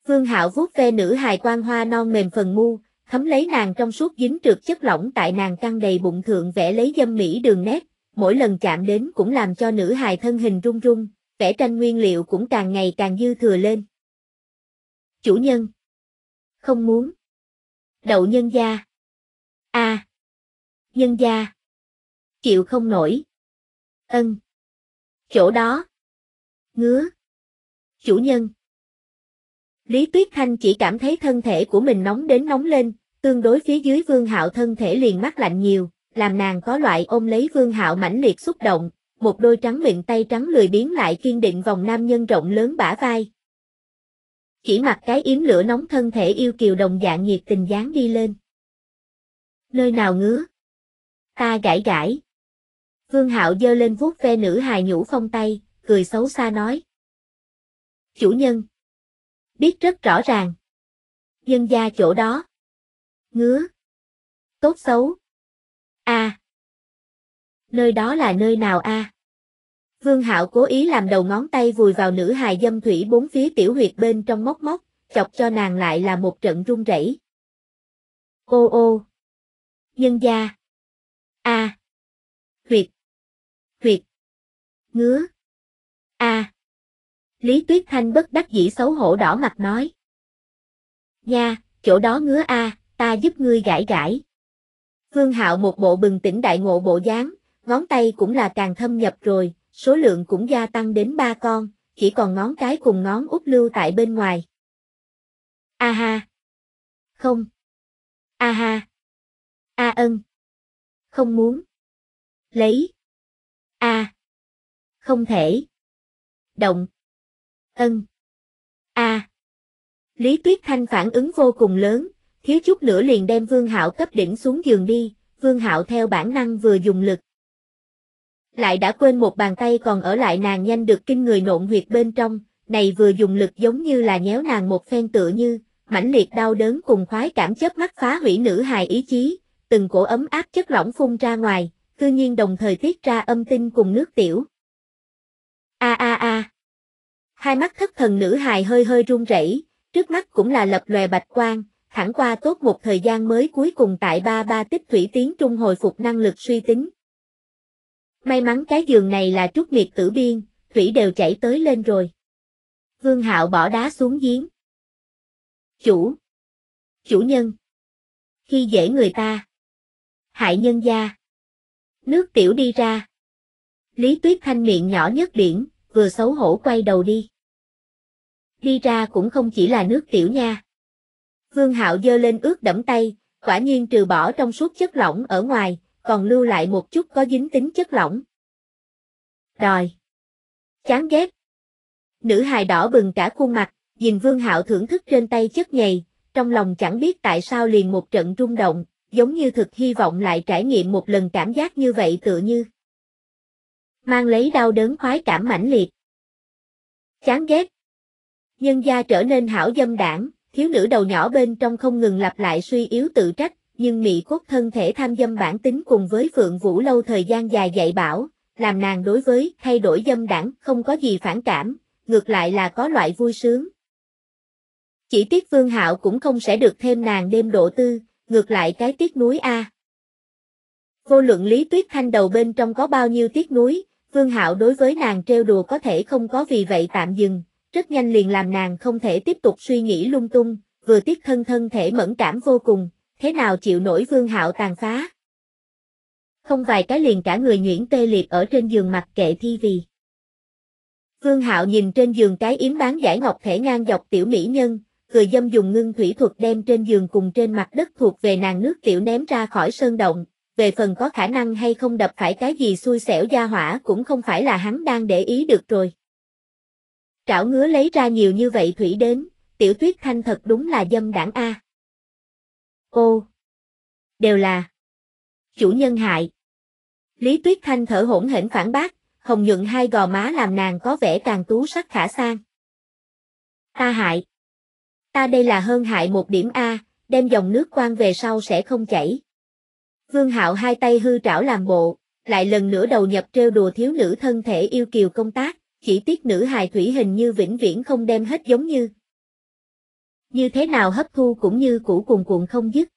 Vương Hạo vuốt ve nữ hài quan hoa non mềm phần mu, thấm lấy nàng trong suốt dính trượt chất lỏng tại nàng căng đầy bụng thượng vẽ lấy dâm mỹ đường nét, mỗi lần chạm đến cũng làm cho nữ hài thân hình run run, vẽ tranh nguyên liệu cũng càng ngày càng dư thừa lên. Chủ nhân. Không muốn. Đậu nhân gia. Nhân gia. Chịu không nổi. Ân. Chỗ đó. Ngứa. Chủ nhân. Lý Tuyết Thanh chỉ cảm thấy thân thể của mình nóng đến nóng lên, tương đối phía dưới Vương Hạo thân thể liền mát lạnh nhiều, làm nàng có loại ôm lấy Vương Hạo mãnh liệt xúc động, một đôi trắng mịn tay trắng lười biếng lại kiên định vòng nam nhân rộng lớn bả vai. Chỉ mặc cái yếm lửa nóng thân thể yêu kiều đồng dạng nhiệt tình dán đi lên. Nơi nào ngứa? Ta gãi gãi. Vương Hạo giơ lên vuốt ve nữ hài nhũ phong tay, cười xấu xa nói. Chủ nhân. Biết rất rõ ràng. Nhân gia chỗ đó. Ngứa. Tốt xấu. Nơi đó là nơi nào Vương Hạo cố ý làm đầu ngón tay vùi vào nữ hài dâm thủy bốn phía tiểu huyệt bên trong móc móc, chọc cho nàng lại là một trận run rẩy. Ô ô. Nhân gia. Huyệt. Ngứa. Lý Tuyết Thanh bất đắc dĩ xấu hổ đỏ mặt nói. Nha, chỗ đó ngứa ta giúp ngươi gãi gãi. Vương Hạo một bộ bừng tỉnh đại ngộ bộ dáng, ngón tay cũng là càng thâm nhập rồi, số lượng cũng gia tăng đến 3 con, chỉ còn ngón cái cùng ngón út lưu tại bên ngoài. Không. Ân. Không muốn. Lấy. Không thể. Động. Ân. Lý Tuyết Thanh phản ứng vô cùng lớn, thiếu chút nữa liền đem Vương Hạo cấp đỉnh xuống giường đi, Vương Hạo theo bản năng vừa dùng lực. Lại đã quên một bàn tay còn ở lại nàng nhanh được kinh người nộn huyệt bên trong, này vừa dùng lực giống như là nhéo nàng một phen tựa như, mãnh liệt đau đớn cùng khoái cảm chớp mắt phá hủy nữ hài ý chí, từng cổ ấm áp chất lỏng phun ra ngoài, cư nhiên đồng thời tiết ra âm tinh cùng nước tiểu. Hai mắt thất thần nữ hài hơi hơi run rẩy, trước mắt cũng là lập lòe bạch quang, thẳng qua tốt một thời gian mới cuối cùng tại ba tích thủy tiến trung hồi phục năng lực suy tính. May mắn cái giường này là trúc miệt tử biên, thủy đều chảy tới lên rồi. Vương Hạo bỏ đá xuống giếng. Chủ nhân. Khi dễ người ta. Hại nhân gia. Nước tiểu đi ra. Lý Tuyết Thanh miệng nhỏ nhất biển, vừa xấu hổ quay đầu đi. Đi ra cũng không chỉ là nước tiểu nha. Vương Hạo giơ lên ướt đẫm tay, quả nhiên trừ bỏ trong suốt chất lỏng ở ngoài, còn lưu lại một chút có dính tính chất lỏng. Đòi. Chán ghét. Nữ hài đỏ bừng cả khuôn mặt, nhìn Vương Hạo thưởng thức trên tay chất nhầy, trong lòng chẳng biết tại sao liền một trận rung động, giống như thực hy vọng lại trải nghiệm một lần cảm giác như vậy tựa như. Mang lấy đau đớn khoái cảm mãnh liệt. Chán ghét. Nhân gia trở nên hảo dâm đảng, thiếu nữ đầu nhỏ bên trong không ngừng lặp lại suy yếu tự trách, nhưng mị cốt thân thể tham dâm bản tính cùng với Phượng Vũ lâu thời gian dài dạy bảo, làm nàng đối với thay đổi dâm đảng không có gì phản cảm, ngược lại là có loại vui sướng. Chỉ tiếc Vương Hạo cũng không sẽ được thêm nàng đêm độ tư, ngược lại cái tiếc núi Vô luận Lý Tuyết Thanh đầu bên trong có bao nhiêu tiếc núi, Vương Hạo đối với nàng trêu đùa có thể không có vì vậy tạm dừng, rất nhanh liền làm nàng không thể tiếp tục suy nghĩ lung tung, vừa tiếc thân thể mẫn cảm vô cùng, thế nào chịu nổi Vương Hạo tàn phá. Không vài cái liền cả người nhuyễn tê liệt ở trên giường mặc kệ thi vì. Vương Hạo nhìn trên giường cái yếm bán giải ngọc thể ngang dọc tiểu mỹ nhân, cười dâm dùng ngưng thủy thuật đem trên giường cùng trên mặt đất thuộc về nàng nước tiểu ném ra khỏi sơn động, về phần có khả năng hay không đập phải cái gì xui xẻo gia hỏa cũng không phải là hắn đang để ý được rồi. Trảo ngứa lấy ra nhiều như vậy thủy đến, Tiểu Tuyết Thanh thật đúng là dâm đảng Ô! Đều là chủ nhân hại. Lý Tuyết Thanh thở hổn hển phản bác, hồng nhuận hai gò má làm nàng có vẻ càng tú sắc khả san. Ta hại. Ta đây là hơn hại một điểm đem dòng nước quang về sau sẽ không chảy. Vương Hạo hai tay hư trảo làm bộ, lại lần nữa đầu nhập trêu đùa thiếu nữ thân thể yêu kiều công tác, chỉ tiếc nữ hài thủy hình như vĩnh viễn không đem hết giống như. như thế nào hấp thu cũng như cũ cuồn cuộn không dứt.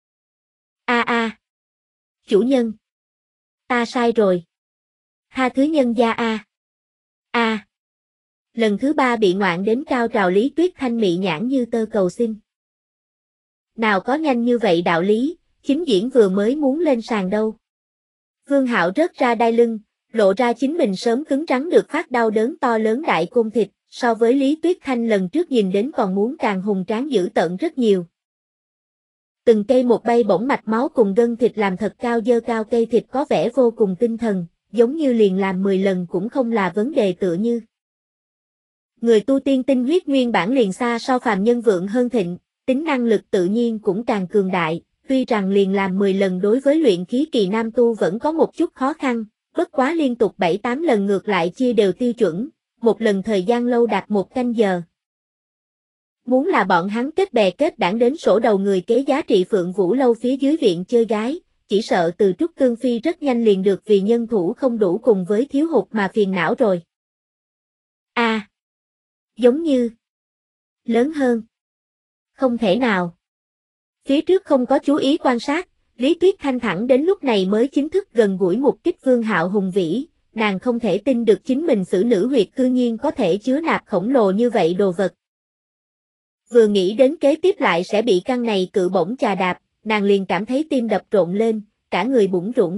Chủ nhân. Ta sai rồi. Tha thứ nhân gia a. Lần thứ 3 bị ngoạn đến cao trào Lý Tuyết Thanh mị nhãn như tơ cầu xin. Nào có nhanh như vậy đạo lý, chính diễn vừa mới muốn lên sàn đâu. Vương Hạo rớt ra đai lưng, lộ ra chính mình sớm cứng rắn được phát đau đớn to lớn đại côn thịt, so với Lý Tuyết Thanh lần trước nhìn đến còn muốn càng hùng tráng dữ tợn rất nhiều. Từng cây một bay bổng mạch máu cùng gân thịt làm thật cao dơ cao cây thịt có vẻ vô cùng tinh thần, giống như liền làm 10 lần cũng không là vấn đề tựa như. Người tu tiên tinh huyết nguyên bản liền xa so phàm nhân vượng hơn thịnh, tính năng lực tự nhiên cũng càng cường đại, tuy rằng liền làm 10 lần đối với luyện khí kỳ nam tu vẫn có một chút khó khăn, bất quá liên tục 7-8 lần ngược lại chia đều tiêu chuẩn, một lần thời gian lâu đạt 1 canh giờ. Muốn là bọn hắn kết bè kết đảng đến sổ đầu người kế giá trị Phượng Vũ lâu phía dưới viện chơi gái, chỉ sợ từ Trúc Cương Phi rất nhanh liền được vì nhân thủ không đủ cùng với thiếu hụt mà phiền não rồi. Giống như lớn hơn. Không thể nào. Phía trước không có chú ý quan sát, Lý Tuyết Thanh thẳng đến lúc này mới chính thức gần gũi mục kích Vương Hạo hùng vĩ, nàng không thể tin được chính mình xử nữ huyệt cư nhiên có thể chứa nạp khổng lồ như vậy đồ vật. Vừa nghĩ đến kế tiếp lại sẽ bị căn này cự bổng chà đạp, nàng liền cảm thấy tim đập rộn lên, cả người bủn rủn.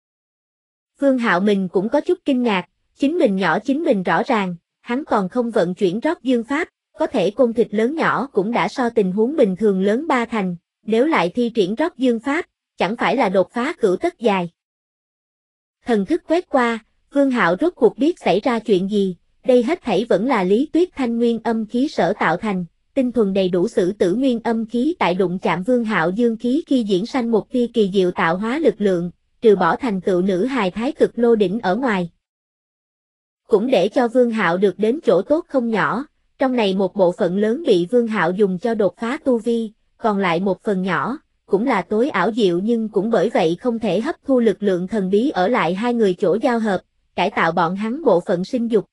Vương Hạo mình cũng có chút kinh ngạc, chính mình nhỏ chính mình rõ ràng, hắn còn không vận chuyển rót dương pháp, có thể côn thịt lớn nhỏ cũng đã so tình huống bình thường lớn 3 thành, nếu lại thi triển rót dương pháp, chẳng phải là đột phá cửu tất dài. Thần thức quét qua, Vương Hạo rốt cuộc biết xảy ra chuyện gì, đây hết thảy vẫn là Lý Tuyết Thanh nguyên âm khí sở tạo thành, tinh thuần đầy đủ sử tử nguyên âm khí tại đụng chạm Vương Hạo dương khí khi diễn sanh một tia kỳ diệu tạo hóa lực lượng, trừ bỏ thành tựu nữ hài thái cực lô đỉnh ở ngoài. Cũng để cho Vương Hạo được đến chỗ tốt không nhỏ, trong này một bộ phận lớn bị Vương Hạo dùng cho đột phá tu vi, còn lại một phần nhỏ, cũng là tối ảo diệu nhưng cũng bởi vậy không thể hấp thu lực lượng thần bí ở lại hai người chỗ giao hợp, cải tạo bọn hắn bộ phận sinh dục.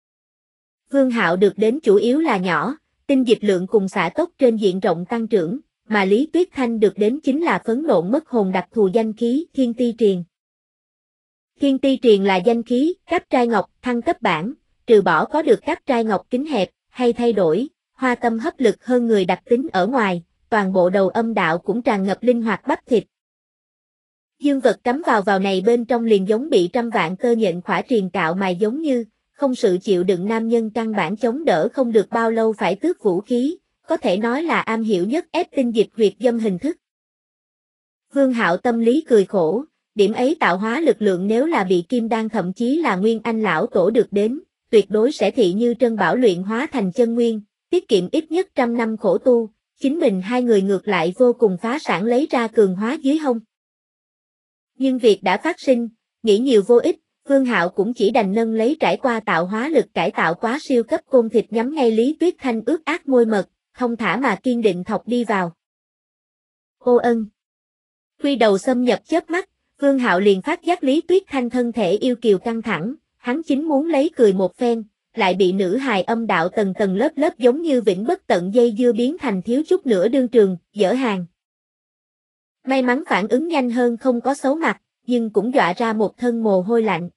Vương Hạo được đến chủ yếu là nhỏ, tinh dịch lượng cùng xạ tốc trên diện rộng tăng trưởng, mà Lý Tuyết Thanh được đến chính là phấn nộn mất hồn đặc thù danh khí Thiên Ti Triền. Thiên Ti Triền là danh khí, cáp trai ngọc, thăng cấp bản, trừ bỏ có được cáp trai ngọc kính hẹp, hay thay đổi, hoa tâm hấp lực hơn người đặc tính ở ngoài, toàn bộ đầu âm đạo cũng tràn ngập linh hoạt bắp thịt. Dương vật cắm vào này bên trong liền giống bị trăm vạn tơ nhện khỏa triền cạo mài giống như, không sự chịu đựng nam nhân căn bản chống đỡ không được bao lâu phải tước vũ khí, có thể nói là am hiểu nhất ép tinh dịch huyệt dâm hình thức. Vương Hạo tâm lý cười khổ, điểm ấy tạo hóa lực lượng nếu là bị kim đan thậm chí là nguyên anh lão tổ được đến, tuyệt đối sẽ thị như trân bảo luyện hóa thành chân nguyên, tiết kiệm ít nhất 100 năm khổ tu, chính mình hai người ngược lại vô cùng phá sản lấy ra cường hóa dưới hông. Nhưng việc đã phát sinh, nghĩ nhiều vô ích, Vương Hạo cũng chỉ đành nâng lấy trải qua tạo hóa lực cải tạo quá siêu cấp côn thịt nhắm ngay Lý Tuyết Thanh ướt át môi mật, không thả mà kiên định thọc đi vào. Ô ân. Quy đầu xâm nhập chớp mắt, Vương Hạo liền phát giác Lý Tuyết Thanh thân thể yêu kiều căng thẳng, hắn chính muốn lấy cười một phen, lại bị nữ hài âm đạo tầng tầng lớp lớp giống như vĩnh bất tận dây dưa biến thành thiếu chút nữa đương trường, dở hàng. May mắn phản ứng nhanh hơn không có xấu mặt, nhưng cũng dọa ra một thân mồ hôi lạnh.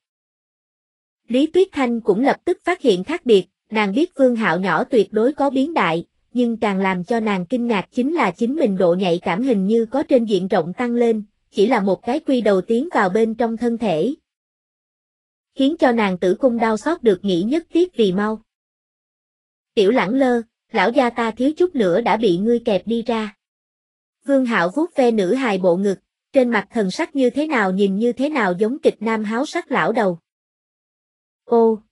Lý Tuyết Thanh cũng lập tức phát hiện khác biệt, nàng biết Vương Hạo nhỏ tuyệt đối có biến đại, nhưng càng làm cho nàng kinh ngạc chính là chính mình độ nhạy cảm hình như có trên diện rộng tăng lên, chỉ là một cái quy đầu tiến vào bên trong thân thể. Khiến cho nàng tử cung đau xót được nghĩ nhất thiết vì mau. Tiểu Lẳng Lơ, lão gia ta thiếu chút nữa đã bị ngươi kẹp đi ra. Vương Hạo vuốt ve nữ hài bộ ngực, trên mặt thần sắc như thế nào nhìn như thế nào giống kịch nam háo sắc lão đầu. Ô!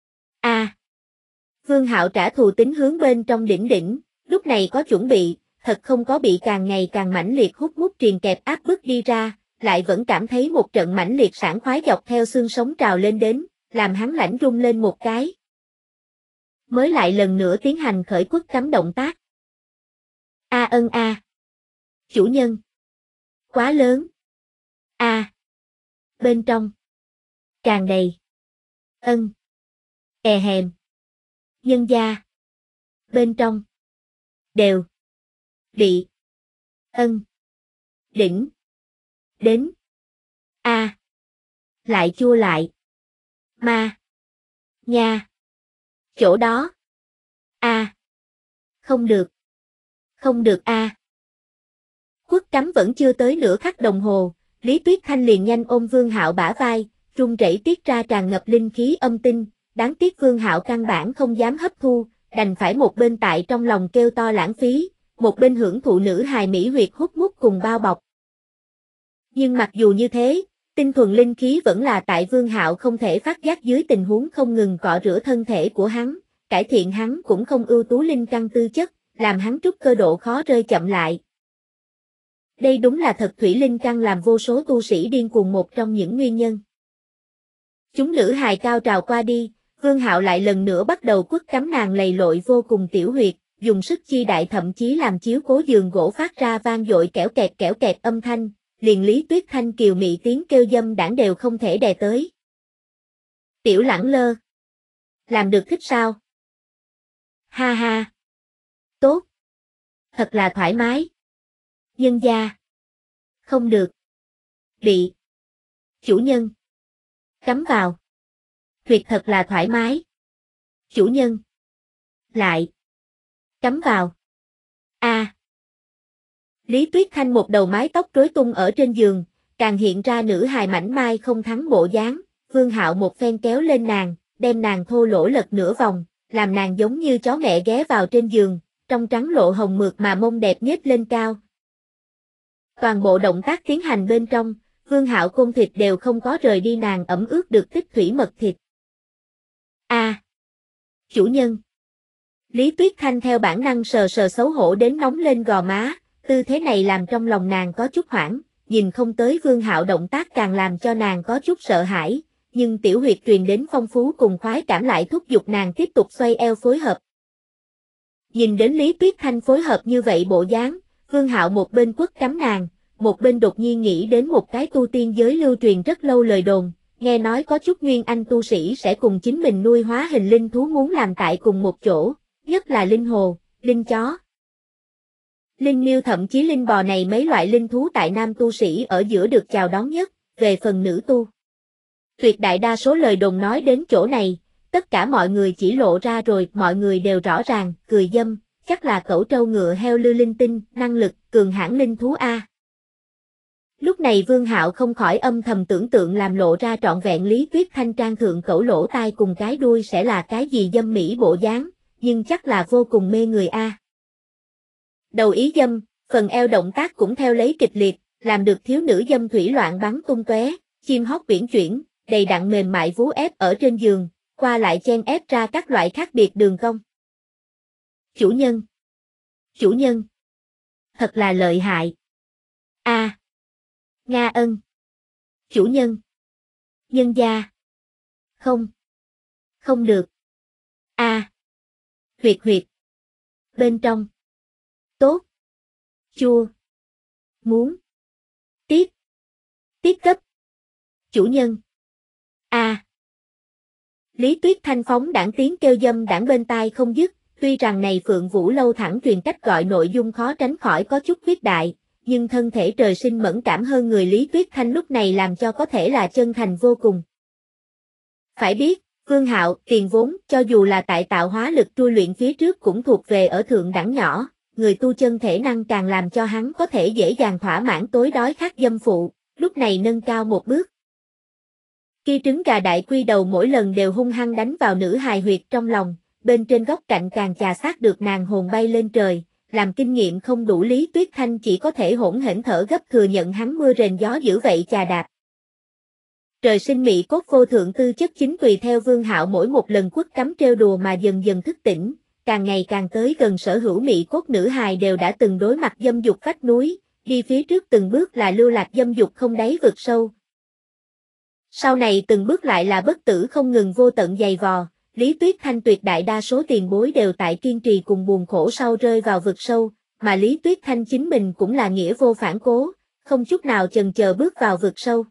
Vương Hạo trả thù tính hướng bên trong đỉnh, lúc này có chuẩn bị, thật không có bị càng ngày càng mãnh liệt hút mút triền kẹp áp bức đi ra, lại vẫn cảm thấy một trận mãnh liệt sảng khoái dọc theo xương sống trào lên đến, làm hắn lãnh rung lên một cái. Mới lại lần nữa tiến hành khởi quất cắm động tác. Chủ nhân. Quá lớn. Bên trong. Tràn đầy. Hèm. Nhân gia. Bên trong. đều bị ân đỉnh đến a lại chua lại ma nha chỗ đó a không được a. Quất cắm vẫn chưa tới nửa khắc đồng hồ, Lý Tuyết Thanh liền nhanh ôm Vương Hạo bả vai, run rẩy tiết ra tràn ngập linh khí âm tinh, đáng tiếc Vương Hạo căn bản không dám hấp thu, đành phải một bên tại trong lòng kêu to lãng phí, một bên hưởng thụ nữ hài mỹ huyệt hút mút cùng bao bọc. Nhưng mặc dù như thế, tinh thuần linh khí vẫn là tại Vương Hạo không thể phát giác dưới tình huống không ngừng cọ rửa thân thể của hắn, cải thiện hắn cũng không ưu tú linh căn tư chất, làm hắn trút cơ độ khó rơi chậm lại. Đây đúng là thật thủy linh căn làm vô số tu sĩ điên cuồng một trong những nguyên nhân. Chúng nữ hài cao trào qua đi, Vương Hạo lại lần nữa bắt đầu quất cắm nàng lầy lội vô cùng tiểu huyệt, dùng sức chi đại thậm chí làm chiếu cố giường gỗ phát ra vang dội kẽo kẹt âm thanh, liền Lý Tuyết Thanh kiều mị tiếng kêu dâm đãng đều không thể đè tới. Tiểu lẳng lơ. Làm được thích sao? Ha ha. Tốt. Thật là thoải mái. Nhân gia. Không được. Bị. Chủ nhân. Cắm vào. Huyệt thật là thoải mái. Chủ nhân. Lại. Cắm vào. A. Lý Tuyết Thanh một đầu mái tóc rối tung ở trên giường, càng hiện ra nữ hài mảnh mai không thắng bộ dáng, Vương Hạo một phen kéo lên nàng, đem nàng thô lỗ lật nửa vòng, làm nàng giống như chó mẹ ghé vào trên giường, trong trắng lộ hồng mượt mà mông đẹp nhếch lên cao. Toàn bộ động tác tiến hành bên trong, Vương Hạo côn thịt đều không có rời đi nàng ẩm ướt được tích thủy mật thịt. A. Chủ nhân. Lý Tuyết Thanh theo bản năng sờ sờ xấu hổ đến nóng lên gò má, tư thế này làm trong lòng nàng có chút hoảng, nhìn không tới Vương Hạo động tác càng làm cho nàng có chút sợ hãi, nhưng tiểu huyệt truyền đến phong phú cùng khoái cảm lại thúc giục nàng tiếp tục xoay eo phối hợp. Nhìn đến Lý Tuyết Thanh phối hợp như vậy bộ dáng, Vương Hạo một bên quất cắm nàng, một bên đột nhiên nghĩ đến một cái tu tiên giới lưu truyền rất lâu lời đồn, nghe nói có chút nguyên anh tu sĩ sẽ cùng chính mình nuôi hóa hình linh thú muốn làm tại cùng một chỗ, nhất là linh hồ, linh chó. Linh miêu thậm chí linh bò này mấy loại linh thú tại nam tu sĩ ở giữa được chào đón nhất, về phần nữ tu. Tuyệt đại đa số lời đồn nói đến chỗ này, tất cả mọi người chỉ lộ ra rồi, mọi người đều rõ ràng, cười dâm, chắc là cẩu trâu ngựa heo lư linh tinh, năng lực, cường hãn linh thú A. Lúc này Vương Hạo không khỏi âm thầm tưởng tượng làm lộ ra trọn vẹn Lý Tuyết Thanh trang thượng cẩu lỗ tai cùng cái đuôi sẽ là cái gì dâm mỹ bộ dáng, nhưng chắc là vô cùng mê người A. Đầu ý dâm, phần eo động tác cũng theo lấy kịch liệt, làm được thiếu nữ dâm thủy loạn bắn tung tóe, chim hót uyển chuyển, đầy đặn mềm mại vú ép ở trên giường, qua lại chen ép ra các loại khác biệt đường cong. Chủ nhân. Chủ nhân. Thật là lợi hại. A. Nga ân. Chủ nhân. Nhân gia. Không. Không được. A. Huyệt huyệt. Bên trong. Tốt. Chua. Muốn. Tiết. Tiết cấp. Chủ nhân. A. Lý Tuyết Thanh phóng đãng tiếng kêu dâm đãng bên tai không dứt, tuy rằng này Phượng Vũ lâu thẳng truyền cách gọi nội dung khó tránh khỏi có chút khuyết đại, nhưng thân thể trời sinh mẫn cảm hơn người Lý Tuyết Thanh lúc này làm cho có thể là chân thành vô cùng. Phải biết, Vương Hạo, tiền vốn, cho dù là tại tạo hóa lực trui luyện phía trước cũng thuộc về ở thượng đẳng nhỏ, người tu chân thể năng càng làm cho hắn có thể dễ dàng thỏa mãn tối đói khát dâm phụ, lúc này nâng cao một bước. Khi trứng gà đại quy đầu mỗi lần đều hung hăng đánh vào nữ hài huyệt trong lòng, bên trên góc cạnh càng chà sát được nàng hồn bay lên trời, làm kinh nghiệm không đủ Lý Tuyết Thanh chỉ có thể hỗn hển thở gấp thừa nhận hắn mưa rền gió dữ vậy chà đạp. Trời sinh mỹ cốt vô thượng tư chất chính tùy theo Vương Hạo mỗi một lần quất cắm trêu đùa mà dần dần thức tỉnh, càng ngày càng tới gần sở hữu mỹ cốt nữ hài đều đã từng đối mặt dâm dục vách núi, đi phía trước từng bước là lưu lạc dâm dục không đáy vực sâu. Sau này từng bước lại là bất tử không ngừng vô tận dày vò, Lý Tuyết Thanh tuyệt đại đa số tiền bối đều tại kiên trì cùng buồn khổ sau rơi vào vực sâu, mà Lý Tuyết Thanh chính mình cũng là nghĩa vô phản cố, không chút nào chần chờ bước vào vực sâu.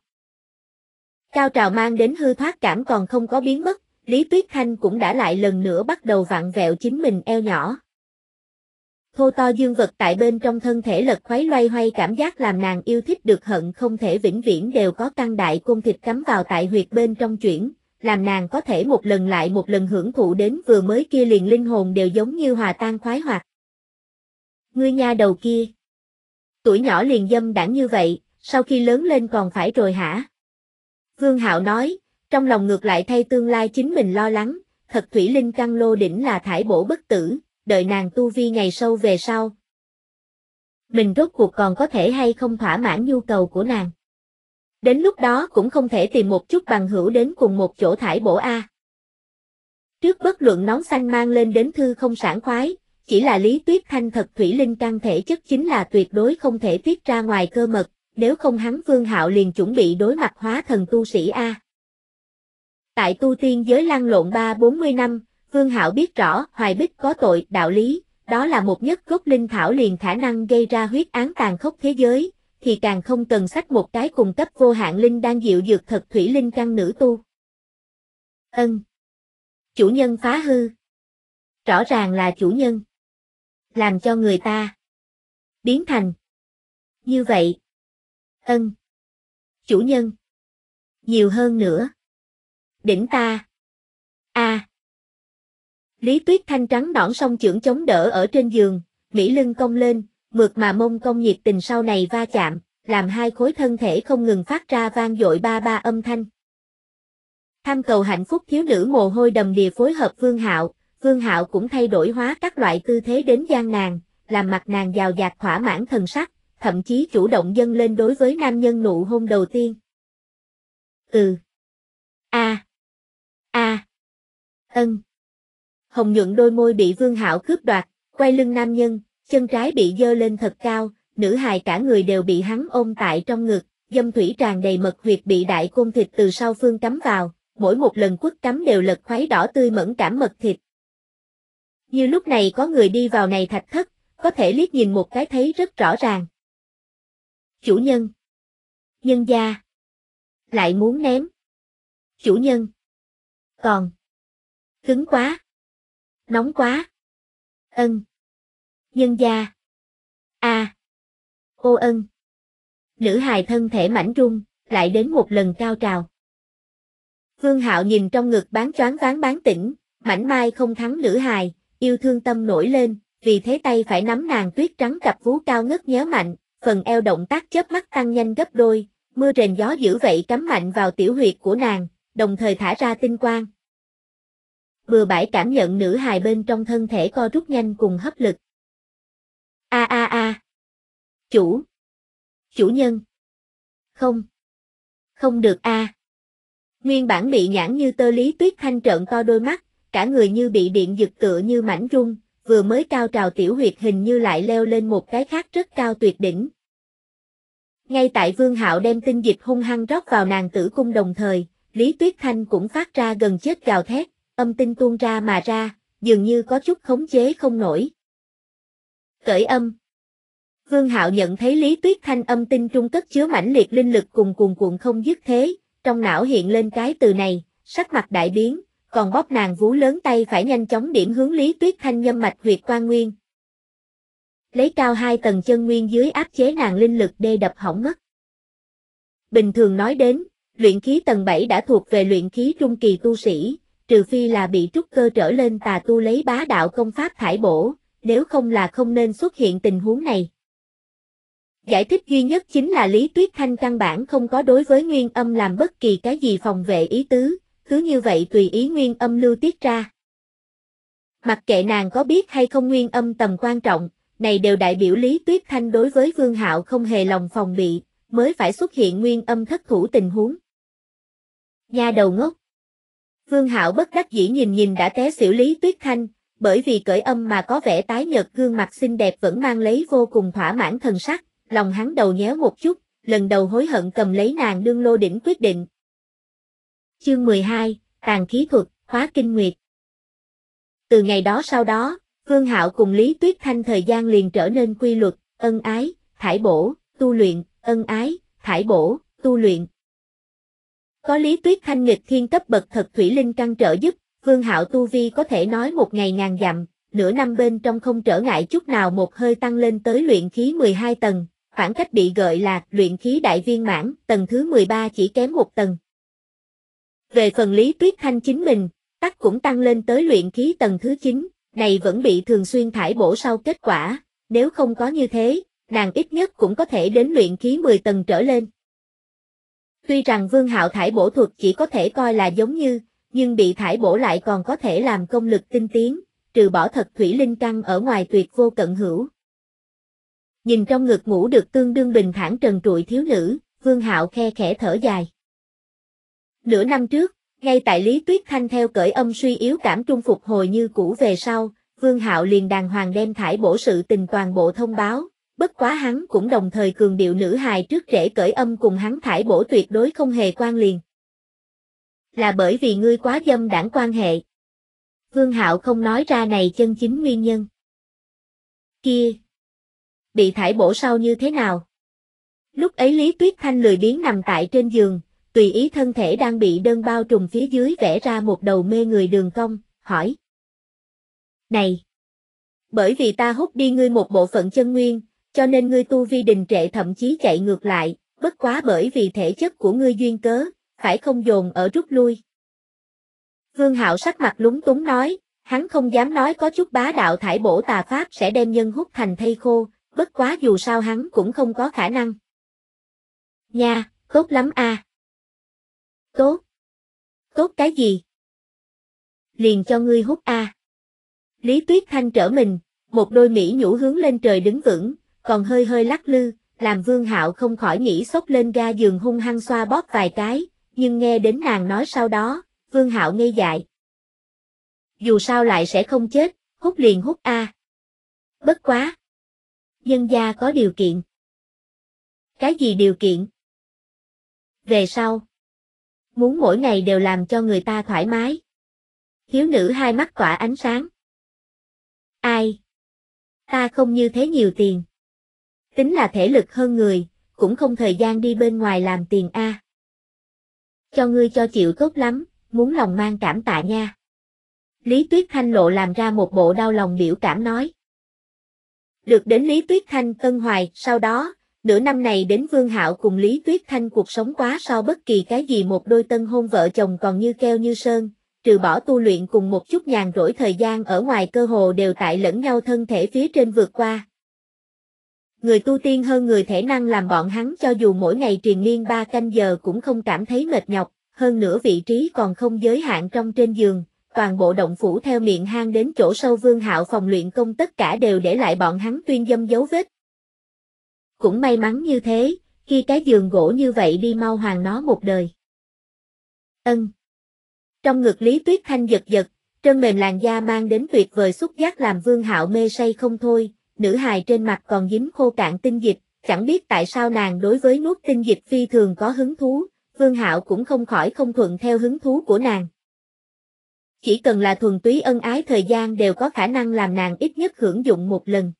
Cao trào mang đến hư thoát cảm còn không có biến mất, Lý Tuyết Thanh cũng đã lại lần nữa bắt đầu vặn vẹo chính mình eo nhỏ. Thô to dương vật tại bên trong thân thể lật khoáy loay hoay, cảm giác làm nàng yêu thích được hận không thể vĩnh viễn đều có căn đại côn thịt cắm vào tại huyệt bên trong chuyển, làm nàng có thể một lần lại một lần hưởng thụ đến vừa mới kia liền linh hồn đều giống như hòa tan khoái hoạt. Ngươi nha đầu kia, tuổi nhỏ liền dâm đãng như vậy, sau khi lớn lên còn phải rồi hả? Vương Hạo nói, trong lòng ngược lại thay tương lai chính mình lo lắng, thật thủy linh căn lô đỉnh là thải bổ bất tử, đợi nàng tu vi ngày sâu về sau. Mình rốt cuộc còn có thể hay không thỏa mãn nhu cầu của nàng. Đến lúc đó cũng không thể tìm một chút bằng hữu đến cùng một chỗ thải bổ a. Trước bất luận nón xanh mang lên đến thư không sảng khoái, chỉ là Lý Tuyết Thanh thật thủy linh căn thể chất chính là tuyệt đối không thể tiết ra ngoài cơ mật, nếu không hắn Vương Hạo liền chuẩn bị đối mặt hóa thần tu sĩ a. Tại tu tiên giới lăn lộn 30-40 năm, Vương Hạo biết rõ hoài bích có tội đạo lý, đó là một nhất gốc linh thảo liền khả năng gây ra huyết án tàn khốc thế giới, thì càng không cần xách một cái cùng cấp vô hạn linh đan dịu dược thật thủy linh căn nữ tu. Chủ nhân phá hư. Rõ ràng là chủ nhân. Làm cho người ta biến thành như vậy. Chủ nhân. Nhiều hơn nữa. Đỉnh ta. Lý Tuyết Thanh trắng nõn song chưởng chống đỡ ở trên giường, mỹ lưng cong lên, mượt mà mông cong nhiệt tình sau này va chạm, làm hai khối thân thể không ngừng phát ra vang dội ba ba âm thanh. Tham cầu hạnh phúc thiếu nữ mồ hôi đầm đìa phối hợp Vương Hạo cũng thay đổi hóa các loại tư thế đến gian nàng, làm mặt nàng giàu dạt thỏa mãn thần sắc, thậm chí chủ động dâng lên đối với nam nhân nụ hôn đầu tiên. Hồng nhuận đôi môi bị Vương Hạo cướp đoạt, quay lưng nam nhân, chân trái bị giơ lên thật cao, nữ hài cả người đều bị hắn ôm tại trong ngực, dâm thủy tràn đầy mật huyệt bị đại côn thịt từ sau phương cắm vào, mỗi một lần quất cắm đều lật khoáy đỏ tươi mẫn cảm mật thịt. Như lúc này có người đi vào này thạch thất, có thể liếc nhìn một cái thấy rất rõ ràng. Chủ nhân. Nhân gia. Lại muốn ném. Chủ nhân. Còn. Cứng quá. Nóng quá. Nhân gia. Nữ hài thân thể mảnh run, lại đến một lần cao trào. Vương Hạo nhìn trong ngực bán choáng váng bán tỉnh, mảnh mai không thắng nữ hài, yêu thương tâm nổi lên, vì thế tay phải nắm nàng tuyết trắng cặp vú cao ngất nhéo mạnh, phần eo động tác chớp mắt tăng nhanh gấp đôi, mưa rền gió dữ vậy cắm mạnh vào tiểu huyệt của nàng, đồng thời thả ra tinh quang. Bừa bãi cảm nhận nữ hài bên trong thân thể co rút nhanh cùng hấp lực. Chủ nhân. Không được Nguyên bản bị nhãn như tơ Lý Tuyết Thanh trợn to đôi mắt, cả người như bị điện giật tựa như mảnh run, vừa mới cao trào tiểu huyệt hình như lại leo lên một cái khác rất cao tuyệt đỉnh. Ngay tại Vương Hạo đem tinh dịch hung hăng rót vào nàng tử cung đồng thời, Lý Tuyết Thanh cũng phát ra gần chết gào thét, âm tinh tuôn ra mà ra, dường như có chút khống chế không nổi. Cởi âm. Vương Hạo nhận thấy Lý Tuyết Thanh âm tinh trung cất chứa mãnh liệt linh lực cùng cuồn cuộn không dứt thế, trong não hiện lên cái từ này, sắc mặt đại biến, còn bóp nàng vú lớn tay phải nhanh chóng điểm hướng Lý Tuyết Thanh nhâm mạch huyệt quan nguyên. Lấy cao 2 tầng chân nguyên dưới áp chế nàng linh lực đê đập hỏng mất. Bình thường nói đến, luyện khí tầng 7 đã thuộc về luyện khí trung kỳ tu sĩ, trừ phi là bị trúc cơ trở lên tà tu lấy bá đạo công pháp thải bổ, nếu không là không nên xuất hiện tình huống này. Giải thích duy nhất chính là Lý Tuyết Thanh căn bản không có đối với nguyên âm làm bất kỳ cái gì phòng vệ ý tứ, cứ như vậy tùy ý nguyên âm lưu tiết ra. Mặc kệ nàng có biết hay không nguyên âm tầm quan trọng, này đều đại biểu Lý Tuyết Thanh đối với Vương Hạo không hề lòng phòng bị, mới phải xuất hiện nguyên âm thất thủ tình huống. Nha đầu ngốc. Vương Hạo bất đắc dĩ nhìn đã té xỉu Lý Tuyết Thanh, bởi vì cởi âm mà có vẻ tái nhợt gương mặt xinh đẹp vẫn mang lấy vô cùng thỏa mãn thần sắc, lòng hắn đầu nhéo một chút, lần đầu hối hận cầm lấy nàng đương lô đỉnh quyết định. Chương 12, Tàn khí thuật, hóa kinh nguyệt. Từ ngày đó sau đó, Vương Hạo cùng Lý Tuyết Thanh thời gian liền trở nên quy luật, ân ái, thải bổ, tu luyện, ân ái, thải bổ, tu luyện. Có Lý Tuyết Thanh nghịch thiên cấp bậc thật thủy linh căn trợ giúp, Vương Hạo tu vi có thể nói một ngày ngàn dặm, nửa năm bên trong không trở ngại chút nào một hơi tăng lên tới luyện khí 12 tầng, khoảng cách bị gọi là luyện khí đại viên mãn, tầng thứ 13 chỉ kém một tầng. Về phần Lý Tuyết Thanh chính mình, tắc cũng tăng lên tới luyện khí tầng thứ 9, này vẫn bị thường xuyên thải bổ sau kết quả, nếu không có như thế, nàng ít nhất cũng có thể đến luyện khí 10 tầng trở lên. Tuy rằng Vương Hạo thải bổ thuật chỉ có thể coi là giống như, nhưng bị thải bổ lại còn có thể làm công lực tinh tiến, trừ bỏ thật thủy linh căn ở ngoài tuyệt vô cận hữu. Nhìn trong ngực ngủ được tương đương bình thản trần trụi thiếu nữ, Vương Hạo khe khẽ thở dài. Nửa năm trước, ngay tại Lý Tuyết Thanh theo cởi âm suy yếu cảm trung phục hồi như cũ về sau, Vương Hạo liền đàng hoàng đem thải bổ sự tình toàn bộ thông báo, bất quá hắn cũng đồng thời cường điệu nữ hài trước rễ cởi âm cùng hắn thải bổ tuyệt đối không hề quan liền. Là bởi vì ngươi quá dâm đãng quan hệ. Vương Hạo không nói ra này chân chính nguyên nhân. Kia! Bị thải bổ sau như thế nào? Lúc ấy Lý Tuyết Thanh lười biếng nằm tại trên giường, tùy ý thân thể đang bị đơn bao trùm phía dưới vẽ ra một đầu mê người đường cong, hỏi. Này! Bởi vì ta hút đi ngươi một bộ phận chân nguyên, cho nên ngươi tu vi đình trệ thậm chí chạy ngược lại, bất quá bởi vì thể chất của ngươi duyên cớ, phải không dồn ở rút lui. Vương Hạo sắc mặt lúng túng nói, hắn không dám nói có chút bá đạo thải bổ tà pháp sẽ đem nhân hút thành thây khô, bất quá dù sao hắn cũng không có khả năng. Nha, tốt lắm a. Tốt. Tốt cái gì? Liền cho ngươi hút a. Lý Tuyết Thanh trở mình, một đôi mỹ nhũ hướng lên trời đứng vững, còn hơi hơi lắc lư, làm Vương Hạo không khỏi nghĩ xốc lên ga giường hung hăng xoa bóp vài cái, nhưng nghe đến nàng nói sau đó, Vương Hạo ngây dại. Dù sao lại sẽ không chết, hút liền hút a. Bất quá. Nhân gia có điều kiện. Cái gì điều kiện? Về sau. Muốn mỗi ngày đều làm cho người ta thoải mái. Thiếu nữ hai mắt tỏa ánh sáng. Ai? Ta không như thế nhiều tiền. Tính là thể lực hơn người, cũng không thời gian đi bên ngoài làm tiền a. Cho ngươi cho chịu tốt lắm, muốn lòng mang cảm tạ nha. Lý Tuyết Thanh lộ làm ra một bộ đau lòng biểu cảm nói. Được đến Lý Tuyết Thanh ân hoài, sau đó, nửa năm này đến Vương Hạo cùng Lý Tuyết Thanh cuộc sống quá so bất kỳ cái gì một đôi tân hôn vợ chồng còn như keo như sơn, trừ bỏ tu luyện cùng một chút nhàn rỗi thời gian ở ngoài cơ hồ đều tại lẫn nhau thân thể phía trên vượt qua. Người tu tiên hơn người thể năng làm bọn hắn cho dù mỗi ngày triền miên 3 canh giờ cũng không cảm thấy mệt nhọc, hơn nữa vị trí còn không giới hạn trong trên giường, toàn bộ động phủ theo miệng hang đến chỗ sâu Vương Hạo phòng luyện công tất cả đều để lại bọn hắn tuyên dâm dấu vết. Cũng may mắn như thế, khi cái giường gỗ như vậy đi mau hoàng nó một đời. Ân. Trong ngực Lý Tuyết Thanh giật giật, trơn mềm làn da mang đến tuyệt vời xúc giác làm Vương Hạo mê say không thôi, nữ hài trên mặt còn dính khô cạn tinh dịch, chẳng biết tại sao nàng đối với nuốt tinh dịch phi thường có hứng thú, Vương Hạo cũng không khỏi không thuận theo hứng thú của nàng. Chỉ cần là thuần túy ân ái thời gian đều có khả năng làm nàng ít nhất hưởng dụng một lần.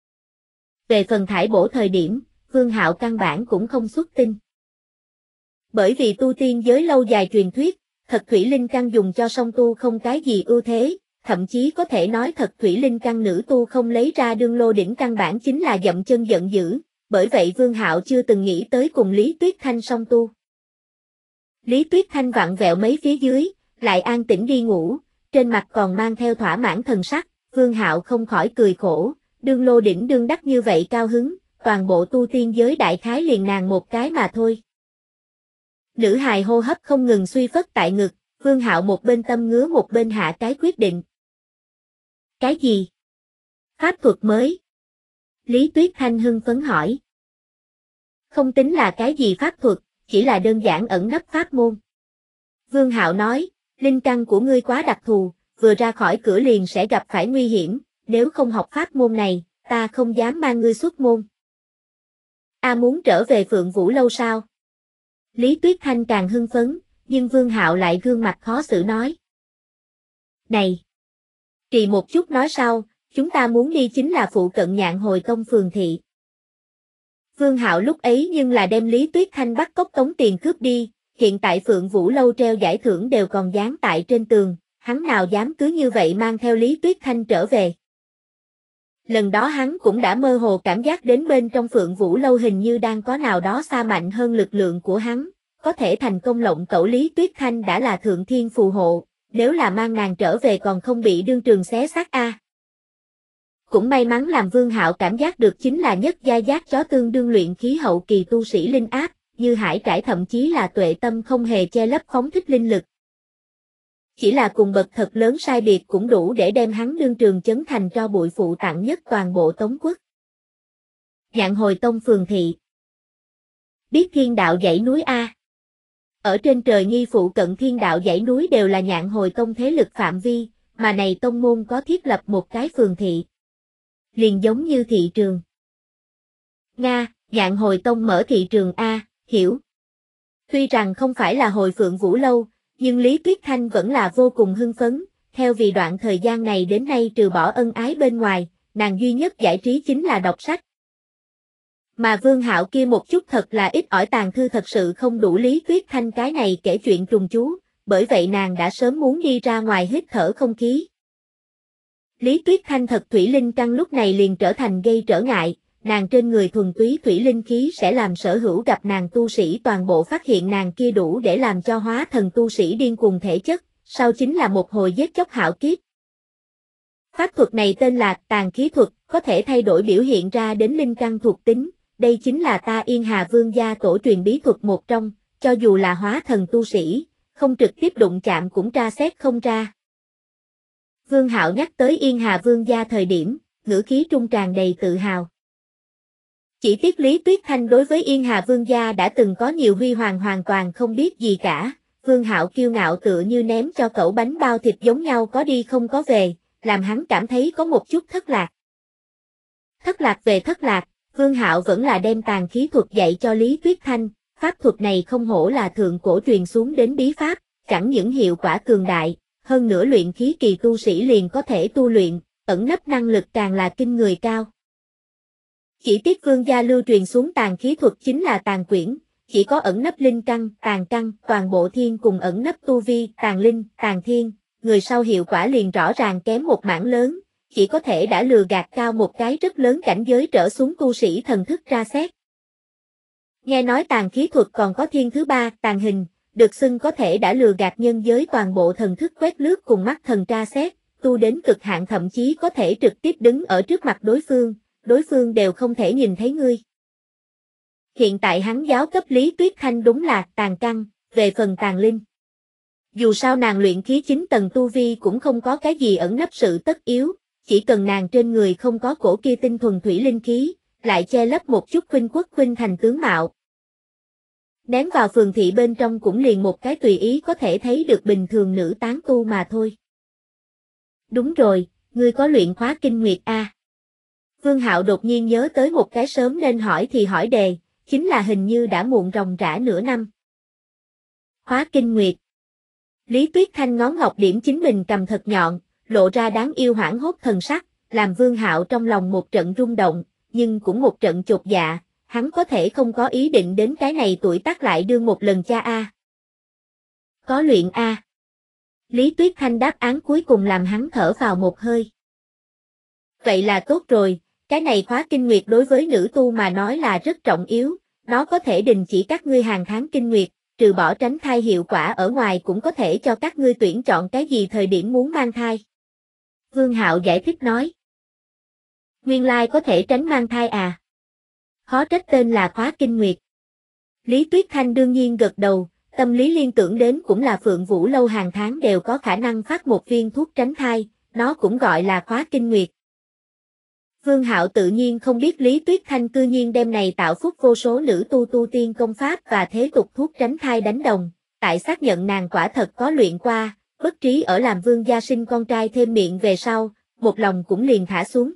Về phần thải bổ thời điểm, Vương Hạo căn bản cũng không xuất tinh. Bởi vì tu tiên giới lâu dài truyền thuyết, thật thủy linh căn dùng cho song tu không cái gì ưu thế, thậm chí có thể nói thật thủy linh căn nữ tu không lấy ra đương lô đỉnh căn bản chính là dậm chân giận dữ, bởi vậy Vương Hạo chưa từng nghĩ tới cùng Lý Tuyết Thanh song tu. Lý Tuyết Thanh vặn vẹo mấy phía dưới, lại an tĩnh đi ngủ, trên mặt còn mang theo thỏa mãn thần sắc, Vương Hạo không khỏi cười khổ, đương lô đỉnh đương đắc như vậy cao hứng, toàn bộ tu tiên giới đại khái liền nàng một cái mà thôi. Nữ hài hô hấp không ngừng suy phất tại ngực, Vương Hạo một bên tâm ngứa một bên hạ cái quyết định. Cái gì? Pháp thuật mới? Lý Tuyết Thanh hưng phấn hỏi. Không tính là cái gì pháp thuật, chỉ là đơn giản ẩn nấp pháp môn. Vương Hạo nói, linh căn của ngươi quá đặc thù, vừa ra khỏi cửa liền sẽ gặp phải nguy hiểm, nếu không học pháp môn này, ta không dám mang ngươi xuất môn. Muốn trở về Phượng Vũ Lâu sao? Lý Tuyết Thanh càng hưng phấn, nhưng Vương Hạo lại gương mặt khó xử nói. Này! Trì một chút nói sau, chúng ta muốn đi chính là phụ cận Nhạn Hồi Tông phường thị. Vương Hạo lúc ấy nhưng là đem Lý Tuyết Thanh bắt cóc tống tiền cướp đi, hiện tại Phượng Vũ Lâu treo giải thưởng đều còn dán tại trên tường, hắn nào dám cứ như vậy mang theo Lý Tuyết Thanh trở về. Lần đó hắn cũng đã mơ hồ cảm giác đến bên trong Phượng Vũ Lâu hình như đang có nào đó xa mạnh hơn lực lượng của hắn, có thể thành công lộng tẩu Lý Tuyết Thanh đã là thượng thiên phù hộ, nếu là mang nàng trở về còn không bị đương trường xé xác a. Cũng may mắn làm Vương Hạo cảm giác được chính là nhất giai giác chó tương đương luyện khí hậu kỳ tu sĩ linh áp, như hải trải thậm chí là tuệ tâm không hề che lấp phóng thích linh lực. Chỉ là cùng bậc thật lớn sai biệt cũng đủ để đem hắn đương trường chấn thành cho bụi phụ tặng nhất toàn bộ Tống quốc. Nhạn Hồi Tông phường thị. Biết Thiên Đạo dãy núi a. Ở trên trời nghi phụ cận Thiên Đạo dãy núi đều là Nhạn Hồi Tông thế lực phạm vi, mà này tông môn có thiết lập một cái phường thị. Liền giống như thị trường. Nga, Nhạn Hồi Tông mở thị trường a, hiểu. Tuy rằng không phải là hồi Phượng Vũ Lâu, nhưng Lý Tuyết Thanh vẫn là vô cùng hưng phấn, theo vì đoạn thời gian này đến nay trừ bỏ ân ái bên ngoài, nàng duy nhất giải trí chính là đọc sách. Mà Vương Hạo kia một chút thật là ít ỏi tàng thư thật sự không đủ Lý Tuyết Thanh cái này kể chuyện trùng chú, bởi vậy nàng đã sớm muốn đi ra ngoài hít thở không khí. Lý Tuyết Thanh thật thủy linh căn lúc này liền trở thành gây trở ngại, nàng trên người thuần túy thủy linh khí sẽ làm sở hữu gặp nàng tu sĩ toàn bộ phát hiện nàng kia đủ để làm cho hóa thần tu sĩ điên cuồng thể chất, sau chính là một hồi giết chóc hạo kiếp. Pháp thuật này tên là tàn khí thuật, có thể thay đổi biểu hiện ra đến linh căn thuộc tính, đây chính là ta Yên Hà Vương gia tổ truyền bí thuật một trong, cho dù là hóa thần tu sĩ, không trực tiếp đụng chạm cũng tra xét không ra. Vương Hạo nhắc tới Yên Hà Vương gia thời điểm, ngữ khí trung tràn đầy tự hào. Chỉ tiếc Lý Tuyết Thanh đối với Yên Hà Vương gia đã từng có nhiều huy hoàng hoàn toàn không biết gì cả, Vương Hạo kiêu ngạo tựa như ném cho cậu bánh bao thịt giống nhau có đi không có về, làm hắn cảm thấy có một chút thất lạc. Thất lạc về thất lạc, Vương Hạo vẫn là đem tàn khí thuật dạy cho Lý Tuyết Thanh, pháp thuật này không hổ là thượng cổ truyền xuống đến bí pháp, chẳng những hiệu quả cường đại, hơn nữa luyện khí kỳ tu sĩ liền có thể tu luyện, ẩn nấp năng lực càng là kinh người cao. Chỉ tiếc Vương gia lưu truyền xuống tàn khí thuật chính là tàn quyển, chỉ có ẩn nấp linh căn, toàn bộ thiên cùng ẩn nấp tu vi, tàn linh, tàn thiên, người sau hiệu quả liền rõ ràng kém một mảng lớn, chỉ có thể đã lừa gạt cao một cái rất lớn cảnh giới trở xuống tu sĩ thần thức tra xét. Nghe nói tàn khí thuật còn có thiên thứ ba, tàn hình, được xưng có thể đã lừa gạt nhân giới toàn bộ thần thức quét lướt cùng mắt thần tra xét, tu đến cực hạn thậm chí có thể trực tiếp đứng ở trước mặt đối phương đều không thể nhìn thấy ngươi. Hiện tại hắn giáo cấp Lý Tuyết Thanh đúng là tàn căn, về phần tàn linh. Dù sao nàng luyện khí 9 tầng tu vi cũng không có cái gì ẩn nấp sự tất yếu, chỉ cần nàng trên người không có cổ kia tinh thuần thủy linh khí, lại che lấp một chút khuynh quốc khuynh thành tướng mạo. Ném vào phường thị bên trong cũng liền một cái tùy ý có thể thấy được bình thường nữ tán tu mà thôi. Đúng rồi, ngươi có luyện khóa kinh nguyệt a? Vương Hạo đột nhiên nhớ tới một cái sớm nên hỏi thì hỏi đề, chính là hình như đã muộn ròng rã nửa năm. Khóa kinh nguyệt. Lý Tuyết Thanh ngón ngọc điểm chính mình cầm thật nhọn, lộ ra đáng yêu hoảng hốt thần sắc, làm Vương Hạo trong lòng một trận rung động, nhưng cũng một trận chột dạ, hắn có thể không có ý định đến cái này tuổi tác lại đương một lần cha a. Có luyện a. Lý Tuyết Thanh đáp án cuối cùng làm hắn thở vào một hơi. Vậy là tốt rồi, cái này khóa kinh nguyệt đối với nữ tu mà nói là rất trọng yếu, nó có thể đình chỉ các ngươi hàng tháng kinh nguyệt, trừ bỏ tránh thai hiệu quả ở ngoài cũng có thể cho các ngươi tuyển chọn cái gì thời điểm muốn mang thai. Vương Hạo giải thích nói. Nguyên lai có thể tránh mang thai à? Khó trách tên là khóa kinh nguyệt. Lý Tuyết Thanh đương nhiên gật đầu, tâm lý liên tưởng đến cũng là Phượng Vũ Lâu hàng tháng đều có khả năng phát một viên thuốc tránh thai, nó cũng gọi là khóa kinh nguyệt. Vương Hạo tự nhiên không biết Lý Tuyết Thanh cư nhiên đem này tạo phúc vô số nữ tu tiên công pháp và thế tục thuốc tránh thai đánh đồng, tại xác nhận nàng quả thật có luyện qua, bất trí ở làm vương gia sinh con trai thêm miệng về sau, một lòng cũng liền thả xuống.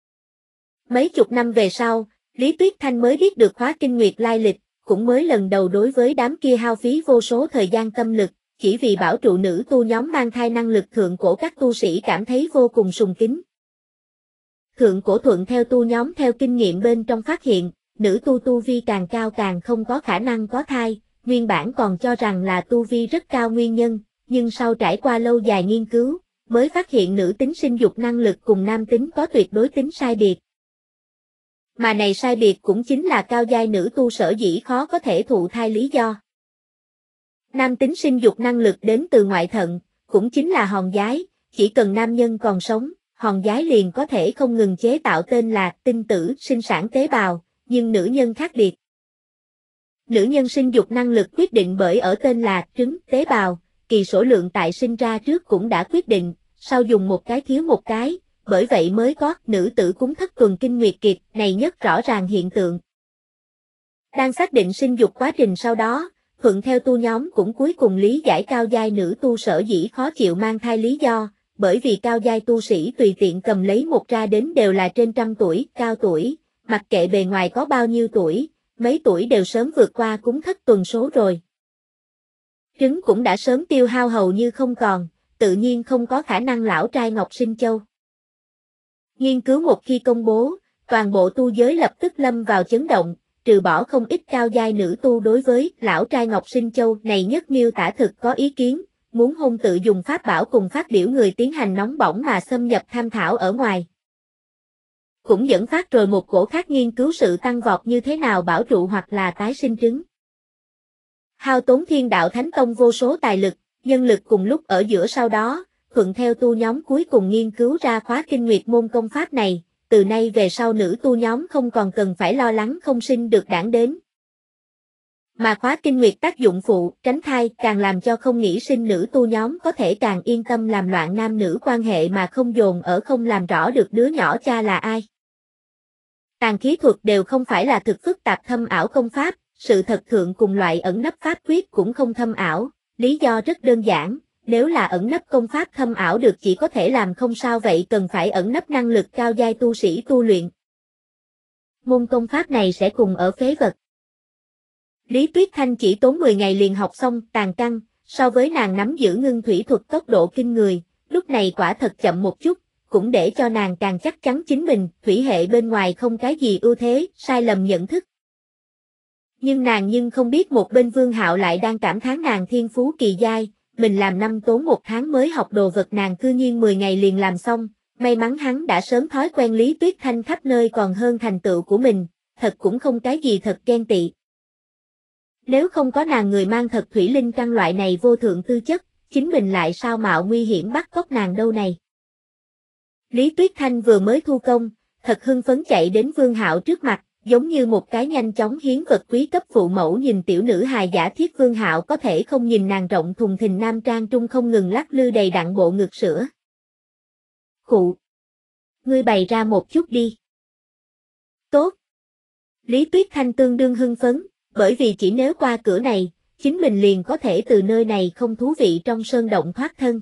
Mấy chục năm về sau, Lý Tuyết Thanh mới biết được khóa kinh nguyệt lai lịch, cũng mới lần đầu đối với đám kia hao phí vô số thời gian tâm lực, chỉ vì bảo trụ nữ tu nhóm mang thai năng lực thượng cổ các tu sĩ cảm thấy vô cùng sùng kính. Thượng cổ thuận theo tu nhóm theo kinh nghiệm bên trong phát hiện, nữ tu vi càng cao càng không có khả năng có thai, nguyên bản còn cho rằng là tu vi rất cao nguyên nhân, nhưng sau trải qua lâu dài nghiên cứu, mới phát hiện nữ tính sinh dục năng lực cùng nam tính có tuyệt đối tính sai biệt. Mà này sai biệt cũng chính là cao giai nữ tu sở dĩ khó có thể thụ thai lý do. Nam tính sinh dục năng lực đến từ ngoại thận, cũng chính là hòn giái, chỉ cần nam nhân còn sống, hòn giái liền có thể không ngừng chế tạo tên là tinh tử sinh sản tế bào, nhưng nữ nhân khác biệt. Nữ nhân sinh dục năng lực quyết định bởi ở tên là trứng tế bào, kỳ số lượng tại sinh ra trước cũng đã quyết định, sau dùng một cái thiếu một cái, bởi vậy mới có nữ tử cúng thất tuần kinh nguyệt kiệt này nhất rõ ràng hiện tượng. Đang xác định sinh dục quá trình sau đó, thuận theo tu nhóm cũng cuối cùng lý giải cao giai nữ tu sở dĩ khó chịu mang thai lý do, bởi vì cao giai tu sĩ tùy tiện cầm lấy một ra đến đều là trên 100 tuổi, cao tuổi, mặc kệ bề ngoài có bao nhiêu tuổi, mấy tuổi đều sớm vượt qua cúng thất tuần số rồi. Trứng cũng đã sớm tiêu hao hầu như không còn, tự nhiên không có khả năng lão trai ngọc sinh châu. Nghiên cứu một khi công bố, toàn bộ tu giới lập tức lâm vào chấn động, trừ bỏ không ít cao giai nữ tu đối với lão trai ngọc sinh châu này nhất miêu tả thực có ý kiến, muốn hôn tự dùng pháp bảo cùng phát biểu người tiến hành nóng bỏng mà xâm nhập tham thảo ở ngoài. Cũng dẫn phát rồi một cổ khác nghiên cứu sự tăng vọt như thế nào bảo trụ hoặc là tái sinh trứng. Hao tốn Thiên Đạo Thánh Tông vô số tài lực, nhân lực cùng lúc ở giữa sau đó, thuận theo tu nhóm cuối cùng nghiên cứu ra khóa kinh nguyệt môn công pháp này, từ nay về sau nữ tu nhóm không còn cần phải lo lắng không sinh được đản đến. Mà khóa kinh nguyệt tác dụng phụ, tránh thai, càng làm cho không nghĩ sinh nữ tu nhóm có thể càng yên tâm làm loạn nam nữ quan hệ mà không dồn ở không làm rõ được đứa nhỏ cha là ai. Tàn khí thuật đều không phải là thực phức tạp thâm ảo công pháp, sự thật thượng cùng loại ẩn nấp pháp quyết cũng không thâm ảo, lý do rất đơn giản, nếu là ẩn nấp công pháp thâm ảo được chỉ có thể làm không sao vậy cần phải ẩn nấp năng lực cao giai tu sĩ tu luyện. Môn công pháp này sẽ cùng ở phế vật. Lý Tuyết Thanh chỉ tốn 10 ngày liền học xong tàn căn, so với nàng nắm giữ ngưng thủy thuật tốc độ kinh người, lúc này quả thật chậm một chút, cũng để cho nàng càng chắc chắn chính mình, thủy hệ bên ngoài không cái gì ưu thế, sai lầm nhận thức. Nhưng nàng không biết một bên Vương Hạo lại đang cảm thán nàng thiên phú kỳ giai, mình làm năm tốn 1 tháng mới học đồ vật nàng cư nhiên 10 ngày liền làm xong, may mắn hắn đã sớm thói quen Lý Tuyết Thanh khắp nơi còn hơn thành tựu của mình, thật cũng không cái gì thật ghen tị. Nếu không có nàng người mang thật thủy linh căn loại này vô thượng tư chất, chính mình lại sao mạo nguy hiểm bắt cóc nàng đâu này. Lý Tuyết Thanh vừa mới thu công, thật hưng phấn chạy đến Vương Hạo trước mặt, giống như một cái nhanh chóng hiến vật quý cấp phụ mẫu nhìn tiểu nữ hài giả thiết. Vương Hạo có thể không nhìn nàng rộng thùng thình nam trang trung không ngừng lắc lư đầy đặn bộ ngực sữa. Khụ! Ngươi bày ra một chút đi. Tốt! Lý Tuyết Thanh tương đương hưng phấn, bởi vì chỉ nếu qua cửa này, chính mình liền có thể từ nơi này không thú vị trong sơn động thoát thân.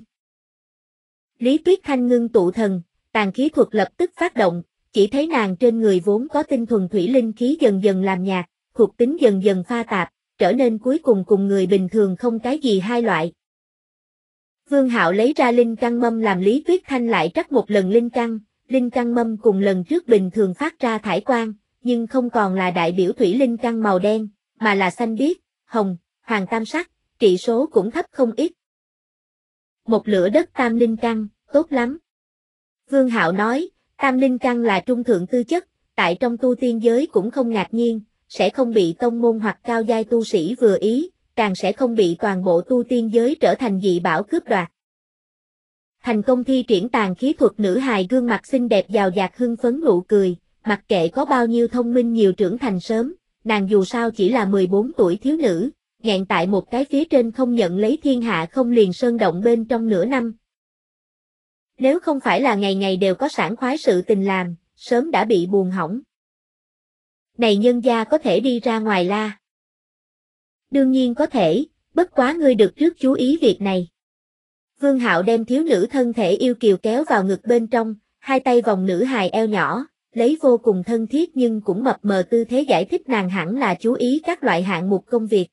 Lý Tuyết Thanh ngưng tụ thần, tàn khí thuật lập tức phát động, chỉ thấy nàng trên người vốn có tinh thuần thủy linh khí dần dần làm nhạt, thuộc tính dần dần pha tạp, trở nên cuối cùng cùng người bình thường không cái gì hai loại. Vương Hạo lấy ra linh căn mâm làm Lý Tuyết Thanh lại trắc một lần linh căn mâm cùng lần trước bình thường phát ra thải quang, nhưng không còn là đại biểu thủy linh căn màu đen, mà là xanh biếc, hồng, hoàng tam sắc, trị số cũng thấp không ít. Một lửa đất tam linh căn, tốt lắm. Vương Hạo nói, tam linh căn là trung thượng tư chất, tại trong tu tiên giới cũng không ngạc nhiên, sẽ không bị tông môn hoặc cao giai tu sĩ vừa ý, càng sẽ không bị toàn bộ tu tiên giới trở thành dị bảo cướp đoạt. Thành công thi triển tàn khí thuật nữ hài gương mặt xinh đẹp giàu dạt hưng phấn nụ cười, mặc kệ có bao nhiêu thông minh nhiều trưởng thành sớm, nàng dù sao chỉ là 14 tuổi thiếu nữ, nghẹn tại một cái phía trên không nhận lấy thiên hạ không liền sơn động bên trong nửa năm. Nếu không phải là ngày ngày đều có sảng khoái sự tình làm, sớm đã bị buồn hỏng. Này nhân gia có thể đi ra ngoài la. Đương nhiên có thể, bất quá ngươi được trước chú ý việc này. Vương Hạo đem thiếu nữ thân thể yêu kiều kéo vào ngực bên trong, hai tay vòng nữ hài eo nhỏ, lấy vô cùng thân thiết nhưng cũng mập mờ tư thế giải thích nàng hẳn là chú ý các loại hạng mục công việc.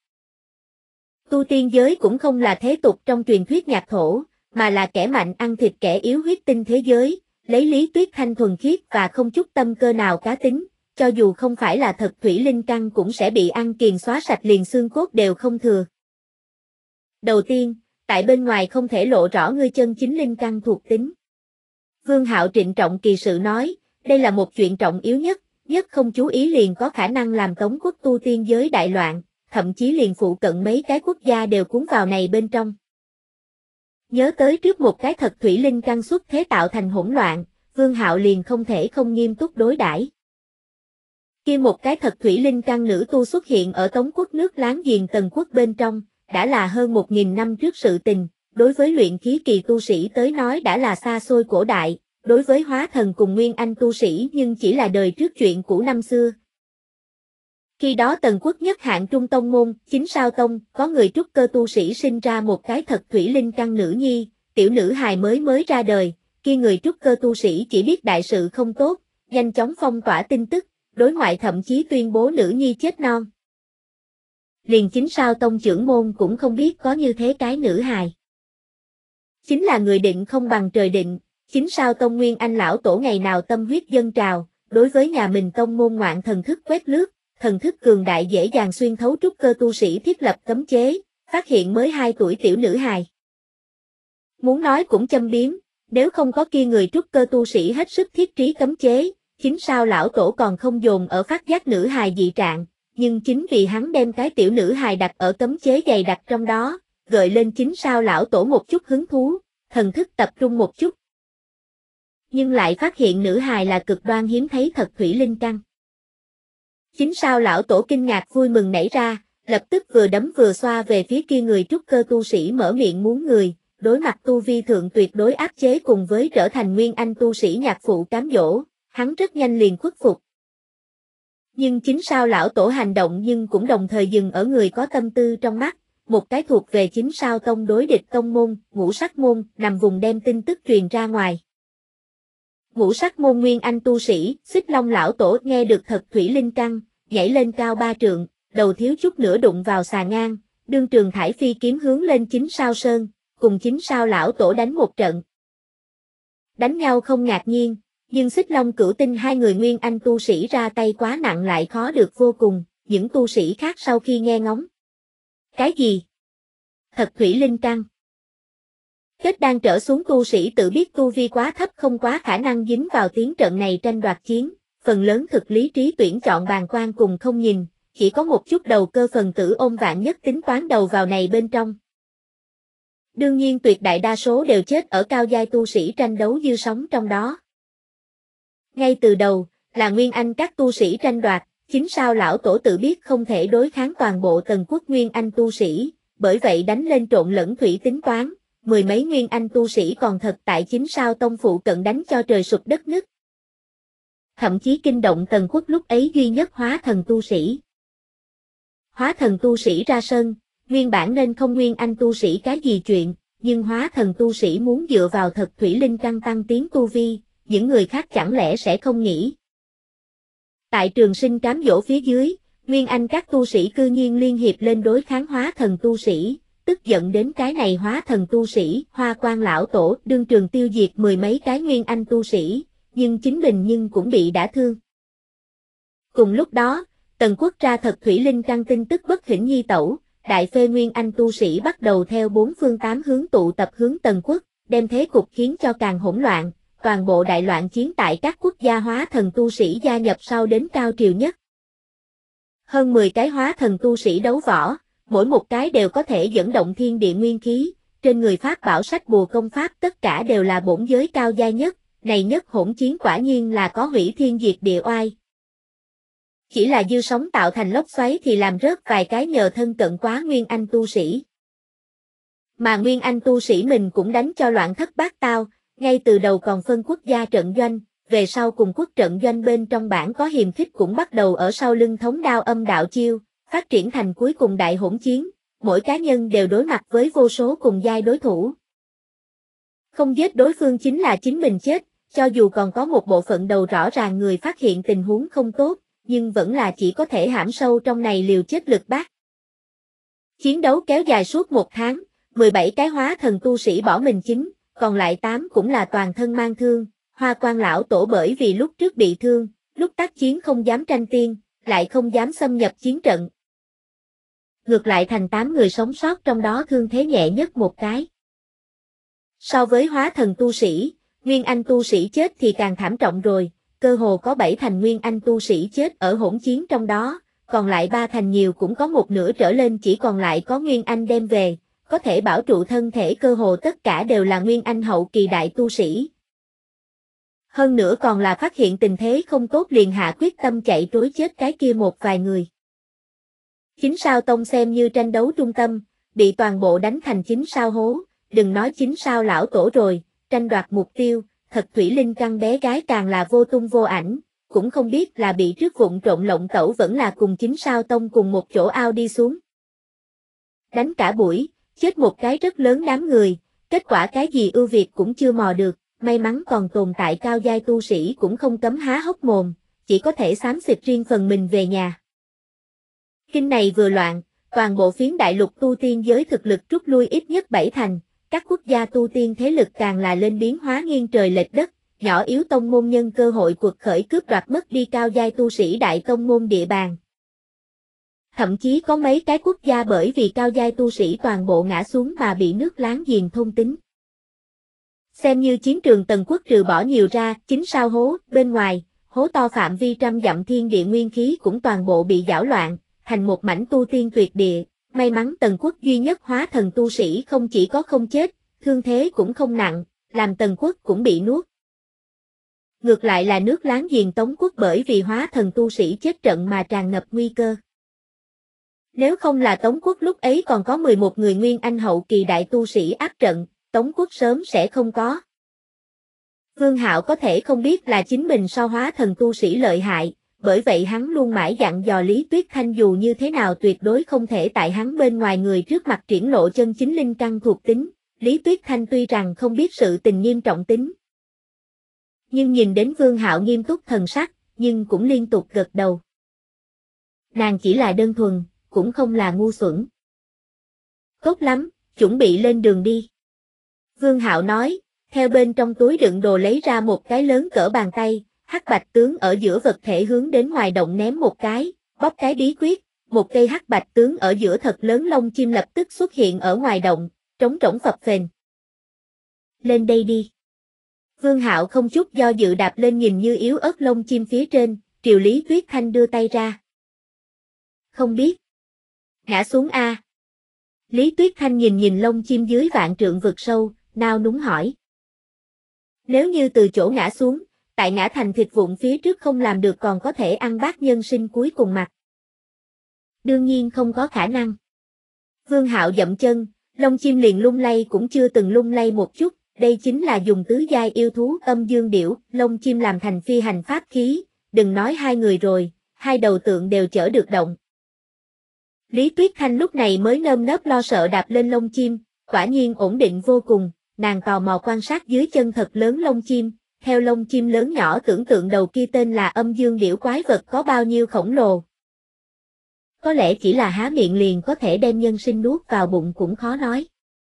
Tu tiên giới cũng không là thế tục trong truyền thuyết nhạc thổ, mà là kẻ mạnh ăn thịt kẻ yếu huyết tinh thế giới, lấy Lý Tuyết Thanh thuần khiết và không chút tâm cơ nào cá tính, cho dù không phải là thật thủy linh căn cũng sẽ bị ăn kiền xóa sạch liền xương cốt đều không thừa. Đầu tiên, tại bên ngoài không thể lộ rõ ngươi chân chính linh căn thuộc tính. Vương Hạo trịnh trọng kỳ sự nói, đây là một chuyện trọng yếu nhất không chú ý liền có khả năng làm Tống quốc tu tiên giới đại loạn, thậm chí liền phụ cận mấy cái quốc gia đều cuốn vào này bên trong. Nhớ tới trước một cái thật thủy linh căn xuất thế tạo thành hỗn loạn, Vương Hạo liền không thể không nghiêm túc đối đãi. Khi một cái thật thủy linh căn nữ tu xuất hiện ở Tống quốc nước láng giềng Tần quốc bên trong, đã là hơn 1000 năm trước sự tình, đối với luyện khí kỳ tu sĩ tới nói đã là xa xôi cổ đại, đối với hóa thần cùng nguyên anh tu sĩ nhưng chỉ là đời trước chuyện cũ năm xưa. Khi đó Tần quốc nhất hạng trung tông môn, Chính Sao Tông, có người trúc cơ tu sĩ sinh ra một cái thật thủy linh căn nữ nhi, tiểu nữ hài mới ra đời, khi người trúc cơ tu sĩ chỉ biết đại sự không tốt, nhanh chóng phong tỏa tin tức, đối ngoại thậm chí tuyên bố nữ nhi chết non. Liền Chính Sao Tông trưởng môn cũng không biết có như thế cái nữ hài. Chính là người định không bằng trời định, Chính Sao Tông Nguyên Anh lão tổ ngày nào tâm huyết dâng trào, đối với nhà mình tông môn ngoạn thần thức quét lướt, thần thức cường đại dễ dàng xuyên thấu trúc cơ tu sĩ thiết lập cấm chế, phát hiện mới 2 tuổi tiểu nữ hài. Muốn nói cũng châm biếm, nếu không có kia người trúc cơ tu sĩ hết sức thiết trí cấm chế, Chính Sao lão tổ còn không dồn ở phát giác nữ hài dị trạng, nhưng chính vì hắn đem cái tiểu nữ hài đặt ở cấm chế dày đặc trong đó, gợi lên Chính Sao lão tổ một chút hứng thú, thần thức tập trung một chút. Nhưng lại phát hiện nữ hài là cực đoan hiếm thấy thật thủy linh căn. Chính Sao lão tổ kinh ngạc vui mừng nảy ra, lập tức vừa đấm vừa xoa về phía kia người trúc cơ tu sĩ mở miệng muốn người, đối mặt tu vi thượng tuyệt đối áp chế cùng với trở thành nguyên anh tu sĩ nhạc phụ cám dỗ, hắn rất nhanh liền khuất phục. Nhưng Chính Sao lão tổ hành động nhưng cũng đồng thời dừng ở người có tâm tư trong mắt, một cái thuộc về Chính Sao Tông đối địch tông môn, Ngũ Sắc môn, nằm vùng đem tin tức truyền ra ngoài. Ngũ Sắc môn nguyên anh tu sĩ, Xích Long lão tổ nghe được thật thủy linh căn, nhảy lên cao 3 trượng, đầu thiếu chút nữa đụng vào xà ngang, đương trường thải phi kiếm hướng lên Chính Sao Sơn, cùng Chính Sao lão tổ đánh một trận. Đánh nhau không ngạc nhiên, nhưng Xích Long Cửu Tinh hai người nguyên anh tu sĩ ra tay quá nặng lại khó được vô cùng, những tu sĩ khác sau khi nghe ngóng. Cái gì? Thật thủy linh căn. Kết đan trở xuống tu sĩ tự biết tu vi quá thấp không quá khả năng dính vào tiếng trận này tranh đoạt chiến, phần lớn thực lý trí tuyển chọn bàn quan cùng không nhìn, chỉ có một chút đầu cơ phần tử ôm vạn nhất tính toán đầu vào này bên trong. Đương nhiên tuyệt đại đa số đều chết ở cao giai tu sĩ tranh đấu dư sóng trong đó. Ngay từ đầu, là nguyên anh các tu sĩ tranh đoạt, Chính Sao lão tổ tự biết không thể đối kháng toàn bộ Tần quốc nguyên anh tu sĩ, bởi vậy đánh lên trộn lẫn thủy tính toán, 10 mấy nguyên anh tu sĩ còn thật tại Chính Sao Tông phụ cận đánh cho trời sụp đất nứt. Thậm chí kinh động Tần quốc lúc ấy duy nhất hóa thần tu sĩ. Hóa thần tu sĩ ra sân, nguyên bản nên không nguyên anh tu sĩ cái gì chuyện, nhưng hóa thần tu sĩ muốn dựa vào thật thủy linh căn tăng tiến tu vi, những người khác chẳng lẽ sẽ không nghĩ. Tại Trường Sinh cám dỗ phía dưới, nguyên anh các tu sĩ cư nhiên liên hiệp lên đối kháng hóa thần tu sĩ, tức giận đến cái này hóa thần tu sĩ, Hoa Quan lão tổ đương trường tiêu diệt 10 mấy cái nguyên anh tu sĩ, nhưng chính mình nhưng cũng bị đả thương. Cùng lúc đó, Tần quốc ra thật thủy linh căn tin tức bất hĩnh nhi tẩu, đại phê nguyên anh tu sĩ bắt đầu theo 4 phương 8 hướng tụ tập hướng Tần quốc, đem thế cục khiến cho càng hỗn loạn, toàn bộ đại loạn chiến tại các quốc gia hóa thần tu sĩ gia nhập sau đến cao triều nhất. Hơn 10 cái hóa thần tu sĩ đấu võ, mỗi một cái đều có thể dẫn động thiên địa nguyên khí, trên người pháp bảo sách bùa công pháp tất cả đều là bổn giới cao giai nhất, này nhất hỗn chiến quả nhiên là có hủy thiên diệt địa oai. Chỉ là dư sóng tạo thành lốc xoáy thì làm rớt vài cái nhờ thân cận quá nguyên anh tu sĩ. Mà nguyên anh tu sĩ mình cũng đánh cho loạn thất bát tao, ngay từ đầu còn phân quốc gia trận doanh, về sau cùng quốc trận doanh bên trong bản có hiềm khích cũng bắt đầu ở sau lưng thống đao âm đạo chiêu, phát triển thành cuối cùng đại hỗn chiến, mỗi cá nhân đều đối mặt với vô số cùng giai đối thủ. Không giết đối phương chính là chính mình chết, cho dù còn có một bộ phận đầu rõ ràng người phát hiện tình huống không tốt, nhưng vẫn là chỉ có thể hãm sâu trong này liều chết lực bác. Chiến đấu kéo dài suốt 1 tháng, 17 cái hóa thần tu sĩ bỏ mình chính, còn lại 8 cũng là toàn thân mang thương, Hoa Quan lão tổ bởi vì lúc trước bị thương, lúc tác chiến không dám tranh tiên, lại không dám xâm nhập chiến trận. ngược lại thành 8 người sống sót, trong đó thương thế nhẹ nhất một cái. So với hóa thần tu sĩ, Nguyên Anh tu sĩ chết thì càng thảm trọng rồi, cơ hồ có 7 thành Nguyên Anh tu sĩ chết ở hỗn chiến trong đó, còn lại 3 thành nhiều cũng có một nửa trở lên chỉ còn lại có Nguyên Anh đem về, có thể bảo trụ thân thể cơ hồ tất cả đều là Nguyên Anh hậu kỳ đại tu sĩ. Hơn nữa còn là phát hiện tình thế không tốt liền hạ quyết tâm chạy trối chết cái kia một vài người. Chính sao tông xem như tranh đấu trung tâm, bị toàn bộ đánh thành chính sao hố, đừng nói chính sao lão tổ rồi, tranh đoạt mục tiêu, thật thủy linh căn bé gái càng là vô tung vô ảnh, cũng không biết là bị trước vụng trộn lộng tẩu vẫn là cùng chính sao tông cùng một chỗ ao đi xuống. Đánh cả buổi, chết một cái rất lớn đám người, kết quả cái gì ưu việt cũng chưa mò được, may mắn còn tồn tại cao giai tu sĩ cũng không cấm há hốc mồm, chỉ có thể xám xịt riêng phần mình về nhà. Kinh này vừa loạn, toàn bộ phiến đại lục tu tiên giới thực lực rút lui ít nhất 7 thành, các quốc gia tu tiên thế lực càng là lên biến hóa nghiêng trời lệch đất, nhỏ yếu tông môn nhân cơ hội cuộc khởi cướp đoạt mất đi cao giai tu sĩ đại tông môn địa bàn. Thậm chí có mấy cái quốc gia bởi vì cao giai tu sĩ toàn bộ ngã xuống mà bị nước láng giềng thôn tính. Xem như chiến trường Tần Quốc trừ bỏ nhiều ra, chính sao hố, bên ngoài, hố to phạm vi trăm dặm thiên địa nguyên khí cũng toàn bộ bị giảo loạn, thành một mảnh tu tiên tuyệt địa, may mắn Tần Quốc duy nhất hóa thần tu sĩ không chỉ có không chết, thương thế cũng không nặng, làm Tần Quốc cũng bị nuốt. Ngược lại là nước láng giềng Tống Quốc bởi vì hóa thần tu sĩ chết trận mà tràn ngập nguy cơ. Nếu không là Tống Quốc lúc ấy còn có 11 người Nguyên Anh hậu kỳ đại tu sĩ áp trận, Tống Quốc sớm sẽ không có. Vương Hạo có thể không biết là chính mình so hóa thần tu sĩ lợi hại, bởi vậy hắn luôn mãi dặn dò Lý Tuyết Thanh dù như thế nào tuyệt đối không thể tại hắn bên ngoài người trước mặt triển lộ chân chính linh căn thuộc tính. Lý Tuyết Thanh tuy rằng không biết sự tình nghiêm trọng tính, nhưng nhìn đến Vương Hạo nghiêm túc thần sắc, nhưng cũng liên tục gật đầu. Nàng chỉ là đơn thuần, cũng không là ngu xuẩn. Tốt lắm, chuẩn bị lên đường đi. Vương Hạo nói, theo bên trong túi đựng đồ lấy ra một cái lớn cỡ bàn tay, hắc bạch tướng ở giữa vật thể hướng đến ngoài động ném một cái, bóp cái bí quyết, một cây hắc bạch tướng ở giữa thật lớn lông chim lập tức xuất hiện ở ngoài động, trống rỗng phập phềnh. Lên đây đi. Vương Hạo không chút do dự đạp lên nhìn như yếu ớt lông chim phía trên, triều Lý Tuyết Thanh đưa tay ra. Không biết. Ngã xuống a. Lý Tuyết Thanh nhìn lông chim dưới vạn trượng vực sâu, nao núng hỏi. Nếu như từ chỗ ngã xuống, tại ngã thành thịt vụn phía trước không làm được còn có thể ăn bát nhân sinh cuối cùng mặt. Đương nhiên không có khả năng. Vương Hạo dậm chân, lông chim liền lung lay cũng chưa từng lung lay một chút, đây chính là dùng tứ giai yêu thú âm dương điểu, lông chim làm thành phi hành pháp khí, đừng nói hai người rồi, hai đầu tượng đều chở được động. Lý Tuyết Thanh lúc này mới nơm nớp lo sợ đạp lên lông chim, quả nhiên ổn định vô cùng, nàng tò mò quan sát dưới chân thật lớn lông chim, theo lông chim lớn nhỏ tưởng tượng đầu kia tên là âm dương điểu quái vật có bao nhiêu khổng lồ. Có lẽ chỉ là há miệng liền có thể đem nhân sinh nuốt vào bụng cũng khó nói.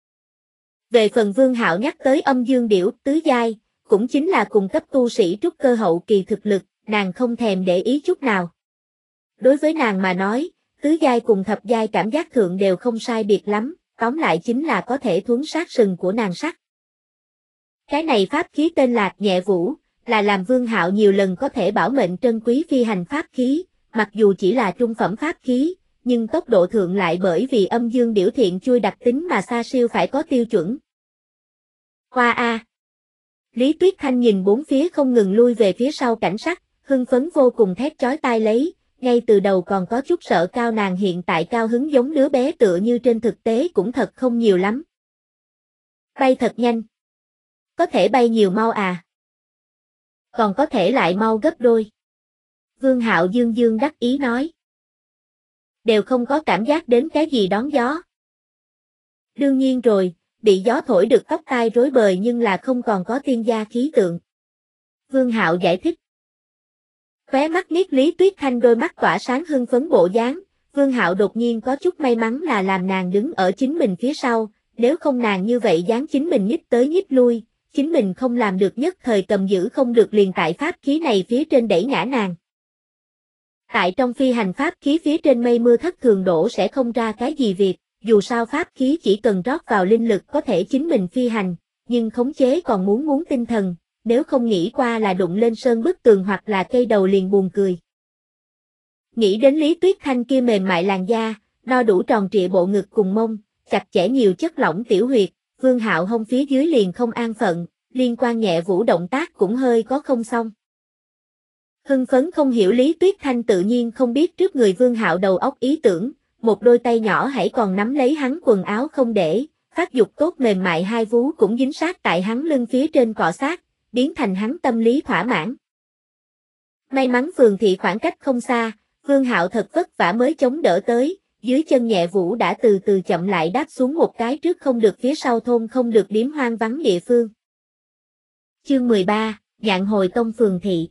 Về phần Vương Hạo nhắc tới âm dương điểu tứ giai, cũng chính là cùng cấp tu sĩ trúc cơ hậu kỳ thực lực, nàng không thèm để ý chút nào. Đối với nàng mà nói, tứ giai cùng thập giai cảm giác thượng đều không sai biệt lắm, tóm lại chính là có thể thuấn sát sừng của nàng sắc. Cái này pháp khí tên là Nhẹ Vũ, là làm Vương Hạo nhiều lần có thể bảo mệnh trân quý phi hành pháp khí, mặc dù chỉ là trung phẩm pháp khí, nhưng tốc độ thượng lại bởi vì âm dương điểu thiện chui đặc tính mà xa siêu phải có tiêu chuẩn. Hoa a! Lý Tuyết Thanh nhìn bốn phía không ngừng lui về phía sau cảnh sắc, hưng phấn vô cùng thét chói tai lấy, ngay từ đầu còn có chút sợ cao nàng hiện tại cao hứng giống đứa bé tựa như trên thực tế cũng thật không nhiều lắm. Bay thật nhanh. Có thể bay nhiều mau à? Còn có thể lại mau gấp đôi. Vương Hạo dương dương đắc ý nói. Đều không có cảm giác đến cái gì đón gió. Đương nhiên rồi, bị gió thổi được tóc tai rối bời nhưng là không còn có tiên gia khí tượng. Vương Hạo giải thích. Khóe mắt liếc Lý Tuyết Thanh đôi mắt tỏa sáng hưng phấn bộ dáng, Vương Hạo đột nhiên có chút may mắn là làm nàng đứng ở chính mình phía sau, nếu không nàng như vậy dáng chính mình nhích tới nhích lui, chính mình không làm được nhất thời cầm giữ không được liền tại pháp khí này phía trên đẩy ngã nàng. Tại trong phi hành pháp khí phía trên mây mưa thất thường đổ sẽ không ra cái gì việc, dù sao pháp khí chỉ cần rót vào linh lực có thể chính mình phi hành, nhưng khống chế còn muốn tinh thần, nếu không nghĩ qua là đụng lên sơn bức tường hoặc là cây đầu liền buồn cười. Nghĩ đến Lý Tuyết Thanh kia mềm mại làn da, no đủ tròn trịa bộ ngực cùng mông, chặt chẽ nhiều chất lỏng tiểu huyệt, Vương Hạo hông phía dưới liền không an phận, liên quan nhẹ vũ động tác cũng hơi có không xong. Hưng phấn không hiểu Lý Tuyết Thanh tự nhiên không biết trước người Vương Hạo đầu óc ý tưởng, một đôi tay nhỏ hãy còn nắm lấy hắn quần áo không để, phát dục tốt mềm mại hai vú cũng dính sát tại hắn lưng phía trên cọ sát, biến thành hắn tâm lý thỏa mãn. May mắn phường thị khoảng cách không xa, Vương Hạo thật vất vả mới chống đỡ tới, dưới chân nhẹ vũ đã từ từ chậm lại đáp xuống một cái trước không được phía sau thôn không được điếm hoang vắng địa phương. Chương 13, Dạng hồi tông phường thị.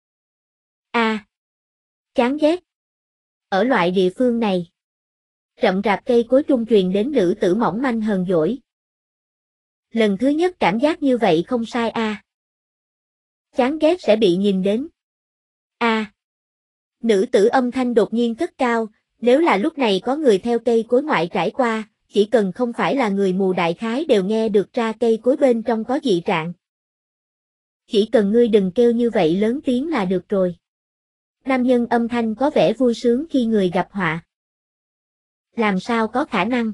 Chán ghét. Ở loại địa phương này, rậm rạp cây cối trung truyền đến nữ tử mỏng manh hờn dỗi. Lần thứ nhất cảm giác như vậy không sai a. Chán ghét sẽ bị nhìn đến. Nữ tử âm thanh đột nhiên cất cao, nếu là lúc này có người theo cây cối ngoại trải qua, chỉ cần không phải là người mù đại khái đều nghe được ra cây cối bên trong có dị trạng. Chỉ cần ngươi đừng kêu như vậy lớn tiếng là được rồi. Nam nhân âm thanh có vẻ vui sướng khi người gặp họa. Làm sao có khả năng?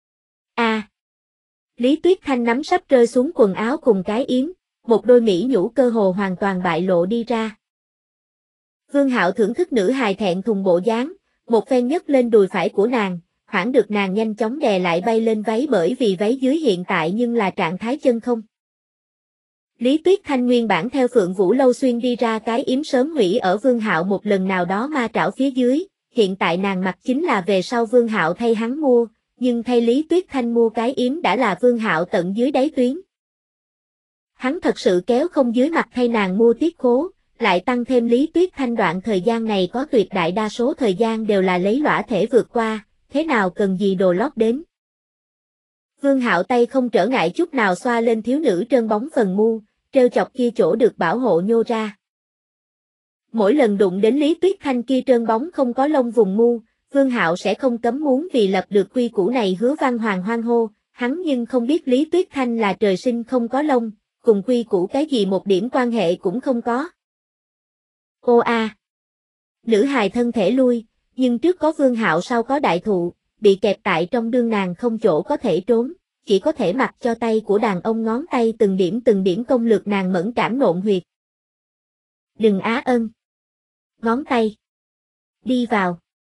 Lý Tuyết Thanh nắm sắp rơi xuống quần áo cùng cái yếm, một đôi mỹ nhũ cơ hồ hoàn toàn bại lộ đi ra. Vương Hạo thưởng thức nữ hài thẹn thùng bộ dáng, một phen nhấc lên đùi phải của nàng, hoảng được nàng nhanh chóng đè lại bay lên váy bởi vì váy dưới hiện tại nhưng là trạng thái chân không. Lý Tuyết Thanh nguyên bản theo Phượng Vũ Lâu xuyên đi ra cái yếm sớm hủy ở Vương Hạo một lần nào đó ma trảo phía dưới, hiện tại nàng mặc chính là về sau Vương Hạo thay hắn mua, nhưng thay Lý Tuyết Thanh mua cái yếm đã là Vương Hạo tận dưới đáy tuyến. Hắn thật sự kéo không dưới mặt thay nàng mua tiết khố, lại tăng thêm Lý Tuyết Thanh đoạn thời gian này có tuyệt đại đa số thời gian đều là lấy lõa thể vượt qua, thế nào cần gì đồ lót đến. Vương Hạo tay không trở ngại chút nào xoa lên thiếu nữ trơn bóng phần mu, trêu chọc kia chỗ được bảo hộ nhô ra. Mỗi lần đụng đến Lý Tuyết Thanh kia trơn bóng không có lông vùng mu, Vương Hạo sẽ không cấm muốn vì lập được quy củ này hứa văn hoàng hoan hô, hắn nhưng không biết Lý Tuyết Thanh là trời sinh không có lông, cùng quy củ cái gì một điểm quan hệ cũng không có. Nữ hài thân thể lui, nhưng trước có Vương Hạo sau có đại thụ, bị kẹp tại trong đương nàng không chỗ có thể trốn, chỉ có thể mặc cho tay của đàn ông ngón tay từng điểm công lược nàng mẫn cảm nộn huyệt. Đừng á ân. Ngón tay. Đi vào.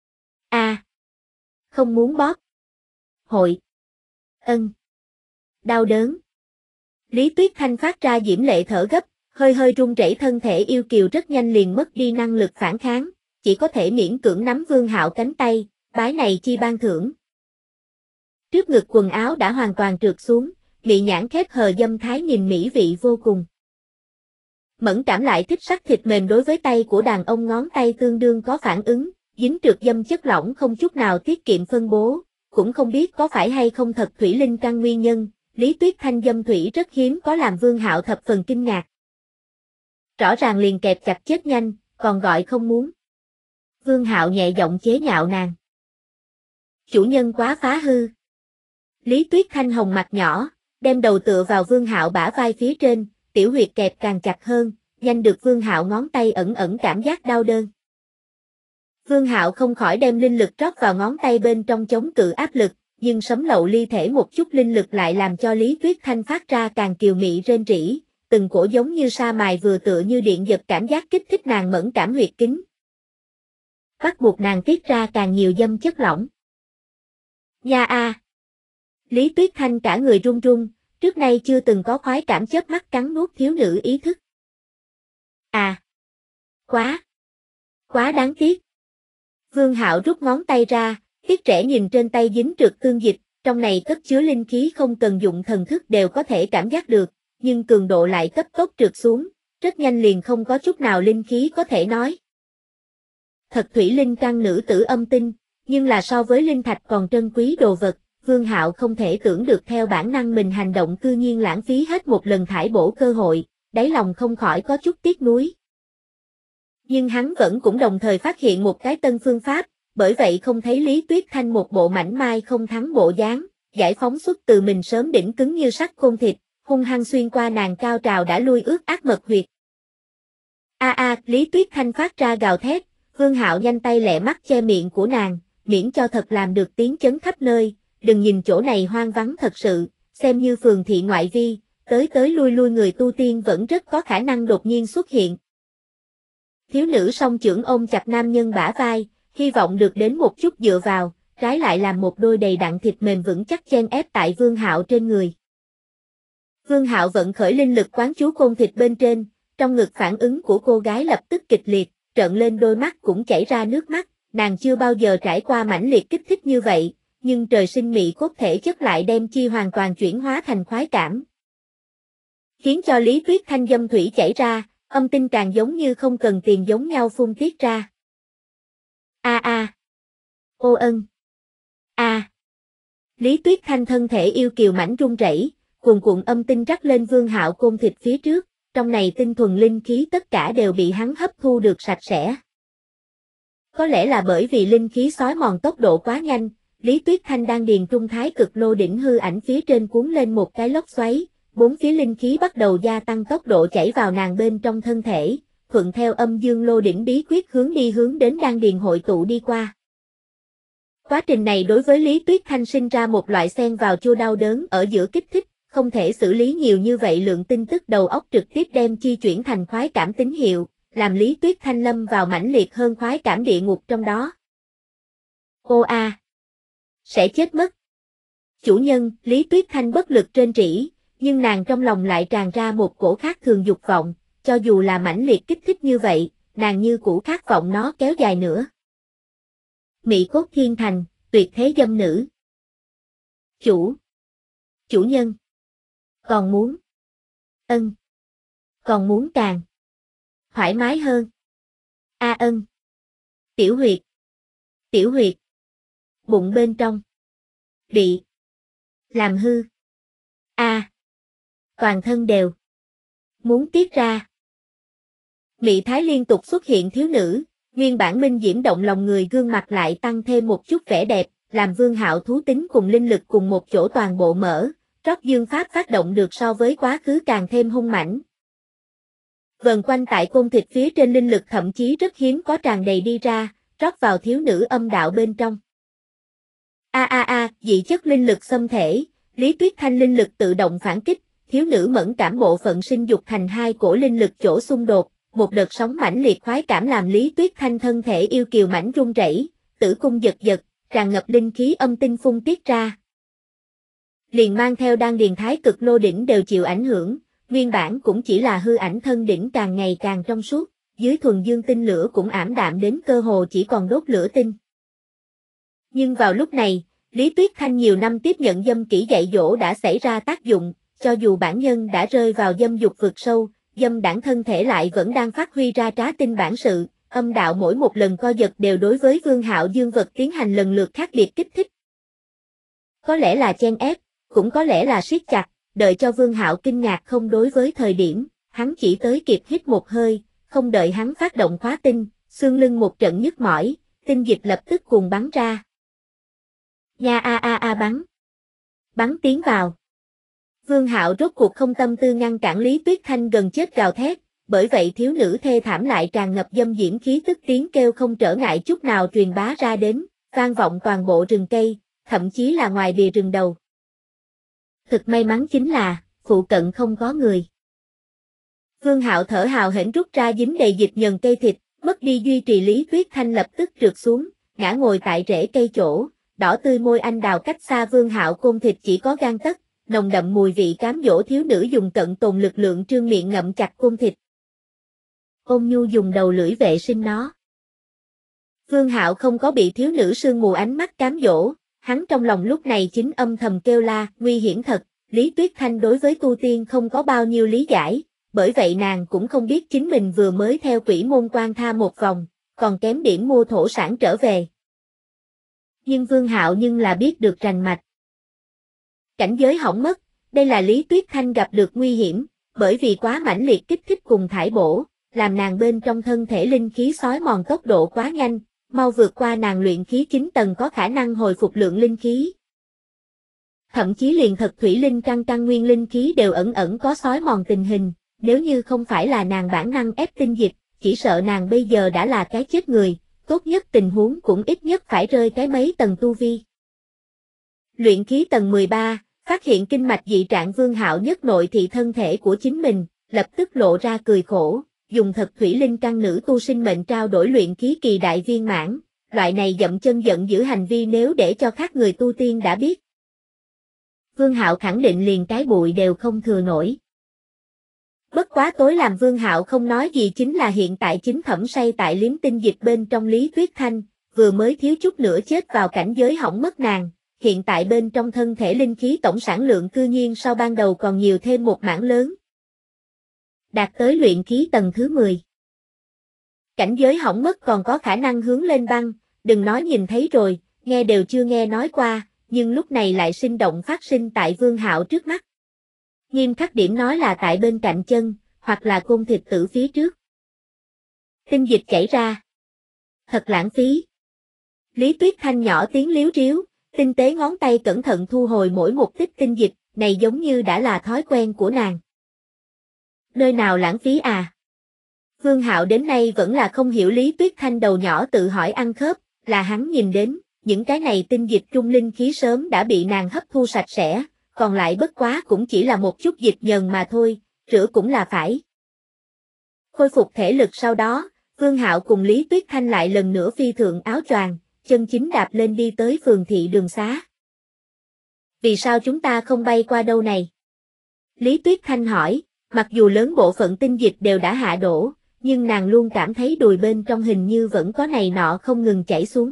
Không muốn bóp. Hội. Ân. Đau đớn. Lý Tuyết Thanh phát ra diễm lệ thở gấp, hơi run rẩy thân thể yêu kiều rất nhanh liền mất đi năng lực phản kháng, chỉ có thể miễn cưỡng nắm Vương Hạo cánh tay, bái này chi ban thưởng. Trước ngực quần áo đã hoàn toàn trượt xuống, bị nhãn khép hờ dâm thái nhìn mỹ vị vô cùng. Mẫn cảm lại thích sắc thịt mềm đối với tay của đàn ông ngón tay tương đương có phản ứng, dính trượt dâm chất lỏng không chút nào tiết kiệm phân bố, cũng không biết có phải hay không thật thủy linh căn nguyên nhân, Lý Tuyết Thanh dâm thủy rất hiếm có làm Vương Hạo thập phần kinh ngạc. Rõ ràng liền kẹp chặt chết nhanh, còn gọi không muốn. Vương Hạo nhẹ giọng chế nhạo nàng. Chủ nhân quá phá hư. Lý Tuyết Thanh hồng mặt nhỏ, đem đầu tựa vào Vương Hạo bả vai phía trên, tiểu huyệt kẹp càng chặt hơn, nhanh được Vương Hạo ngón tay ẩn cảm giác đau đớn. Vương Hạo không khỏi đem linh lực rót vào ngón tay bên trong chống cự áp lực, nhưng sấm lậu ly thể một chút linh lực lại làm cho Lý Tuyết Thanh phát ra càng kiều mị rên rỉ, từng cổ giống như sa mài vừa tựa như điện giật cảm giác kích thích nàng mẫn cảm huyệt kính. Bắt buộc nàng tiết ra càng nhiều dâm chất lỏng. Nha. Lý Tuyết Thanh cả người run run, trước nay chưa từng có khoái cảm chớp mắt cắn nuốt thiếu nữ ý thức. Quá đáng tiếc. Vương Hạo rút ngón tay ra, tiếc trẻ nhìn trên tay dính trượt tương dịch, trong này cất chứa linh khí không cần dụng thần thức đều có thể cảm giác được, nhưng cường độ lại cấp tốc trượt xuống, rất nhanh liền không có chút nào linh khí có thể nói. Thật thủy linh căn nữ tử âm tinh, nhưng là so với linh thạch còn trân quý đồ vật, Vương Hạo không thể tưởng được theo bản năng mình hành động cư nhiên lãng phí hết một lần thải bổ cơ hội, đáy lòng không khỏi có chút tiếc nuối. Nhưng hắn vẫn cũng đồng thời phát hiện một cái tân phương pháp, bởi vậy không thấy Lý Tuyết Thanh một bộ mảnh mai không thắng bộ dáng, giải phóng xuất từ mình sớm đỉnh cứng như sắt côn thịt, hung hăng xuyên qua nàng cao trào đã lui ướt át mật huyệt. Lý Tuyết Thanh phát ra gào thét, Vương Hạo nhanh tay lẹ mắt che miệng của nàng, miễn cho thật làm được tiếng chấn khắp nơi, đừng nhìn chỗ này hoang vắng thật sự, xem như phường thị ngoại vi, tới lui người tu tiên vẫn rất có khả năng đột nhiên xuất hiện. Thiếu nữ song chưởng ôm chặt nam nhân bả vai, hy vọng được đến một chút dựa vào, trái lại làm một đôi đầy đặn thịt mềm vững chắc chen ép tại Vương Hạo trên người. Vương Hạo vận khởi linh lực quán chú côn thịt bên trên, trong ngực phản ứng của cô gái lập tức kịch liệt, trợn lên đôi mắt cũng chảy ra nước mắt, nàng chưa bao giờ trải qua mãnh liệt kích thích như vậy, nhưng trời sinh mị cốt thể chất lại đem chi hoàn toàn chuyển hóa thành khoái cảm. Khiến cho Lý Tuyết Thanh dâm thủy chảy ra, âm tinh càng giống như không cần tiền giống nhau phun tiết ra. Ô ân. Lý Tuyết Thanh thân thể yêu kiều mảnh run rẩy, cuồn cuộn âm tinh rắc lên Vương Hạo côn thịt phía trước, trong này tinh thuần linh khí tất cả đều bị hắn hấp thu được sạch sẽ. Có lẽ là bởi vì linh khí xói mòn tốc độ quá nhanh, Lý Tuyết Thanh đang điền trung thái cực lô đỉnh hư ảnh phía trên cuốn lên một cái lốc xoáy, bốn phía linh khí bắt đầu gia tăng tốc độ chảy vào nàng bên trong thân thể, thuận theo âm dương lô đỉnh bí quyết hướng đến đan điền hội tụ đi qua. Quá trình này đối với Lý Tuyết Thanh sinh ra một loại xen vào chua đau đớn ở giữa kích thích, không thể xử lý nhiều như vậy lượng tin tức đầu óc trực tiếp đem chi chuyển thành khoái cảm tín hiệu, làm Lý Tuyết Thanh lâm vào mãnh liệt hơn khoái cảm địa ngục trong đó. Sẽ chết mất. Chủ nhân, Lý Tuyết Thanh bất lực trên rỉ, nhưng nàng trong lòng lại tràn ra một cổ khác thường dục vọng, cho dù là mãnh liệt kích thích như vậy, nàng như cũ khát vọng nó kéo dài nữa. Mị cốt thiên thành, tuyệt thế dâm nữ. Chủ nhân. Còn muốn. Còn muốn càng. Thoải mái hơn. Tiểu huyệt. Bụng bên trong. Bị. Làm hư. Toàn thân đều. Muốn tiết ra. Mị thái liên tục xuất hiện thiếu nữ, nguyên bản minh diễm động lòng người gương mặt lại tăng thêm một chút vẻ đẹp, làm Vương Hạo thú tính cùng linh lực cùng một chỗ toàn bộ mở, trót dương pháp phát động được so với quá khứ càng thêm hung mãnh. Vần quanh tại côn thịt phía trên linh lực thậm chí rất hiếm có tràn đầy đi ra, rót vào thiếu nữ âm đạo bên trong. Dị chất linh lực xâm thể, Lý Tuyết Thanh linh lực tự động phản kích, thiếu nữ mẫn cảm bộ phận sinh dục thành hai cổ linh lực chỗ xung đột, một đợt sóng mãnh liệt khoái cảm làm Lý Tuyết Thanh thân thể yêu kiều mảnh run rẩy, tử cung giật giật, tràn ngập linh khí âm tinh phun tiết ra. Liền mang theo đan điền thái cực lô đỉnh đều chịu ảnh hưởng, nguyên bản cũng chỉ là hư ảnh thân đỉnh càng ngày càng trong suốt, dưới thuần dương tinh lửa cũng ảm đạm đến cơ hồ chỉ còn đốt lửa tinh. Nhưng vào lúc này, Lý Tuyết Thanh nhiều năm tiếp nhận dâm kỹ dạy dỗ đã xảy ra tác dụng, cho dù bản nhân đã rơi vào dâm dục vực sâu, dâm đảng thân thể lại vẫn đang phát huy ra trá tinh bản sự, âm đạo mỗi một lần co giật đều đối với Vương Hạo dương vật tiến hành lần lượt khác biệt kích thích. Có lẽ là chen ép, cũng có lẽ là siết chặt, đợi cho Vương Hạo kinh ngạc không đối với thời điểm, hắn chỉ tới kịp hít một hơi, không đợi hắn phát động khóa tinh, xương lưng một trận nhức mỏi, tinh dịch lập tức cuồng bắn ra. Bắn tiến vào. Vương Hạo rốt cuộc không tâm tư ngăn cản Lý Tuyết Thanh gần chết gào thét, bởi vậy thiếu nữ thê thảm lại tràn ngập dâm diễm khí tức tiếng kêu không trở ngại chút nào truyền bá ra đến, vang vọng toàn bộ rừng cây, thậm chí là ngoài bìa rừng đầu. Thực may mắn chính là, phụ cận không có người. Vương Hạo thở hào hển rút ra dính đầy dịch nhờn cây thịt, mất đi duy trì Lý Tuyết Thanh lập tức trượt xuống, ngã ngồi tại rễ cây chỗ, đỏ tươi môi anh đào cách xa Vương Hạo côn thịt chỉ có gang tấc, nồng đậm mùi vị cám dỗ thiếu nữ dùng cận tồn lực lượng trương miệng ngậm chặt côn thịt. Ôn nhu dùng đầu lưỡi vệ sinh nó. Vương Hạo không có bị thiếu nữ sương mù ánh mắt cám dỗ, hắn trong lòng lúc này chính âm thầm kêu la, nguy hiểm thật, Lý Tuyết Thanh đối với tu tiên không có bao nhiêu lý giải, bởi vậy nàng cũng không biết chính mình vừa mới theo quỷ môn quan tha một vòng, còn kém điểm mua thổ sản trở về. Nhưng Vương Hạo nhưng là biết được rành mạch. Cảnh giới hỏng mất, đây là Lý Tuyết Thanh gặp được nguy hiểm, bởi vì quá mãnh liệt kích thích cùng thải bổ, làm nàng bên trong thân thể linh khí xói mòn tốc độ quá nhanh, mau vượt qua nàng luyện khí 9 tầng có khả năng hồi phục lượng linh khí. Thậm chí liền thật thủy linh căn nguyên linh khí đều ẩn ẩn có xói mòn tình hình, nếu như không phải là nàng bản năng ép tinh dịch, chỉ sợ nàng bây giờ đã là cái chết người, tốt nhất tình huống cũng ít nhất phải rơi cái mấy tầng tu vi. Luyện khí tầng 13, phát hiện kinh mạch dị trạng Vương Hạo nhất nội thị thân thể của chính mình, lập tức lộ ra cười khổ, dùng thật thủy linh căn nữ tu sinh mệnh trao đổi luyện khí kỳ đại viên mãn, loại này dậm chân giận dữ hành vi nếu để cho khác người tu tiên đã biết. Vương Hạo khẳng định liền cái bụi đều không thừa nổi. Bất quá tối làm Vương Hạo không nói gì chính là hiện tại chính thẩm say tại liếm tinh dịch bên trong Lý Tuyết Thanh, vừa mới thiếu chút nữa chết vào cảnh giới hỏng mất nàng, hiện tại bên trong thân thể linh khí tổng sản lượng cư nhiên sau ban đầu còn nhiều thêm một mảng lớn. Đạt tới luyện khí tầng thứ 10. Cảnh giới hỏng mất còn có khả năng hướng lên băng, đừng nói nhìn thấy rồi, nghe đều chưa nghe nói qua, nhưng lúc này lại sinh động phát sinh tại Vương Hạo trước mắt. Nghiêm khắc điểm nói là tại bên cạnh chân, hoặc là côn thịt tử phía trước. Tinh dịch chảy ra. Thật lãng phí. Lý Tuyết Thanh nhỏ tiếng líu ríu, tinh tế ngón tay cẩn thận thu hồi mỗi một tích tinh dịch, này giống như đã là thói quen của nàng. Nơi nào lãng phí à? Vương Hạo đến nay vẫn là không hiểu Lý Tuyết Thanh đầu nhỏ tự hỏi ăn khớp, là hắn nhìn đến, những cái này tinh dịch trung linh khí sớm đã bị nàng hấp thu sạch sẽ, còn lại bất quá cũng chỉ là một chút dịch nhờn mà thôi, rửa cũng là phải. Khôi phục thể lực sau đó, Vương Hạo cùng Lý Tuyết Thanh lại lần nữa phi thượng áo choàng, chân chính đạp lên đi tới phường thị đường xá. Vì sao chúng ta không bay qua đâu này? Lý Tuyết Thanh hỏi, mặc dù lớn bộ phận tinh dịch đều đã hạ đổ, nhưng nàng luôn cảm thấy đùi bên trong hình như vẫn có này nọ không ngừng chảy xuống.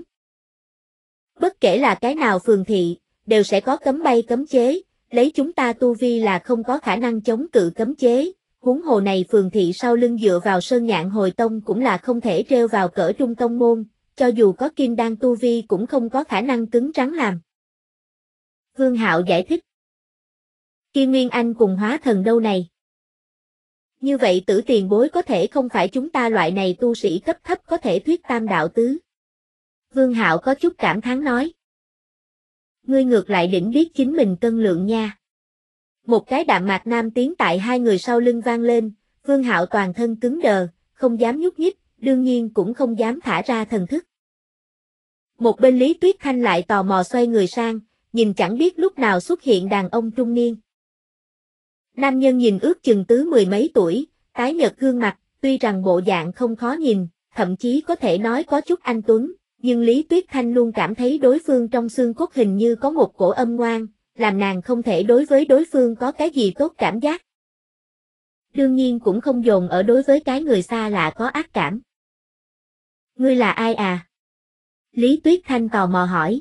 Bất kể là cái nào phường thị, đều sẽ có cấm bay cấm chế, lấy chúng ta tu vi là không có khả năng chống cự cấm chế, huống hồ này phường thị sau lưng dựa vào Sơn Nhạn Hồi Tông cũng là không thể treo vào cỡ trung tông môn, cho dù có kim đan tu vi cũng không có khả năng cứng rắn làm. Vương Hạo giải thích. Kim Nguyên Anh cùng hóa thần đâu này? Như vậy Tử tiền bối có thể không phải chúng ta loại này tu sĩ cấp thấp có thể thuyết tam đạo tứ. Vương Hạo có chút cảm thán nói. Ngươi ngược lại định biết chính mình cân lượng nha. Một cái đạm mạc nam tiếng tại hai người sau lưng vang lên, Vương Hạo toàn thân cứng đờ, không dám nhúc nhích, đương nhiên cũng không dám thả ra thần thức. Một bên Lý Tuyết Thanh lại tò mò xoay người sang, nhìn chẳng biết lúc nào xuất hiện đàn ông trung niên. Nam nhân nhìn ước chừng tứ mười mấy tuổi, tái nhợt gương mặt, tuy rằng bộ dạng không khó nhìn, thậm chí có thể nói có chút anh tuấn, nhưng Lý Tuyết Thanh luôn cảm thấy đối phương trong xương cốt hình như có một cổ âm ngoan, làm nàng không thể đối với đối phương có cái gì tốt cảm giác. Đương nhiên cũng không dồn ở đối với cái người xa lạ có ác cảm. Ngươi là ai à? Lý Tuyết Thanh tò mò hỏi.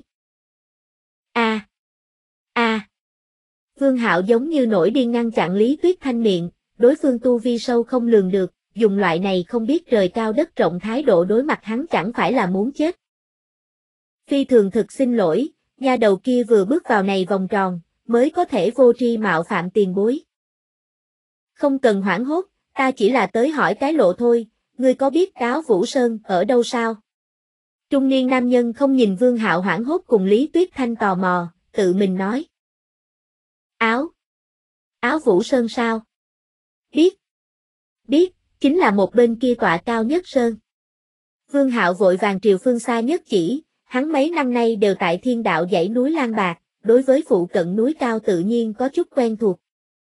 Vương Hạo giống như nổi điên ngăn chặn Lý Tuyết Thanh miệng, đối phương tu vi sâu không lường được, dùng loại này không biết trời cao đất rộng thái độ đối mặt hắn chẳng phải là muốn chết. Phi thường thực xin lỗi, nha đầu kia vừa bước vào này vòng tròn, mới có thể vô tri mạo phạm tiền bối. Không cần hoảng hốt, ta chỉ là tới hỏi cái lộ thôi, ngươi có biết Cáo Vũ Sơn ở đâu sao? Trung niên nam nhân không nhìn Vương Hạo hoảng hốt cùng Lý Tuyết Thanh tò mò, tự mình nói. Áo Vũ Sơn sao? Biết, chính là một bên kia tọa cao nhất sơn. Vương Hạo vội vàng triều phương xa nhất chỉ, hắn mấy năm nay đều tại Thiên Đạo dãy núi Lan Bạc, đối với phụ cận núi cao tự nhiên có chút quen thuộc.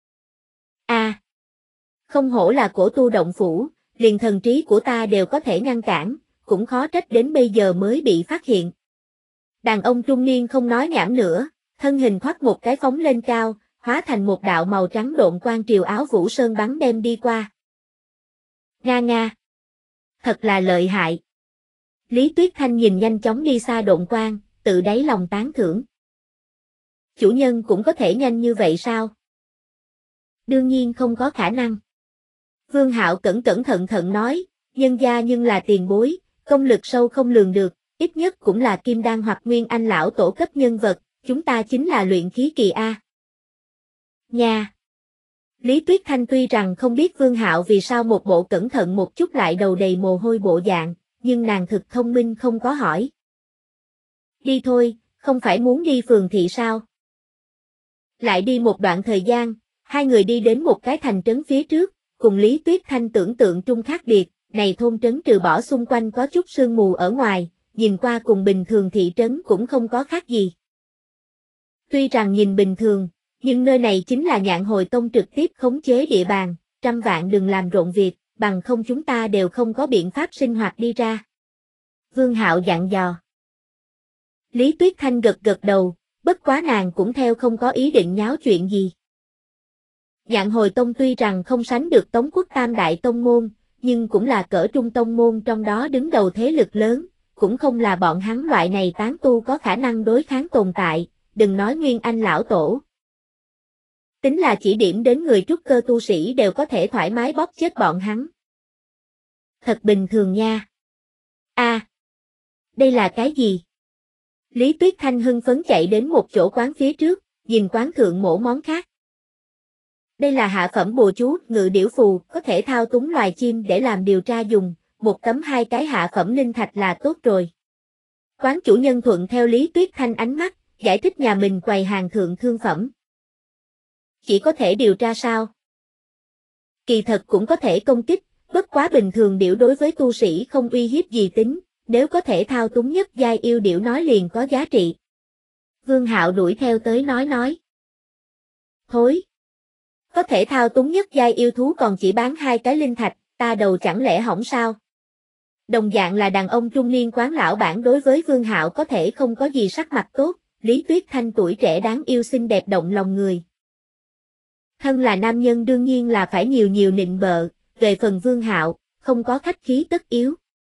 Không hổ là cổ tu động phủ, liền thần trí của ta đều có thể ngăn cản, cũng khó trách đến bây giờ mới bị phát hiện. Đàn ông trung niên không nói nhảm nữa, thân hình thoát một cái phóng lên cao, hóa thành một đạo màu trắng độn quang triều Áo Vũ Sơn bắn đem đi qua. Nga. Thật là lợi hại. Lý Tuyết Thanh nhìn nhanh chóng đi xa độn quang, tự đáy lòng tán thưởng. Chủ nhân cũng có thể nhanh như vậy sao? Đương nhiên không có khả năng. Vương Hạo cẩn thận nói, nhân gia nhưng là tiền bối, công lực sâu không lường được, ít nhất cũng là kim đan hoặc nguyên anh lão tổ cấp nhân vật, chúng ta chính là luyện khí kỳ A. Nha! Lý Tuyết Thanh tuy rằng không biết Vương Hạo vì sao một bộ cẩn thận một chút lại đầu đầy mồ hôi bộ dạng, nhưng nàng thực thông minh không có hỏi. Đi thôi, không phải muốn đi phường thị sao? Lại đi một đoạn thời gian, hai người đi đến một cái thành trấn phía trước, cùng Lý Tuyết Thanh tưởng tượng trung khác biệt, này thôn trấn trừ bỏ xung quanh có chút sương mù ở ngoài, nhìn qua cùng bình thường thị trấn cũng không có khác gì. Tuy rằng nhìn bình thường, nhưng nơi này chính là Nhạn Hồi Tông trực tiếp khống chế địa bàn, trăm vạn đừng làm rộn việc, bằng không chúng ta đều không có biện pháp sinh hoạt đi ra. Vương Hạo dặn dò. Lý Tuyết Thanh gật gật đầu, bất quá nàng cũng theo không có ý định nháo chuyện gì. Nhạn Hồi Tông tuy rằng không sánh được Tống Quốc Tam Đại Tông Môn, nhưng cũng là cỡ trung tông môn trong đó đứng đầu thế lực lớn, cũng không là bọn hắn loại này tán tu có khả năng đối kháng tồn tại, đừng nói Nguyên Anh lão tổ. Tính là chỉ điểm đến người trúc cơ tu sĩ đều có thể thoải mái bóp chết bọn hắn. Thật bình thường nha. Đây là cái gì? Lý Tuyết Thanh hưng phấn chạy đến một chỗ quán phía trước, nhìn quán thượng mổ món khác. Đây là hạ phẩm bùa chú, ngự điểu phù, có thể thao túng loài chim để làm điều tra dùng, một tấm 2 cái hạ phẩm linh thạch là tốt rồi. Quán chủ nhân thuận theo Lý Tuyết Thanh ánh mắt, giải thích nhà mình quầy hàng thượng thương phẩm. Chỉ có thể điều tra sao? Kỳ thật cũng có thể công kích, bất quá bình thường điểu đối với tu sĩ không uy hiếp gì tính, nếu có thể thao túng nhất giai yêu điểu nói liền có giá trị. Vương Hạo đuổi theo tới nói. Thối! Có thể thao túng nhất giai yêu thú còn chỉ bán 2 cái linh thạch, ta đầu chẳng lẽ hỏng sao? Đồng dạng là đàn ông trung niên quán lão bản đối với Vương Hạo có thể không có gì sắc mặt tốt, Lý Tuyết Thanh tuổi trẻ đáng yêu xinh đẹp động lòng người. Thân là nam nhân đương nhiên là phải nhiều nịnh bợ, về phần Vương Hạo, không có khách khí tất yếu.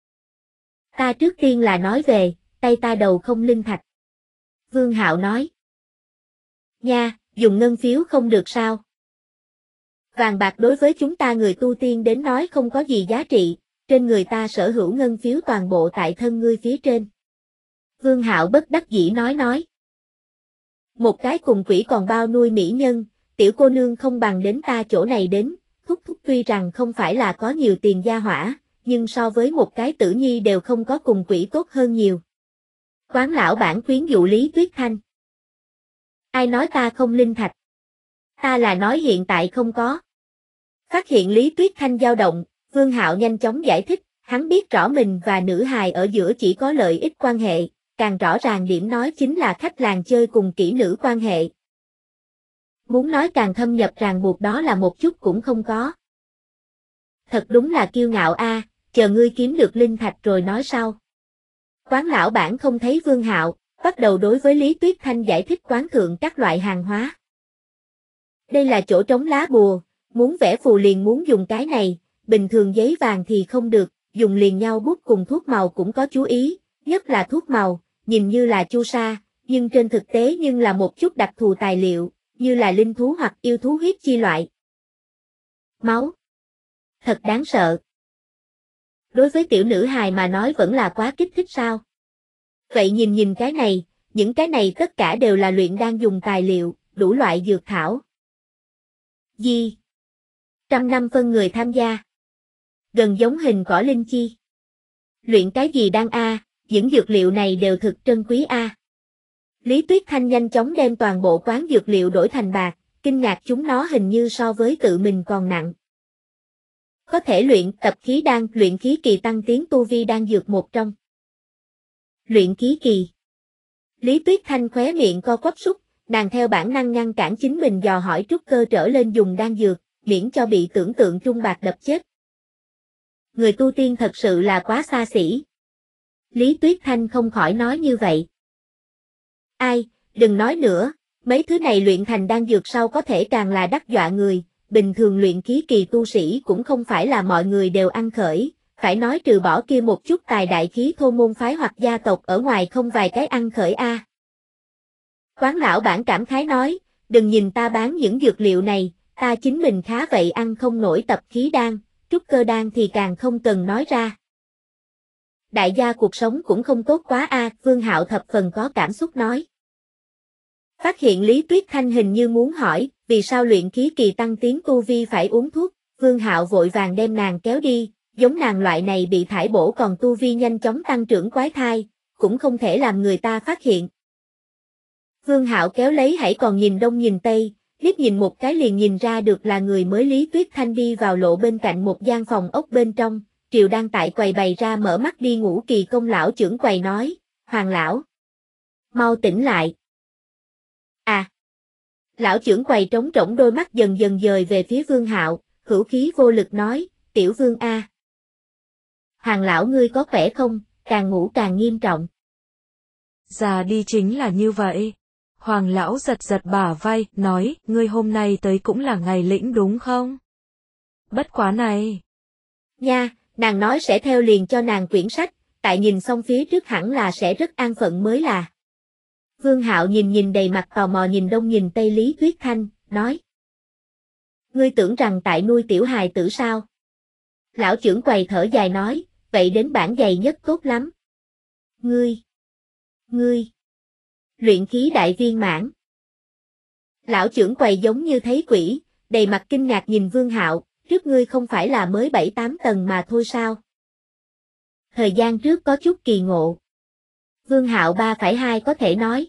Ta trước tiên là nói về, tay ta đầu không linh thạch. Vương Hạo nói. Nha, dùng ngân phiếu không được sao? Vàng bạc đối với chúng ta người tu tiên đến nói không có gì giá trị, trên người ta sở hữu ngân phiếu toàn bộ tại thân ngươi phía trên. Vương Hạo bất đắc dĩ nói. Một cái cùng quỷ còn bao nuôi mỹ nhân, tiểu cô nương không bằng đến ta chỗ này đến, thúc tuy rằng không phải là có nhiều tiền gia hỏa, nhưng so với một cái tử nhi đều không có cùng quỷ tốt hơn nhiều. Quán lão bản khuyến dụ Lý Tuyết Thanh. Ai nói ta không linh thạch? Ta là nói hiện tại không có. Phát hiện Lý Tuyết Thanh dao động, Vương Hạo nhanh chóng giải thích, hắn biết rõ mình và nữ hài ở giữa chỉ có lợi ích quan hệ, càng rõ ràng điểm nói chính là khách làng chơi cùng kỹ nữ quan hệ. Muốn nói càng thâm nhập ràng buộc đó là một chút cũng không có. Thật đúng là kiêu ngạo a, chờ ngươi kiếm được linh thạch rồi nói sau. Quán lão bản không thấy Vương Hạo, bắt đầu đối với Lý Tuyết Thanh giải thích quán thượng các loại hàng hóa. Đây là chỗ trống lá bùa, muốn vẽ phù liền muốn dùng cái này, bình thường giấy vàng thì không được, dùng liền nhau bút cùng thuốc màu cũng có chú ý, nhất là thuốc màu, nhìn như là chu sa, nhưng trên thực tế nhưng là một chút đặc thù tài liệu, như là linh thú hoặc yêu thú huyết chi loại. Máu. Thật đáng sợ. Đối với tiểu nữ hài mà nói vẫn là quá kích thích sao? Vậy nhìn cái này, những cái này tất cả đều là luyện đan dùng tài liệu, đủ loại dược thảo. Gì? 100 năm phân người tham gia. Gần giống hình cỏ linh chi. Luyện cái gì đan a, những dược liệu này đều thực trân quý a. Lý Tuyết Thanh nhanh chóng đem toàn bộ quán dược liệu đổi thành bạc, kinh ngạc chúng nó hình như so với tự mình còn nặng. Có thể luyện tập khí đan, luyện khí kỳ tăng tiến tu vi đan dược một trong. Luyện khí kỳ. Lý Tuyết Thanh khóe miệng co quắp súc, nàng theo bản năng ngăn cản chính mình dò hỏi trúc cơ trở lên dùng đan dược, miễn cho bị tưởng tượng trung bạc đập chết. Người tu tiên thật sự là quá xa xỉ. Lý Tuyết Thanh không khỏi nói như vậy. Ai, đừng nói nữa, mấy thứ này luyện thành đan dược sau có thể càng là đắc dọa người, bình thường luyện khí kỳ tu sĩ cũng không phải là mọi người đều ăn khởi, phải nói trừ bỏ kia một chút tài đại khí thô môn phái hoặc gia tộc ở ngoài không vài cái ăn khởi a. Quán lão bản cảm khái nói, đừng nhìn ta bán những dược liệu này, ta chính mình khá vậy ăn không nổi tập khí đan, trúc cơ đan thì càng không cần nói ra. Đại gia cuộc sống cũng không tốt quá a, Vương Hạo thập phần có cảm xúc nói. Phát hiện Lý Tuyết Thanh hình như muốn hỏi, vì sao luyện khí kỳ tăng tiến tu vi phải uống thuốc, Vương Hạo vội vàng đem nàng kéo đi, giống nàng loại này bị thải bổ còn tu vi nhanh chóng tăng trưởng quái thai, cũng không thể làm người ta phát hiện. Vương Hạo kéo lấy hãy còn nhìn đông nhìn tây, liếc nhìn một cái liền nhìn ra được là người mới Lý Tuyết Thanh đi vào lộ bên cạnh một gian phòng ốc bên trong, Triều đang tại quầy bày ra mở mắt đi ngủ Kỳ Công lão trưởng quầy nói, Hoàng lão, mau tỉnh lại. À! Lão trưởng quầy trống rỗng đôi mắt dần dần dời về phía Vương Hạo, hữu khí vô lực nói, Tiểu Vương a. Hoàng lão ngươi có khỏe không, càng ngủ càng nghiêm trọng. Già đi chính là như vậy. Hoàng lão giật giật bả vai, nói, ngươi hôm nay tới cũng là ngày lĩnh đúng không? Bất quá này. Nha, nàng nói sẽ theo liền cho nàng quyển sách, tại nhìn xong phía trước hẳn là sẽ rất an phận mới là. Vương Hạo nhìn đầy mặt tò mò nhìn đông nhìn tây Lý Tuyết Thanh, nói. Ngươi tưởng rằng tại nuôi tiểu hài tử sao? Lão trưởng quầy thở dài nói, vậy đến bản giày nhất tốt lắm. Ngươi. Luyện khí đại viên mãn. Lão trưởng quầy giống như thấy quỷ, đầy mặt kinh ngạc nhìn Vương Hạo, trước ngươi không phải là mới 7-8 tầng mà thôi sao? Thời gian trước có chút kỳ ngộ. Vương Hạo 3,2 có thể nói.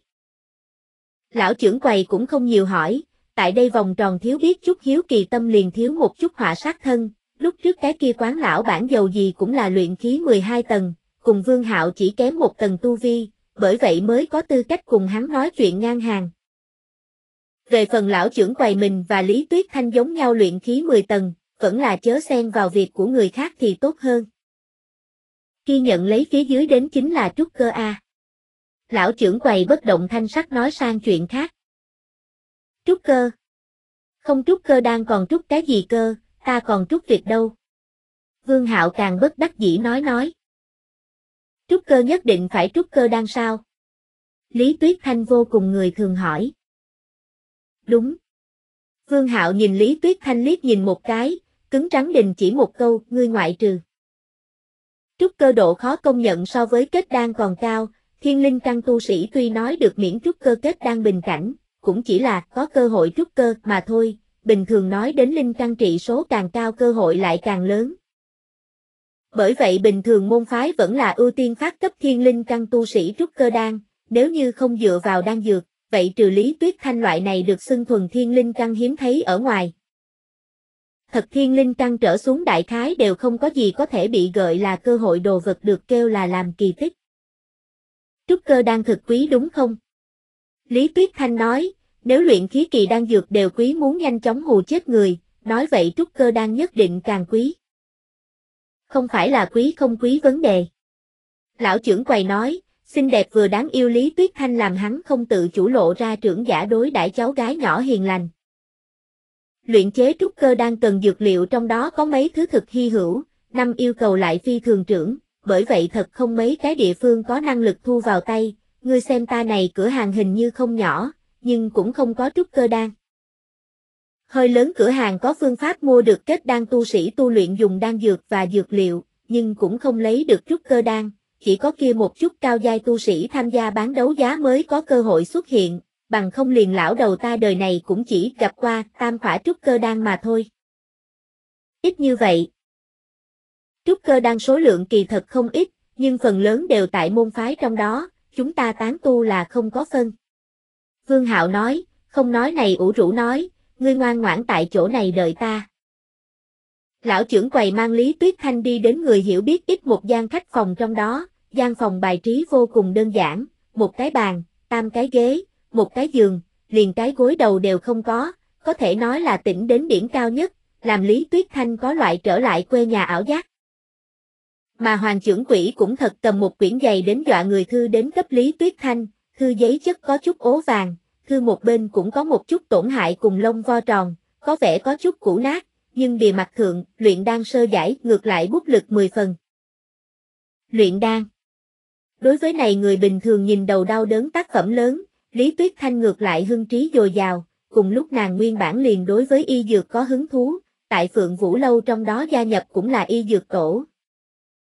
Lão trưởng quầy cũng không nhiều hỏi, tại đây vòng tròn thiếu biết chút hiếu kỳ tâm liền thiếu một chút họa sát thân, lúc trước cái kia quán lão bản dầu gì cũng là luyện khí 12 tầng, cùng Vương Hạo chỉ kém một tầng tu vi, bởi vậy mới có tư cách cùng hắn nói chuyện ngang hàng. Về phần lão trưởng quầy mình và Lý Tuyết Thanh giống nhau luyện khí 10 tầng, vẫn là chớ xen vào việc của người khác thì tốt hơn. Khi nhận lấy phía dưới đến chính là trúc cơ A. Lão trưởng quầy bất động thanh sắc nói sang chuyện khác. Trúc cơ? Không trúc cơ đan còn trúc cái gì cơ, ta còn trúc việc đâu. Vương Hạo càng bất đắc dĩ nói. Trúc cơ nhất định phải trúc cơ đan sao? Lý Tuyết Thanh vô cùng người thường hỏi. Đúng. Vương Hạo nhìn Lý Tuyết Thanh liếc nhìn một cái, cứng rắn đình chỉ một câu, ngươi ngoại trừ. Trúc cơ độ khó công nhận so với kết đan còn cao, thiên linh căn tu sĩ tuy nói được miễn trúc cơ kết đan bình cảnh, cũng chỉ là có cơ hội trúc cơ mà thôi, bình thường nói đến linh căn trị số càng cao cơ hội lại càng lớn. Bởi vậy bình thường môn phái vẫn là ưu tiên phát cấp thiên linh căn tu sĩ trúc cơ đan, nếu như không dựa vào đan dược, vậy trừ Lý Tuyết Thanh loại này được xưng thuần thiên linh căn hiếm thấy ở ngoài. Thật thiên linh căn trở xuống đại khái đều không có gì có thể bị gọi là cơ hội đồ vật được kêu là làm kỳ tích. Trúc cơ đan thực quý đúng không? Lý Tuyết Thanh nói, nếu luyện khí kỳ đan dược đều quý muốn nhanh chóng hù chết người, nói vậy trúc cơ đan nhất định càng quý. Không phải là quý không quý vấn đề. Lão trưởng quầy nói, xinh đẹp vừa đáng yêu Lý Tuyết Thanh làm hắn không tự chủ lộ ra trưởng giả đối đãi cháu gái nhỏ hiền lành. Luyện chế trúc cơ đan cần dược liệu trong đó có mấy thứ thực hy hữu, năm yêu cầu lại phi thường trưởng, bởi vậy thật không mấy cái địa phương có năng lực thu vào tay, ngươi xem ta này cửa hàng hình như không nhỏ, nhưng cũng không có trúc cơ đan. Hơi lớn cửa hàng có phương pháp mua được kết đan tu sĩ tu luyện dùng đan dược và dược liệu, nhưng cũng không lấy được trúc cơ đan, chỉ có kia một chút cao giai tu sĩ tham gia bán đấu giá mới có cơ hội xuất hiện, bằng không liền lão đầu ta đời này cũng chỉ gặp qua tam khỏa trúc cơ đan mà thôi. Ít như vậy. Trúc cơ đan số lượng kỳ thật không ít, nhưng phần lớn đều tại môn phái trong đó, chúng ta tán tu là không có phân. Vương Hạo nói, không nói này ủ rũ nói, ngươi ngoan ngoãn tại chỗ này đợi ta. Lão trưởng quầy mang Lý Tuyết Thanh đi đến người hiểu biết ít một gian khách phòng trong đó, gian phòng bài trí vô cùng đơn giản, một cái bàn, tam cái ghế, một cái giường, liền cái gối đầu đều không có thể nói là tỉnh đến điểm cao nhất, làm Lý Tuyết Thanh có loại trở lại quê nhà ảo giác. Mà Hoàng trưởng quỹ cũng thật cầm một quyển dày đến dọa người thư đến cấp Lý Tuyết Thanh, thư giấy chất có chút ố vàng, thư một bên cũng có một chút tổn hại cùng lông vo tròn, có vẻ có chút cũ nát, nhưng bìa mặt thượng, luyện đan sơ giải ngược lại bút lực 10 phần. Luyện đan. Đối với này người bình thường nhìn đầu đau đớn tác phẩm lớn, Lý Tuyết Thanh ngược lại hưng trí dồi dào, cùng lúc nàng nguyên bản liền đối với y dược có hứng thú, tại Phượng Vũ Lâu trong đó gia nhập cũng là y dược tổ.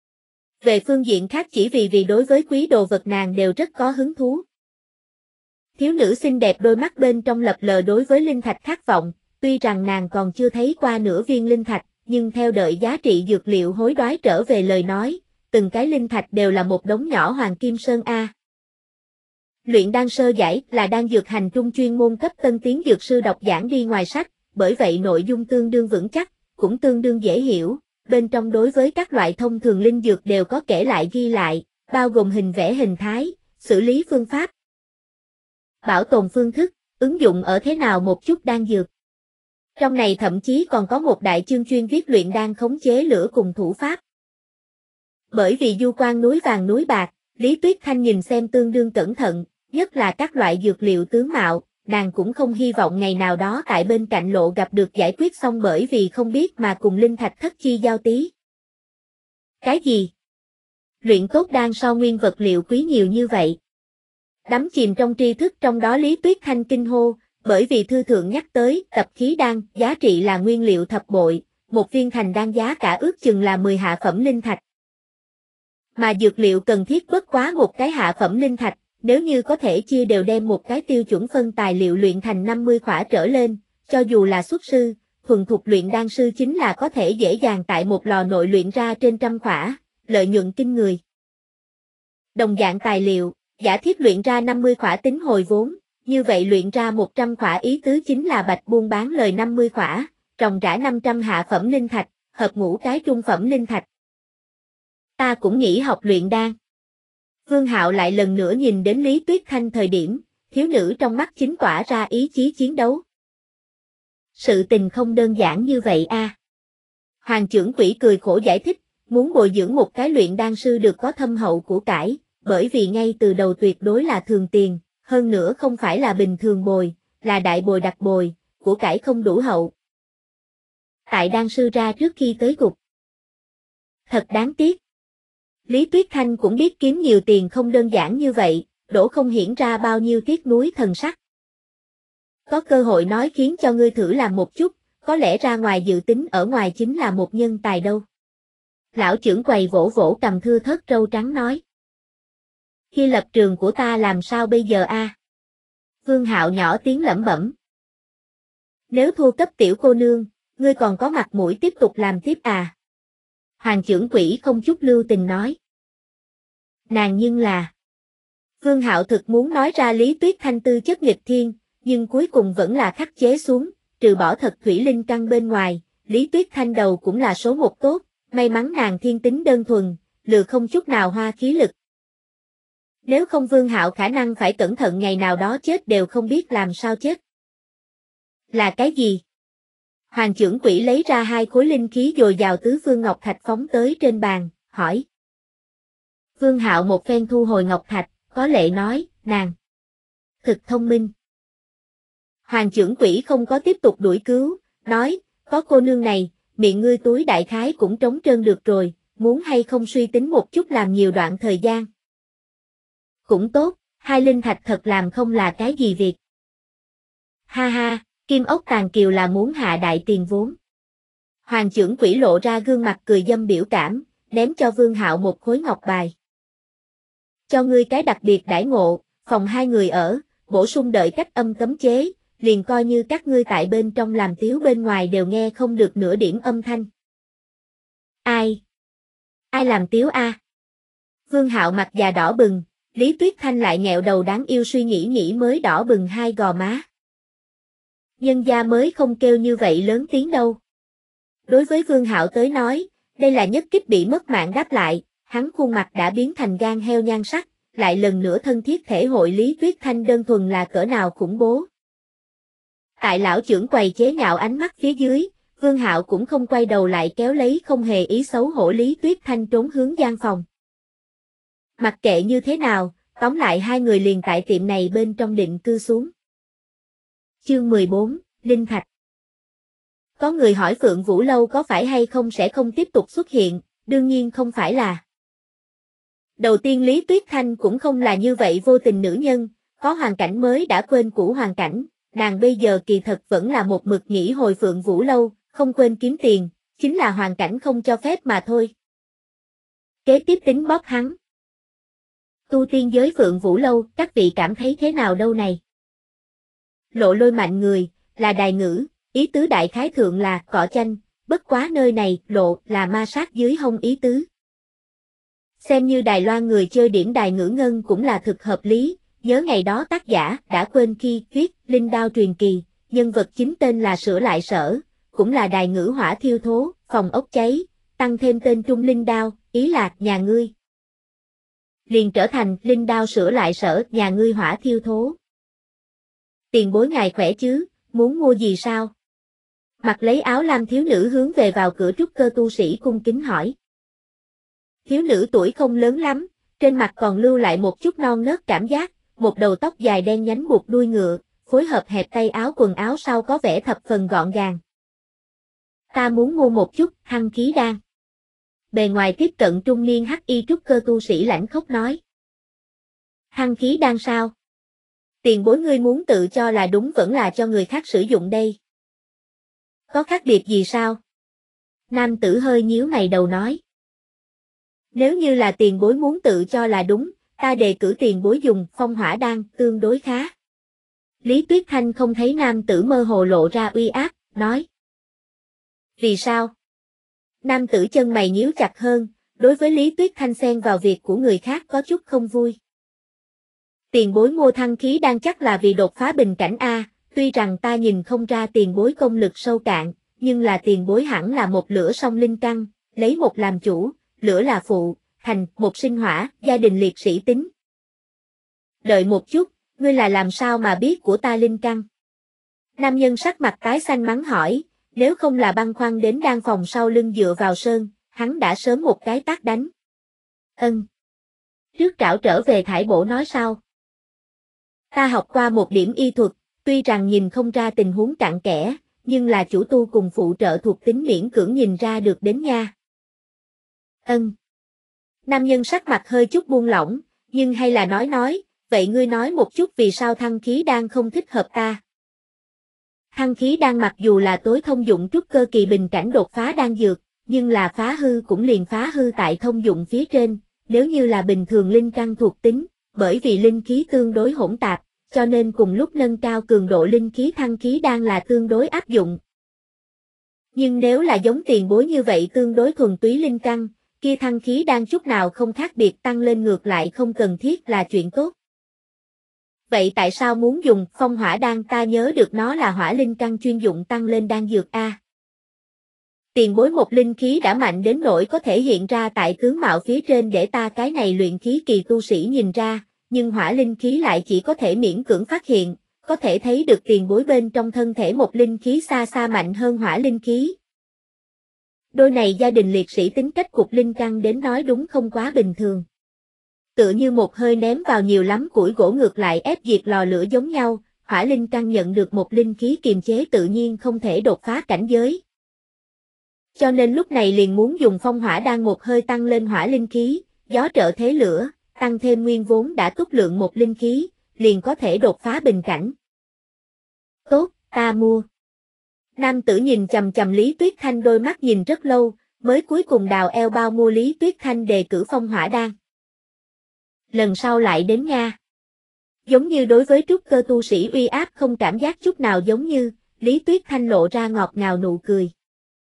Về phương diện khác chỉ vì đối với quý đồ vật nàng đều rất có hứng thú. Thiếu nữ xinh đẹp đôi mắt bên trong lập lờ đối với linh thạch khát vọng, tuy rằng nàng còn chưa thấy qua nửa viên linh thạch, nhưng theo đợi giá trị dược liệu hối đoái trở về lời nói, từng cái linh thạch đều là một đống nhỏ hoàng kim sơn A. Luyện đan sơ giải là đan dược hành trung chuyên môn cấp tân tiến dược sư đọc giảng đi ngoài sách, bởi vậy nội dung tương đương vững chắc, cũng tương đương dễ hiểu, bên trong đối với các loại thông thường linh dược đều có kể lại ghi lại, bao gồm hình vẽ hình thái, xử lý phương pháp, bảo tồn phương thức, ứng dụng ở thế nào một chút đan dược. Trong này thậm chí còn có một đại chương chuyên viết luyện đan khống chế lửa cùng thủ pháp. Bởi vì du quan núi vàng núi bạc, Lý Tuyết Thanh nhìn xem tương đương cẩn thận, nhất là các loại dược liệu tướng mạo, nàng cũng không hy vọng ngày nào đó tại bên cạnh lộ gặp được giải quyết xong bởi vì không biết mà cùng linh thạch thất chi giao tí. Cái gì? Luyện tốt đan so nguyên vật liệu quý nhiều như vậy. Đắm chìm trong tri thức trong đó Lý Tuyết Thanh kinh hô, bởi vì thư thượng nhắc tới tập khí đan, giá trị là nguyên liệu thập bội, một viên thành đan giá cả ước chừng là 10 hạ phẩm linh thạch. Mà dược liệu cần thiết bất quá một cái hạ phẩm linh thạch, nếu như có thể chia đều đem một cái tiêu chuẩn phân tài liệu luyện thành 50 khỏa trở lên, cho dù là xuất sư, thuần thục luyện đan sư chính là có thể dễ dàng tại một lò nội luyện ra trên trăm khỏa, lợi nhuận kinh người. Đồng dạng tài liệu, giả thiết luyện ra 50 khỏa tính hồi vốn, như vậy luyện ra 100 khỏa ý tứ chính là bạch buôn bán lời 50 khỏa, trồng rã 500 hạ phẩm linh thạch, hợp ngũ cái trung phẩm linh thạch. Ta cũng nghĩ học luyện đan. Vương Hạo lại lần nữa nhìn đến Lý Tuyết Thanh thời điểm, thiếu nữ trong mắt chính tỏa ra ý chí chiến đấu. Sự tình không đơn giản như vậy a. Hoàng trưởng quỹ cười khổ giải thích, muốn bồi dưỡng một cái luyện đan sư được có thâm hậu của cải, bởi vì ngay từ đầu tuyệt đối là thường tiền, hơn nữa không phải là bình thường bồi, là đại bồi đặc bồi, của cải không đủ hậu. Tại đan sư ra trước khi tới gục. Thật đáng tiếc. Lý Tuyết Thanh cũng biết kiếm nhiều tiền không đơn giản như vậy, đổ không hiển ra bao nhiêu tiếc nuối thần sắc. Có cơ hội nói khiến cho ngươi thử làm một chút, có lẽ ra ngoài dự tính ở ngoài chính là một nhân tài đâu. Lão trưởng quầy vỗ vỗ cầm thưa thớt râu trắng nói. Khi lập trường của ta làm sao bây giờ a? Vương Hạo nhỏ tiếng lẩm bẩm. Nếu thua cấp tiểu cô nương, ngươi còn có mặt mũi tiếp tục làm tiếp à? Hoàng trưởng quỹ không chút lưu tình nói. Nàng nhưng là... Vương Hạo thực muốn nói ra Lý Tuyết Thanh tư chất nghịch thiên, nhưng cuối cùng vẫn là khắc chế xuống, trừ bỏ thật thủy linh căn bên ngoài, Lý Tuyết Thanh đầu cũng là số một tốt, may mắn nàng thiên tính đơn thuần, lừa không chút nào hoa khí lực. Nếu không Vương Hạo khả năng phải cẩn thận ngày nào đó chết đều không biết làm sao chết. Là cái gì? Hoàng trưởng quỹ lấy ra 2 khối linh khí dồi dào tứ phương ngọc thạch phóng tới trên bàn, hỏi. Vương Hạo một phen thu hồi ngọc thạch, có lệ nói, nàng. Thực thông minh. Hoàng trưởng quỹ không có tiếp tục đuổi cứu, nói, có cô nương này, miệng ngươi túi đại khái cũng trống trơn được rồi, muốn hay không suy tính một chút làm nhiều đoạn thời gian. Cũng tốt, 2 linh thạch thật làm không là cái gì việc. Ha ha, Kim Ốc Tàn Kiều là muốn hạ đại tiền vốn. Hoàng trưởng quỹ lộ ra gương mặt cười dâm biểu cảm, ném cho Vương Hạo một khối ngọc bài. Cho ngươi cái đặc biệt đãi ngộ, phòng 2 người ở, bổ sung đợi cách âm cấm chế, liền coi như các ngươi tại bên trong làm tiếu bên ngoài đều nghe không được nửa điểm âm thanh. Ai? Ai làm tiếu a? Vương Hạo mặt già đỏ bừng, Lý Tuyết Thanh lại nghẹo đầu đáng yêu suy nghĩ mới đỏ bừng 2 gò má. Nhân gia mới không kêu như vậy lớn tiếng đâu. Đối với Vương Hạo tới nói, đây là nhất kích bị mất mạng đáp lại, hắn khuôn mặt đã biến thành gan heo nhan sắc, lại lần nữa thân thiết thể hội Lý Tuyết Thanh đơn thuần là cỡ nào khủng bố. Tại lão trưởng quầy chế nhạo ánh mắt phía dưới, Vương Hạo cũng không quay đầu lại kéo lấy không hề ý xấu hổ Lý Tuyết Thanh trốn hướng gian phòng. Mặc kệ như thế nào, tóm lại 2 người liền tại tiệm này bên trong định cư xuống. Chương 14, Linh Thạch. Có người hỏi Phượng Vũ Lâu có phải hay không sẽ không tiếp tục xuất hiện, đương nhiên không phải là. Đầu tiên Lý Tuyết Thanh cũng không là như vậy vô tình nữ nhân, có hoàn cảnh mới đã quên cũ hoàn cảnh, nàng bây giờ kỳ thật vẫn là một mực nghĩ hồi Phượng Vũ Lâu, không quên kiếm tiền, chính là hoàn cảnh không cho phép mà thôi. Kế tiếp tính bóp hắn. Tu tiên giới Phượng Vũ Lâu, các vị cảm thấy thế nào đâu này? lộ lôi mạnh người, là đài ngữ, ý tứ đại khái thượng là cọ chanh, bất quá nơi này lộ là ma sát dưới hông ý tứ. Xem như Đài Loan người chơi điển đài ngữ ngân cũng là thực hợp lý, nhớ ngày đó tác giả đã quên khi viết Linh Đao truyền kỳ, nhân vật chính tên là Sửa Lại Sở, cũng là đài ngữ hỏa thiêu thố, phòng ốc cháy, tăng thêm tên Trung Linh Đao, ý là nhà ngươi. Liền trở thành Linh Đao Sửa Lại Sở, nhà ngươi hỏa thiêu thố. Tiền bối ngài khỏe chứ, muốn mua gì sao? Mặc lấy áo lam thiếu nữ hướng về vào cửa trúc cơ tu sĩ cung kính hỏi. Thiếu nữ tuổi không lớn lắm, trên mặt còn lưu lại một chút non nớt cảm giác, một đầu tóc dài đen nhánh buộc đuôi ngựa, phối hợp hẹp tay áo quần áo sau có vẻ thập phần gọn gàng. Ta muốn mua một chút hăng khí đan. Bề ngoài tiếp cận trung niên hắc y trúc cơ tu sĩ lãnh khốc nói. Hăng khí đan sao? Tiền bối ngươi muốn tự cho là đúng vẫn là cho người khác sử dụng đây. Có khác biệt gì sao? Nam tử hơi nhíu mày đầu nói. Nếu như là tiền bối muốn tự cho là đúng, ta đề cử tiền bối dùng phong hỏa đan tương đối khá. Lý Tuyết Thanh không thấy nam tử mơ hồ lộ ra uy áp, nói. Vì sao? Nam tử chân mày nhíu chặt hơn, đối với Lý Tuyết Thanh xen vào việc của người khác có chút không vui. Tiền bối mua thăng khí đan chắc là vì đột phá bình cảnh A, tuy rằng ta nhìn không ra tiền bối công lực sâu cạn, nhưng là tiền bối hẳn là một lửa song linh căn, lấy một làm chủ, lửa là phụ, thành một sinh hỏa, gia đình liệt sĩ tính. Đợi một chút, ngươi là làm sao mà biết của ta linh căn? Nam nhân sắc mặt tái xanh mắng hỏi, nếu không là băn khoăn đến đan phòng sau lưng dựa vào sơn, hắn đã sớm một cái tát đánh. Ân. Trước trảo trở về thải bổ nói sau. Ta học qua một điểm y thuật, tuy rằng nhìn không ra tình huống cặn kẽ, nhưng là chủ tu cùng phụ trợ thuộc tính miễn cưỡng nhìn ra được đến nha. Ân. Nam nhân sắc mặt hơi chút buông lỏng, nhưng hay là nói, vậy ngươi nói một chút vì sao thăng khí đan không thích hợp ta. Thăng khí đan mặc dù là tối thông dụng trúc cơ kỳ bình cảnh đột phá đan dược, nhưng là phá hư cũng liền phá hư tại thông dụng phía trên, nếu như là bình thường linh căn thuộc tính, bởi vì linh khí tương đối hỗn tạp, cho nên cùng lúc nâng cao cường độ linh khí thăng khí đan là tương đối áp dụng. Nhưng nếu là giống tiền bối như vậy tương đối thuần túy linh căn, kia thăng khí đan chút nào không khác biệt tăng lên ngược lại không cần thiết là chuyện tốt. Vậy tại sao muốn dùng phong hỏa đan? Ta nhớ được nó là hỏa linh căn chuyên dụng tăng lên đan dược A. Tiền bối một linh khí đã mạnh đến nỗi có thể hiện ra tại tướng mạo phía trên để ta cái này luyện khí kỳ tu sĩ nhìn ra, nhưng hỏa linh khí lại chỉ có thể miễn cưỡng phát hiện, có thể thấy được tiền bối bên trong thân thể một linh khí xa xa mạnh hơn hỏa linh khí. Đôi này gia đình liệt sĩ tính cách cục linh căn đến nói đúng không quá bình thường. Tựa như một hơi ném vào nhiều lắm củi gỗ ngược lại ép diệt lò lửa giống nhau, hỏa linh căn nhận được một linh khí kiềm chế tự nhiên không thể đột phá cảnh giới. Cho nên lúc này liền muốn dùng phong hỏa đan một hơi tăng lên hỏa linh khí, gió trợ thế lửa, tăng thêm nguyên vốn đã túc lượng một linh khí, liền có thể đột phá bình cảnh. Tốt, ta mua. Nam tử nhìn chằm chằm Lý Tuyết Thanh đôi mắt nhìn rất lâu, mới cuối cùng đào eo bao mua Lý Tuyết Thanh đề cử phong hỏa đan. Lần sau lại đến nha. Giống như đối với trúc cơ tu sĩ uy áp không cảm giác chút nào giống như, Lý Tuyết Thanh lộ ra ngọt ngào nụ cười.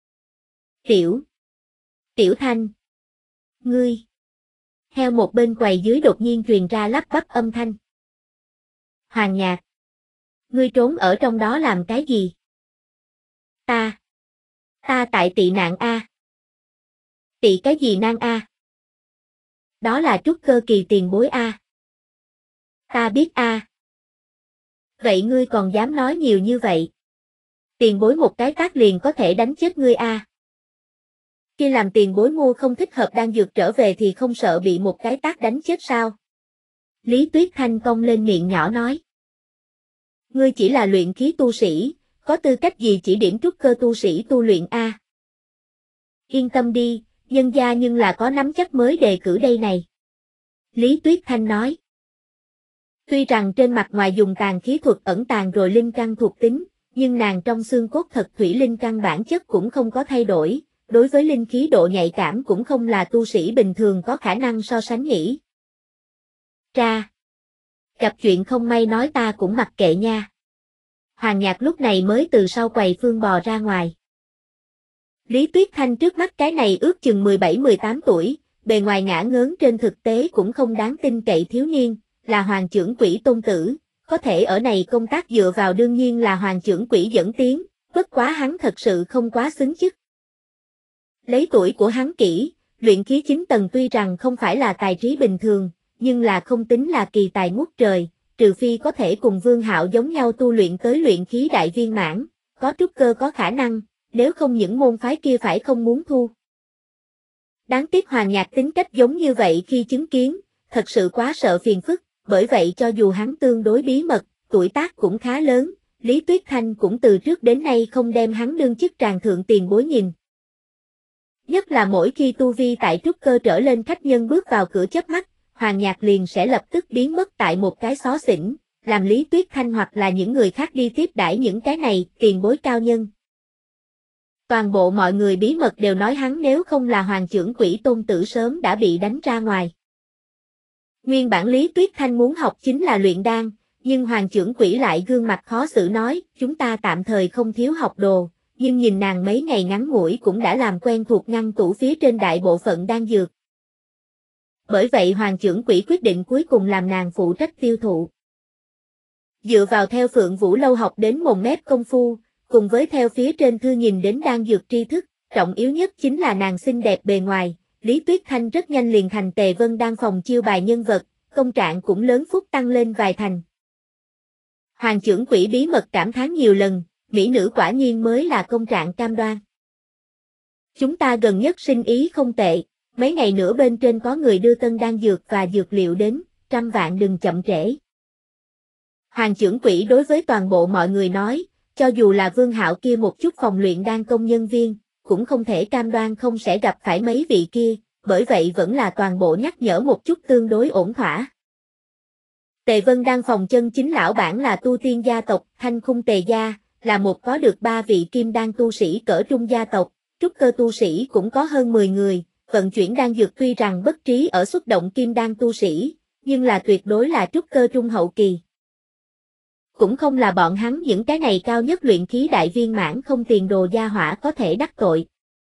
Tiểu Thanh. Ngươi. Heo một bên quầy dưới đột nhiên truyền ra lắp bắp âm thanh. Hoàng Nhạc. Ngươi trốn ở trong đó làm cái gì? Ta tại tị nạn A. Tị cái gì nan A? Đó là trúc cơ kỳ tiền bối A. Ta biết A. Vậy ngươi còn dám nói nhiều như vậy? Tiền bối một cái tát liền có thể đánh chết ngươi A. Khi làm tiền bối mua không thích hợp đan dược trở về thì không sợ bị một cái tát đánh chết sao? Lý Tuyết Thanh cong lên miệng nhỏ nói. Ngươi chỉ là luyện khí tu sĩ, có tư cách gì chỉ điểm trúc cơ tu sĩ tu luyện A? Yên tâm đi, nhân gia nhưng là có nắm chắc mới đề cử đây này. Lý Tuyết Thanh nói. Tuy rằng trên mặt ngoài dùng tàn khí thuật ẩn tàng rồi linh căn thuộc tính, nhưng nàng trong xương cốt thật thủy linh căn bản chất cũng không có thay đổi, đối với linh khí độ nhạy cảm cũng không là tu sĩ bình thường có khả năng so sánh nhỉ. Ra. Gặp chuyện không may nói ta cũng mặc kệ nha. Hoàng Nhạc lúc này mới từ sau quầy phương bò ra ngoài. Lý Tuyết Thanh trước mắt cái này ước chừng 17-18 tuổi, bề ngoài ngả ngớn trên thực tế cũng không đáng tin cậy thiếu niên, là hoàng trưởng quỹ tôn tử, có thể ở này công tác dựa vào đương nhiên là hoàng trưởng quỹ dẫn tiến, bất quá hắn thật sự không quá xứng chức. Lấy tuổi của hắn kỹ, luyện khí 9 tầng tuy rằng không phải là tài trí bình thường, nhưng là không tính là kỳ tài ngút trời, trừ phi có thể cùng Vương Hạo giống nhau tu luyện tới luyện khí đại viên mãn, có trúc cơ có khả năng, nếu không những môn phái kia phải không muốn thu. Đáng tiếc Hoàng Nhạc tính cách giống như vậy khi chứng kiến, thật sự quá sợ phiền phức, bởi vậy cho dù hắn tương đối bí mật, tuổi tác cũng khá lớn, Lý Tuyết Thanh cũng từ trước đến nay không đem hắn đương chức tràng thượng tiền bối nhìn. Nhất là mỗi khi tu vi tại trúc cơ trở lên khách nhân bước vào cửa chớp mắt, Hoàng Nhạc liền sẽ lập tức biến mất tại một cái xó xỉnh, làm Lý Tuyết Thanh hoặc là những người khác đi tiếp đãi những cái này tiền bối cao nhân. Toàn bộ mọi người bí mật đều nói hắn nếu không là hoàng trưởng quỹ tôn tử sớm đã bị đánh ra ngoài. Nguyên bản Lý Tuyết Thanh muốn học chính là luyện đan, nhưng hoàng trưởng quỹ lại gương mặt khó xử nói, chúng ta tạm thời không thiếu học đồ, nhưng nhìn nàng mấy ngày ngắn ngủi cũng đã làm quen thuộc ngăn tủ phía trên đại bộ phận đan dược. Bởi vậy hoàng trưởng quỹ quyết định cuối cùng làm nàng phụ trách tiêu thụ. Dựa vào theo Phượng Vũ Lâu học đến mồm mép công phu, cùng với theo phía trên thư nhìn đến đan dược tri thức, trọng yếu nhất chính là nàng xinh đẹp bề ngoài, Lý Tuyết Thanh rất nhanh liền thành Tề Vân Đan phòng chiêu bài nhân vật, công trạng cũng lớn phút tăng lên vài thành. Hoàng trưởng quỹ bí mật cảm thán nhiều lần, mỹ nữ quả nhiên mới là công trạng cam đoan. Chúng ta gần nhất sinh ý không tệ, mấy ngày nữa bên trên có người đưa tân đan dược và dược liệu đến, 100 vạn đừng chậm trễ. Hoàng trưởng quỹ đối với toàn bộ mọi người nói, cho dù là Vương Hạo kia một chút phòng luyện đan công nhân viên, cũng không thể cam đoan không sẽ gặp phải mấy vị kia, bởi vậy vẫn là toàn bộ nhắc nhở một chút tương đối ổn thỏa. Tề Vân Đan phòng chân chính lão bản là tu tiên gia tộc Thanh Khung Tề gia, là một có được 3 vị kim đan tu sĩ cỡ trung gia tộc, trúc cơ tu sĩ cũng có hơn 10 người, vận chuyển đan dược tuy rằng bất trí ở xuất động kim đan tu sĩ, nhưng là tuyệt đối là trúc cơ trung hậu kỳ. Cũng không là bọn hắn những cái này cao nhất luyện khí đại viên mãn không tiền đồ gia hỏa có thể đắc tội.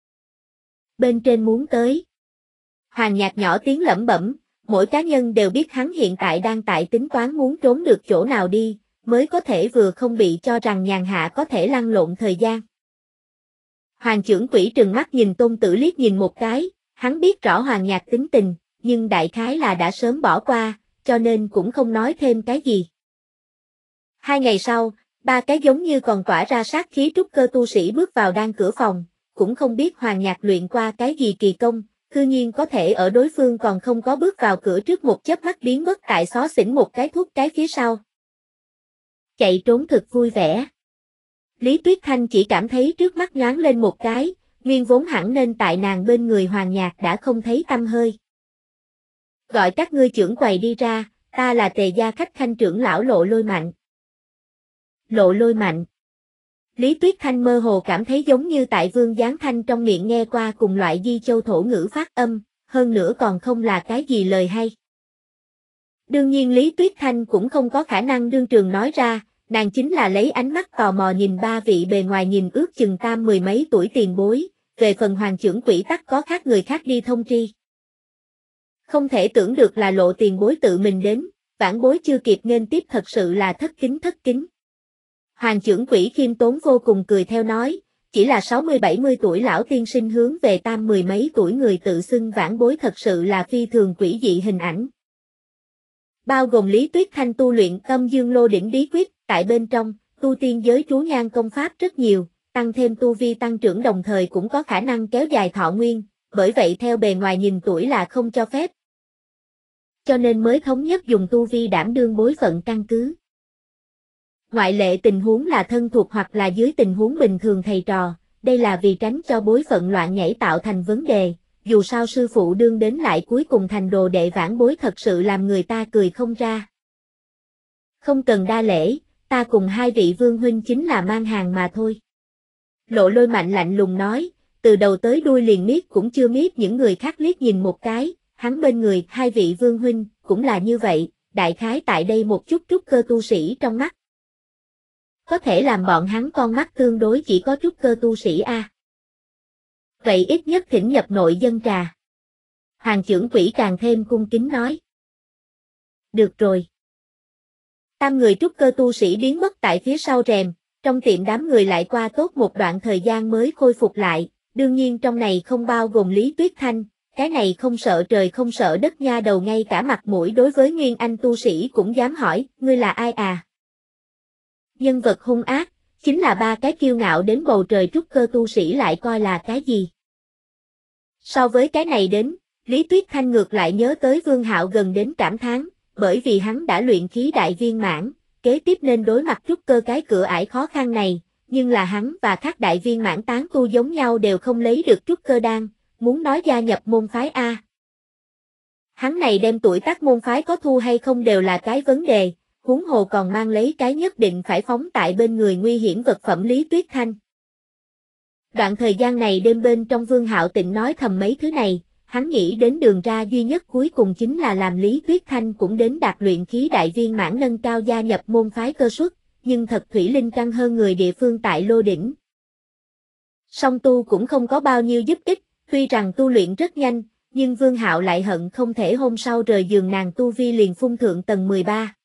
Bên trên muốn tới. Hoàng Nhạc nhỏ tiếng lẩm bẩm, mỗi cá nhân đều biết hắn hiện tại đang tại tính toán muốn trốn được chỗ nào đi, mới có thể vừa không bị cho rằng nhàn hạ có thể lăn lộn thời gian. Hoàng trưởng quỹ trừng mắt nhìn tôn tử liếc nhìn một cái, hắn biết rõ Hoàng Nhạc tính tình, nhưng đại khái là đã sớm bỏ qua, cho nên cũng không nói thêm cái gì. 2 ngày sau, 3 cái giống như còn tỏa ra sát khí trúc cơ tu sĩ bước vào đan cửa phòng, cũng không biết Hoàng Nhạc luyện qua cái gì kỳ công, cư nhiên có thể ở đối phương còn không có bước vào cửa trước một chớp mắt biến mất tại xó xỉnh một cái thuốc cái phía sau. Chạy trốn thực vui vẻ. Lý Tuyết Thanh chỉ cảm thấy trước mắt nhoáng lên một cái, nguyên vốn hẳn nên tại nàng bên người Hoàng Nhạc đã không thấy tăm hơi. Gọi các ngươi trưởng quầy đi ra, ta là Tề gia khách khanh trưởng lão Lộ Lôi Mạnh. Lộ Lôi Mạnh. Lý Tuyết Thanh mơ hồ cảm thấy giống như tại Vương Giáng Thanh trong miệng nghe qua cùng loại Di Châu thổ ngữ phát âm, hơn nữa còn không là cái gì lời hay. Đương nhiên Lý Tuyết Thanh cũng không có khả năng đương trường nói ra, nàng chính là lấy ánh mắt tò mò nhìn 3 vị bề ngoài nhìn ước chừng tam 10 mấy tuổi tiền bối, về phần hoàng trưởng quỹ tắc có khác người khác đi thông tri. Không thể tưởng được là Lộ tiền bối tự mình đến, vãn bối chưa kịp nghênh tiếp thật sự là thất kính. Hoàng trưởng quỹ khiêm tốn vô cùng cười theo nói, chỉ là 60-70 tuổi lão tiên sinh hướng về tam 10 mấy tuổi người tự xưng vãn bối thật sự là phi thường quỷ dị hình ảnh. Bao gồm Lý Tuyết Thanh tu luyện Âm Dương Lô Đỉnh bí quyết, tại bên trong, tu tiên giới trú nhan công pháp rất nhiều, tăng thêm tu vi tăng trưởng đồng thời cũng có khả năng kéo dài thọ nguyên, bởi vậy theo bề ngoài nhìn tuổi là không cho phép. Cho nên mới thống nhất dùng tu vi đảm đương bối phận căn cứ. Ngoại lệ tình huống là thân thuộc hoặc là dưới tình huống bình thường thầy trò, đây là vì tránh cho bối phận loạn nhảy tạo thành vấn đề, dù sao sư phụ đương đến lại cuối cùng thành đồ đệ vãn bối thật sự làm người ta cười không ra. Không cần đa lễ, ta cùng 2 vị vương huynh chính là mang hàng mà thôi. Lộ Lôi Mạnh lạnh lùng nói, từ đầu tới đuôi liền miết cũng chưa miết những người khác liếc nhìn một cái, hắn bên người 2 vị vương huynh, cũng là như vậy, đại khái tại đây một chút trúc cơ tu sĩ trong mắt. có thể làm bọn hắn con mắt tương đối chỉ có trúc cơ tu sĩ a. Vậy ít nhất thỉnh nhập nội dân trà. Hoàng trưởng quỹ càng thêm cung kính nói. Được rồi. Tam người trúc cơ tu sĩ biến mất tại phía sau rèm, trong tiệm đám người lại qua tốt một đoạn thời gian mới khôi phục lại, đương nhiên trong này không bao gồm Lý Tuyết Thanh, cái này không sợ trời không sợ đất nha đầu ngay cả mặt mũi đối với Nguyên Anh tu sĩ cũng dám hỏi, ngươi là ai à? Nhân vật hung ác, chính là ba cái kiêu ngạo đến bầu trời trúc cơ tu sĩ lại coi là cái gì? So với cái này đến, Lý Tuyết Thanh ngược lại nhớ tới Vương Hạo gần đến cảm thán, bởi vì hắn đã luyện khí đại viên mãn, kế tiếp nên đối mặt trúc cơ cái cửa ải khó khăn này, nhưng là hắn và các đại viên mãn tán tu giống nhau đều không lấy được trúc cơ đan, muốn nói gia nhập môn phái A. Hắn này đem tuổi tác môn phái có thu hay không đều là cái vấn đề, huống hồ còn mang lấy cái nhất định phải phóng tại bên người nguy hiểm vật phẩm Lý Tuyết Thanh. Đoạn thời gian này đêm bên trong Vương Hạo Tịnh nói thầm mấy thứ này, hắn nghĩ đến đường ra duy nhất cuối cùng chính là làm Lý Tuyết Thanh cũng đến đạt luyện khí đại viên mãn nâng cao gia nhập môn phái cơ suất, nhưng thật thủy linh căng hơn người địa phương tại Lô Đỉnh. Song tu cũng không có bao nhiêu giúp ích, tuy rằng tu luyện rất nhanh, nhưng Vương Hạo lại hận không thể hôm sau rời giường nàng tu vi liền phun thượng tầng 13.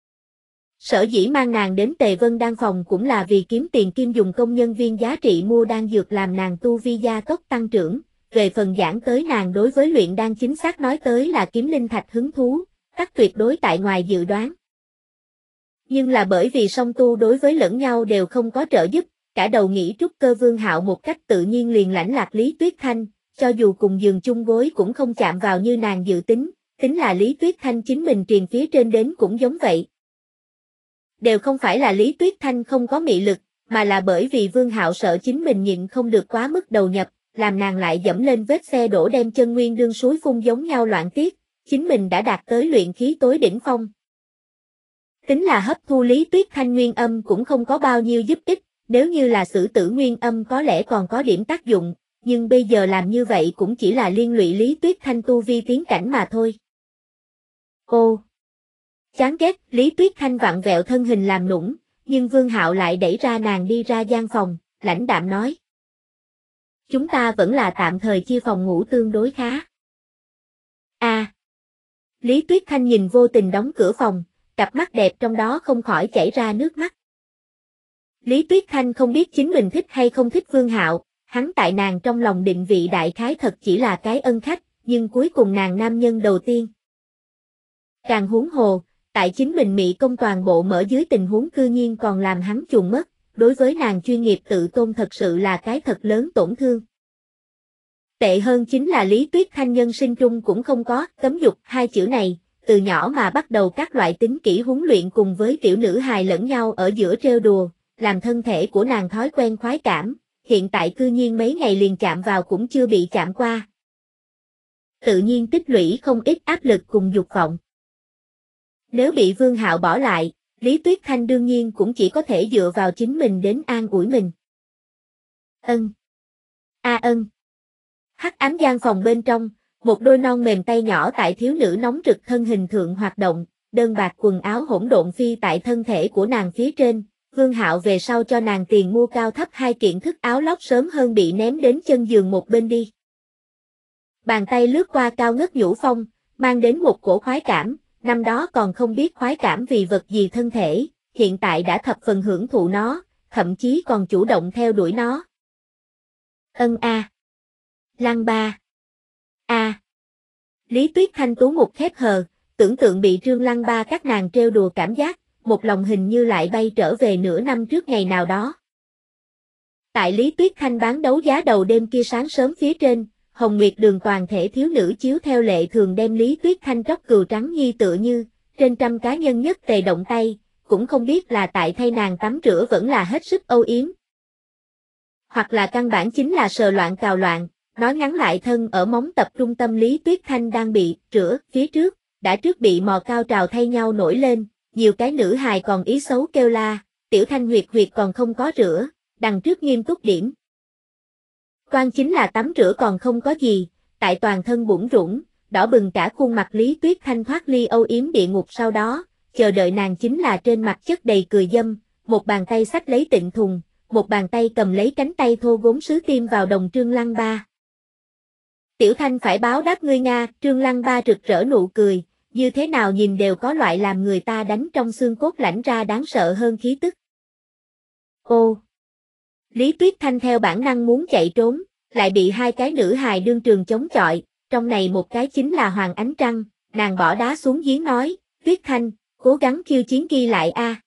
Sở dĩ mang nàng đến Tề Vân Đan phòng cũng là vì kiếm tiền kim dùng công nhân viên giá trị mua đan dược làm nàng tu vi gia tốc tăng trưởng. Về phần giảng tới nàng đối với luyện đan chính xác nói tới là kiếm linh thạch hứng thú, các tuyệt đối tại ngoài dự đoán. Nhưng là bởi vì song tu đối với lẫn nhau đều không có trợ giúp, cả đầu nghĩ trúc cơ Vương Hạo một cách tự nhiên liền lãnh lạc Lý Tuyết Thanh, cho dù cùng giường chung gối cũng không chạm vào như nàng dự tính là Lý Tuyết Thanh chính mình truyền phía trên đến cũng giống vậy. Đều không phải là Lý Tuyết Thanh không có mị lực, mà là bởi vì Vương Hạo sợ chính mình nhịn không được quá mức đầu nhập, làm nàng lại dẫm lên vết xe đổ đem chân nguyên đương suối phun giống nhau loạn tiết, chính mình đã đạt tới luyện khí tối đỉnh phong. Tính là hấp thu Lý Tuyết Thanh nguyên âm cũng không có bao nhiêu giúp ích, nếu như là sử tử nguyên âm có lẽ còn có điểm tác dụng, nhưng bây giờ làm như vậy cũng chỉ là liên lụy Lý Tuyết Thanh tu vi tiến cảnh mà thôi. Ô! Chán ghét, Lý Tuyết Thanh vặn vẹo thân hình làm nũng, nhưng Vương Hạo lại đẩy ra nàng đi ra gian phòng, lãnh đạm nói. Chúng ta vẫn là tạm thời chia phòng ngủ tương đối khá. Lý Tuyết Thanh nhìn vô tình đóng cửa phòng, cặp mắt đẹp trong đó không khỏi chảy ra nước mắt. Lý Tuyết Thanh không biết chính mình thích hay không thích Vương Hạo, hắn tại nàng trong lòng định vị đại khái thật chỉ là cái ân khách, nhưng cuối cùng nàng nam nhân đầu tiên. Càng huống hồ, tại chính mình mị công toàn bộ mở dưới tình huống cư nhiên còn làm hắn chuồn mất, đối với nàng chuyên nghiệp tự tôn thật sự là cái thật lớn tổn thương. Tệ hơn chính là Lý Tuyết Thanh nhân sinh trung cũng không có cấm dục hai chữ này, từ nhỏ mà bắt đầu các loại tính kỹ huấn luyện cùng với tiểu nữ hài lẫn nhau ở giữa trêu đùa, làm thân thể của nàng thói quen khoái cảm, hiện tại cư nhiên mấy ngày liền chạm vào cũng chưa bị chạm qua. Tự nhiên tích lũy không ít áp lực cùng dục vọng. Nếu bị Vương Hạo bỏ lại, Lý Tuyết Thanh đương nhiên cũng chỉ có thể dựa vào chính mình đến an ủi mình. Ân. Ân. Hắc ám gian phòng bên trong, một đôi non mềm tay nhỏ tại thiếu nữ nóng rực thân hình thượng hoạt động, đơn bạc quần áo hỗn độn phi tại thân thể của nàng phía trên, Vương Hạo về sau cho nàng tiền mua cao thấp hai kiện thức áo lót sớm hơn bị ném đến chân giường một bên đi. Bàn tay lướt qua cao ngất nhũ phong, mang đến một cổ khoái cảm, năm đó còn không biết khoái cảm vì vật gì thân thể, hiện tại đã thập phần hưởng thụ nó, thậm chí còn chủ động theo đuổi nó. Ân a. Lăng ba. Lý Tuyết Thanh tú một khép hờ, tưởng tượng bị Trương Lăng ba các nàng trêu đùa cảm giác, một lòng hình như lại bay trở về nửa năm trước ngày nào đó. Tại Lý Tuyết Thanh bán đấu giá đầu đêm kia sáng sớm phía trên, Hồng Nguyệt Đường toàn thể thiếu nữ chiếu theo lệ thường đem Lý Tuyết Thanh tróc cừu trắng nhi tựa như, trên trăm cá nhân nhất tề động tay, cũng không biết là tại thay nàng tắm rửa vẫn là hết sức âu yếm. Hoặc là căn bản chính là sờ loạn cào loạn, nói ngắn lại thân ở móng tập trung tâm Lý Tuyết Thanh đang bị rửa phía trước, đã trước bị mò cao trào thay nhau nổi lên, nhiều cái nữ hài còn ý xấu kêu la, tiểu Thanh huyệt còn không có rửa, đằng trước nghiêm túc điểm. Quan chính là tắm rửa còn không có gì, tại toàn thân bủn rủn, đỏ bừng cả khuôn mặt Lý Tuyết Thanh thoát ly âu yếm địa ngục sau đó, chờ đợi nàng chính là trên mặt chất đầy cười dâm, một bàn tay xách lấy Tịnh Thùng, một bàn tay cầm lấy cánh tay thô gốm sứ tiêm vào đồng Trương Lăng Ba. Tiểu Thanh phải báo đáp ngươi Nga, Trương Lăng Ba rực rỡ nụ cười, như thế nào nhìn đều có loại làm người ta đánh trong xương cốt lãnh ra đáng sợ hơn khí tức. Ô! Lý Tuyết Thanh theo bản năng muốn chạy trốn, lại bị hai cái nữ hài đương trường chống chọi, trong này một cái chính là Hoàng Ánh Trăng, nàng bỏ đá xuống giếng nói, Tuyết Thanh, cố gắng khiêu chiến ghi lại a.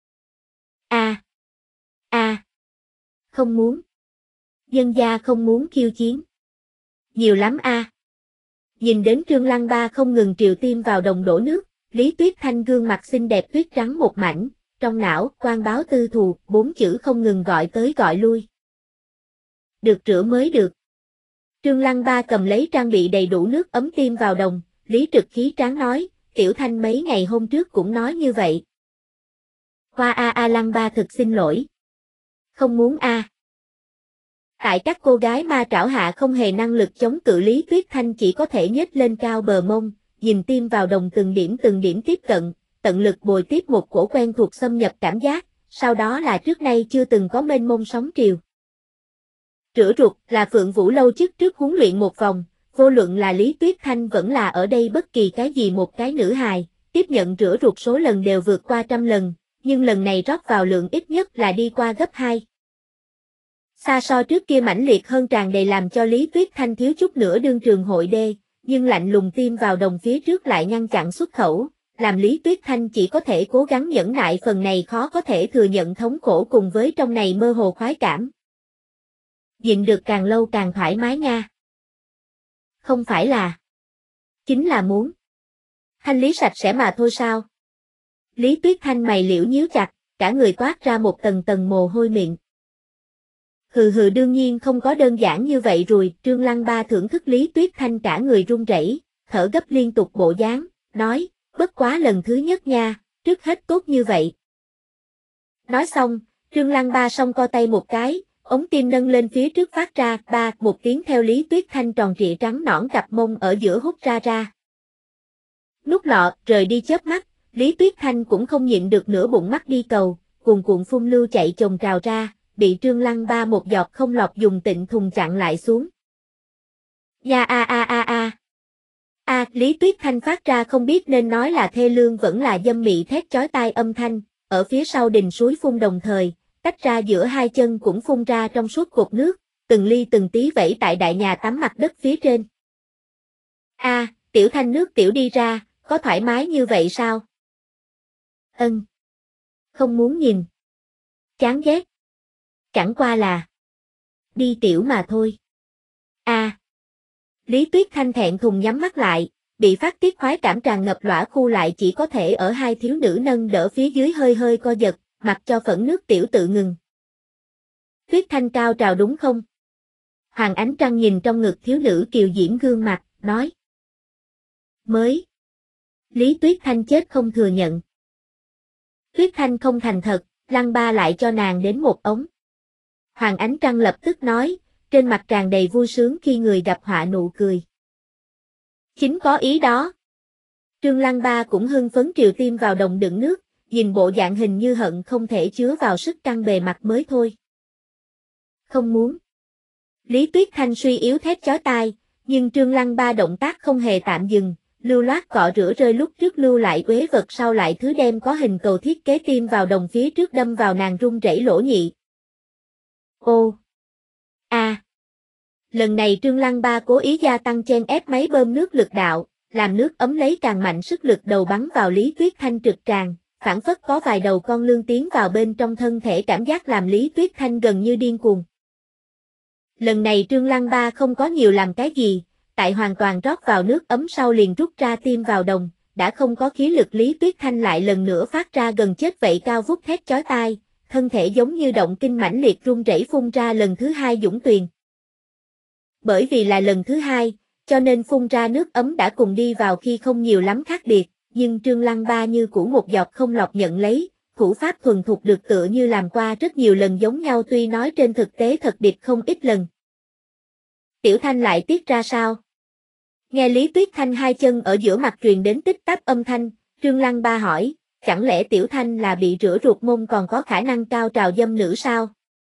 Không muốn. Nhân gia không muốn khiêu chiến. Nhiều lắm a. Nhìn đến Trương Lăng Ba không ngừng triều tim vào đồng đổ nước, Lý Tuyết Thanh gương mặt xinh đẹp tuyết trắng một mảnh, trong não, quan báo tư thù, 4 chữ không ngừng gọi tới gọi lui. Được rửa mới được. Trương Lăng Ba cầm lấy trang bị đầy đủ nước ấm tiêm vào đồng, Lý Trực khí tráng nói, Tiểu Thanh mấy ngày hôm trước cũng nói như vậy. Hoa Lăng Ba thực xin lỗi. Không muốn a. Tại các cô gái ma trảo hạ không hề năng lực chống cự Lý Tuyết Thanh chỉ có thể nhếch lên cao bờ mông, nhìn tiêm vào đồng từng điểm tiếp cận, tận lực bồi tiếp một cổ quen thuộc xâm nhập cảm giác, sau đó là trước nay chưa từng có mênh mông sóng triều. Rửa ruột là Phượng Vũ Lâu trước huấn luyện một vòng, vô luận là Lý Tuyết Thanh vẫn là ở đây bất kỳ cái gì một cái nữ hài, tiếp nhận rửa ruột số lần đều vượt qua 100 lần, nhưng lần này rót vào lượng ít nhất là đi qua gấp 2. Xa so trước kia mãnh liệt hơn tràn đầy làm cho Lý Tuyết Thanh thiếu chút nữa đương trường hội đê, nhưng lạnh lùng tiêm vào đồng phía trước lại ngăn chặn xuất khẩu, làm Lý Tuyết Thanh chỉ có thể cố gắng nhẫn nại phần này khó có thể thừa nhận thống khổ cùng với trong này mơ hồ khoái cảm. Nhịn được càng lâu càng thoải mái nha. Không phải là. Chính là muốn. Thanh lý sạch sẽ mà thôi sao? Lý Tuyết Thanh mày liễu nhíu chặt, cả người toát ra một tầng mồ hôi miệng. Hừ đương nhiên không có đơn giản như vậy rồi, Trương Lăng Ba thưởng thức Lý Tuyết Thanh cả người run rẩy, thở gấp liên tục bộ dáng, nói, bất quá lần thứ nhất nha, trước hết tốt như vậy. Nói xong, Trương Lăng Ba song co tay một cái, ống tim nâng lên phía trước phát ra, ba, một tiếng theo Lý Tuyết Thanh tròn trịa trắng nõn cặp mông ở giữa hút ra. Nút lọ, rời đi chớp mắt, Lý Tuyết Thanh cũng không nhịn được nửa bụng mắt đi cầu, cuồn phun lưu chạy chồng trào ra, bị Trương Lăng Ba một giọt không lọt dùng Tịnh Thùng chặn lại xuống. Nha Lý Tuyết Thanh phát ra không biết nên nói là thê lương vẫn là dâm mị thét chói tai âm thanh, ở phía sau đình suối phun đồng thời, tách ra giữa hai chân cũng phun ra trong suốt cột nước, từng ly từng tí vẩy tại đại nhà tắm mặt đất phía trên. Tiểu Thanh nước tiểu đi ra, có thoải mái như vậy sao? Không muốn nhìn. Chán ghét. Chẳng qua là đi tiểu mà thôi. Lý Tuyết Thanh thẹn thùng nhắm mắt lại, bị phát tiết khoái cảm tràn ngập lõa khu lại chỉ có thể ở hai thiếu nữ nâng đỡ phía dưới hơi co giật, mặc cho phẫn nước tiểu tự ngừng. Tuyết Thanh cao trào đúng không? Hoàng Ánh Trăng nhìn trong ngực thiếu nữ kiều diễm gương mặt, nói. Mới. Lý Tuyết Thanh chết không thừa nhận. Tuyết Thanh không thành thật, Lăng Ba lại cho nàng đến một ống. Hoàng Ánh Trăng lập tức nói, trên mặt tràn đầy vui sướng khi người gặp họa nụ cười. Chính có ý đó. Trương Lăng Ba cũng hưng phấn triều tim vào đồng đựng nước, nhìn bộ dạng hình như hận không thể chứa vào sức căng bề mặt mới thôi. Không muốn. Lý Tuyết Thanh suy yếu thét chói tai, nhưng Trương Lăng Ba động tác không hề tạm dừng, lưu loát cọ rửa rơi lúc trước lưu lại uế vật sau lại thứ đem có hình cầu thiết kế tim vào đồng phía trước đâm vào nàng run rẩy lỗ nhị. Lần này Trương Lăng Ba cố ý gia tăng chen ép máy bơm nước lực đạo, làm nước ấm lấy càng mạnh sức lực đầu bắn vào Lý Tuyết Thanh trực tràng, phảng phất có vài đầu con lươn tiến vào bên trong thân thể cảm giác làm Lý Tuyết Thanh gần như điên cuồng. Lần này Trương Lăng Ba không có nhiều làm cái gì, tại hoàn toàn rót vào nước ấm sau liền rút ra tim vào đồng, đã không có khí lực Lý Tuyết Thanh lại lần nữa phát ra gần chết vậy cao vút thét chói tai, thân thể giống như động kinh mãnh liệt run rẩy phun ra lần thứ hai dũng tuyền. Bởi vì là lần thứ hai, cho nên phun ra nước ấm đã cùng đi vào khi không nhiều lắm khác biệt, nhưng Trương Lăng Ba như cũ một giọt không lọt nhận lấy, thủ pháp thuần thục được tựa như làm qua rất nhiều lần giống nhau tuy nói trên thực tế thật điệp không ít lần. Tiểu Thanh lại tiết ra sao? Nghe Lý Tuyết Thanh hai chân ở giữa mặt truyền đến tích tắc âm thanh, Trương Lăng Ba hỏi, chẳng lẽ Tiểu Thanh là bị rửa ruột mông còn có khả năng cao trào dâm nữ sao?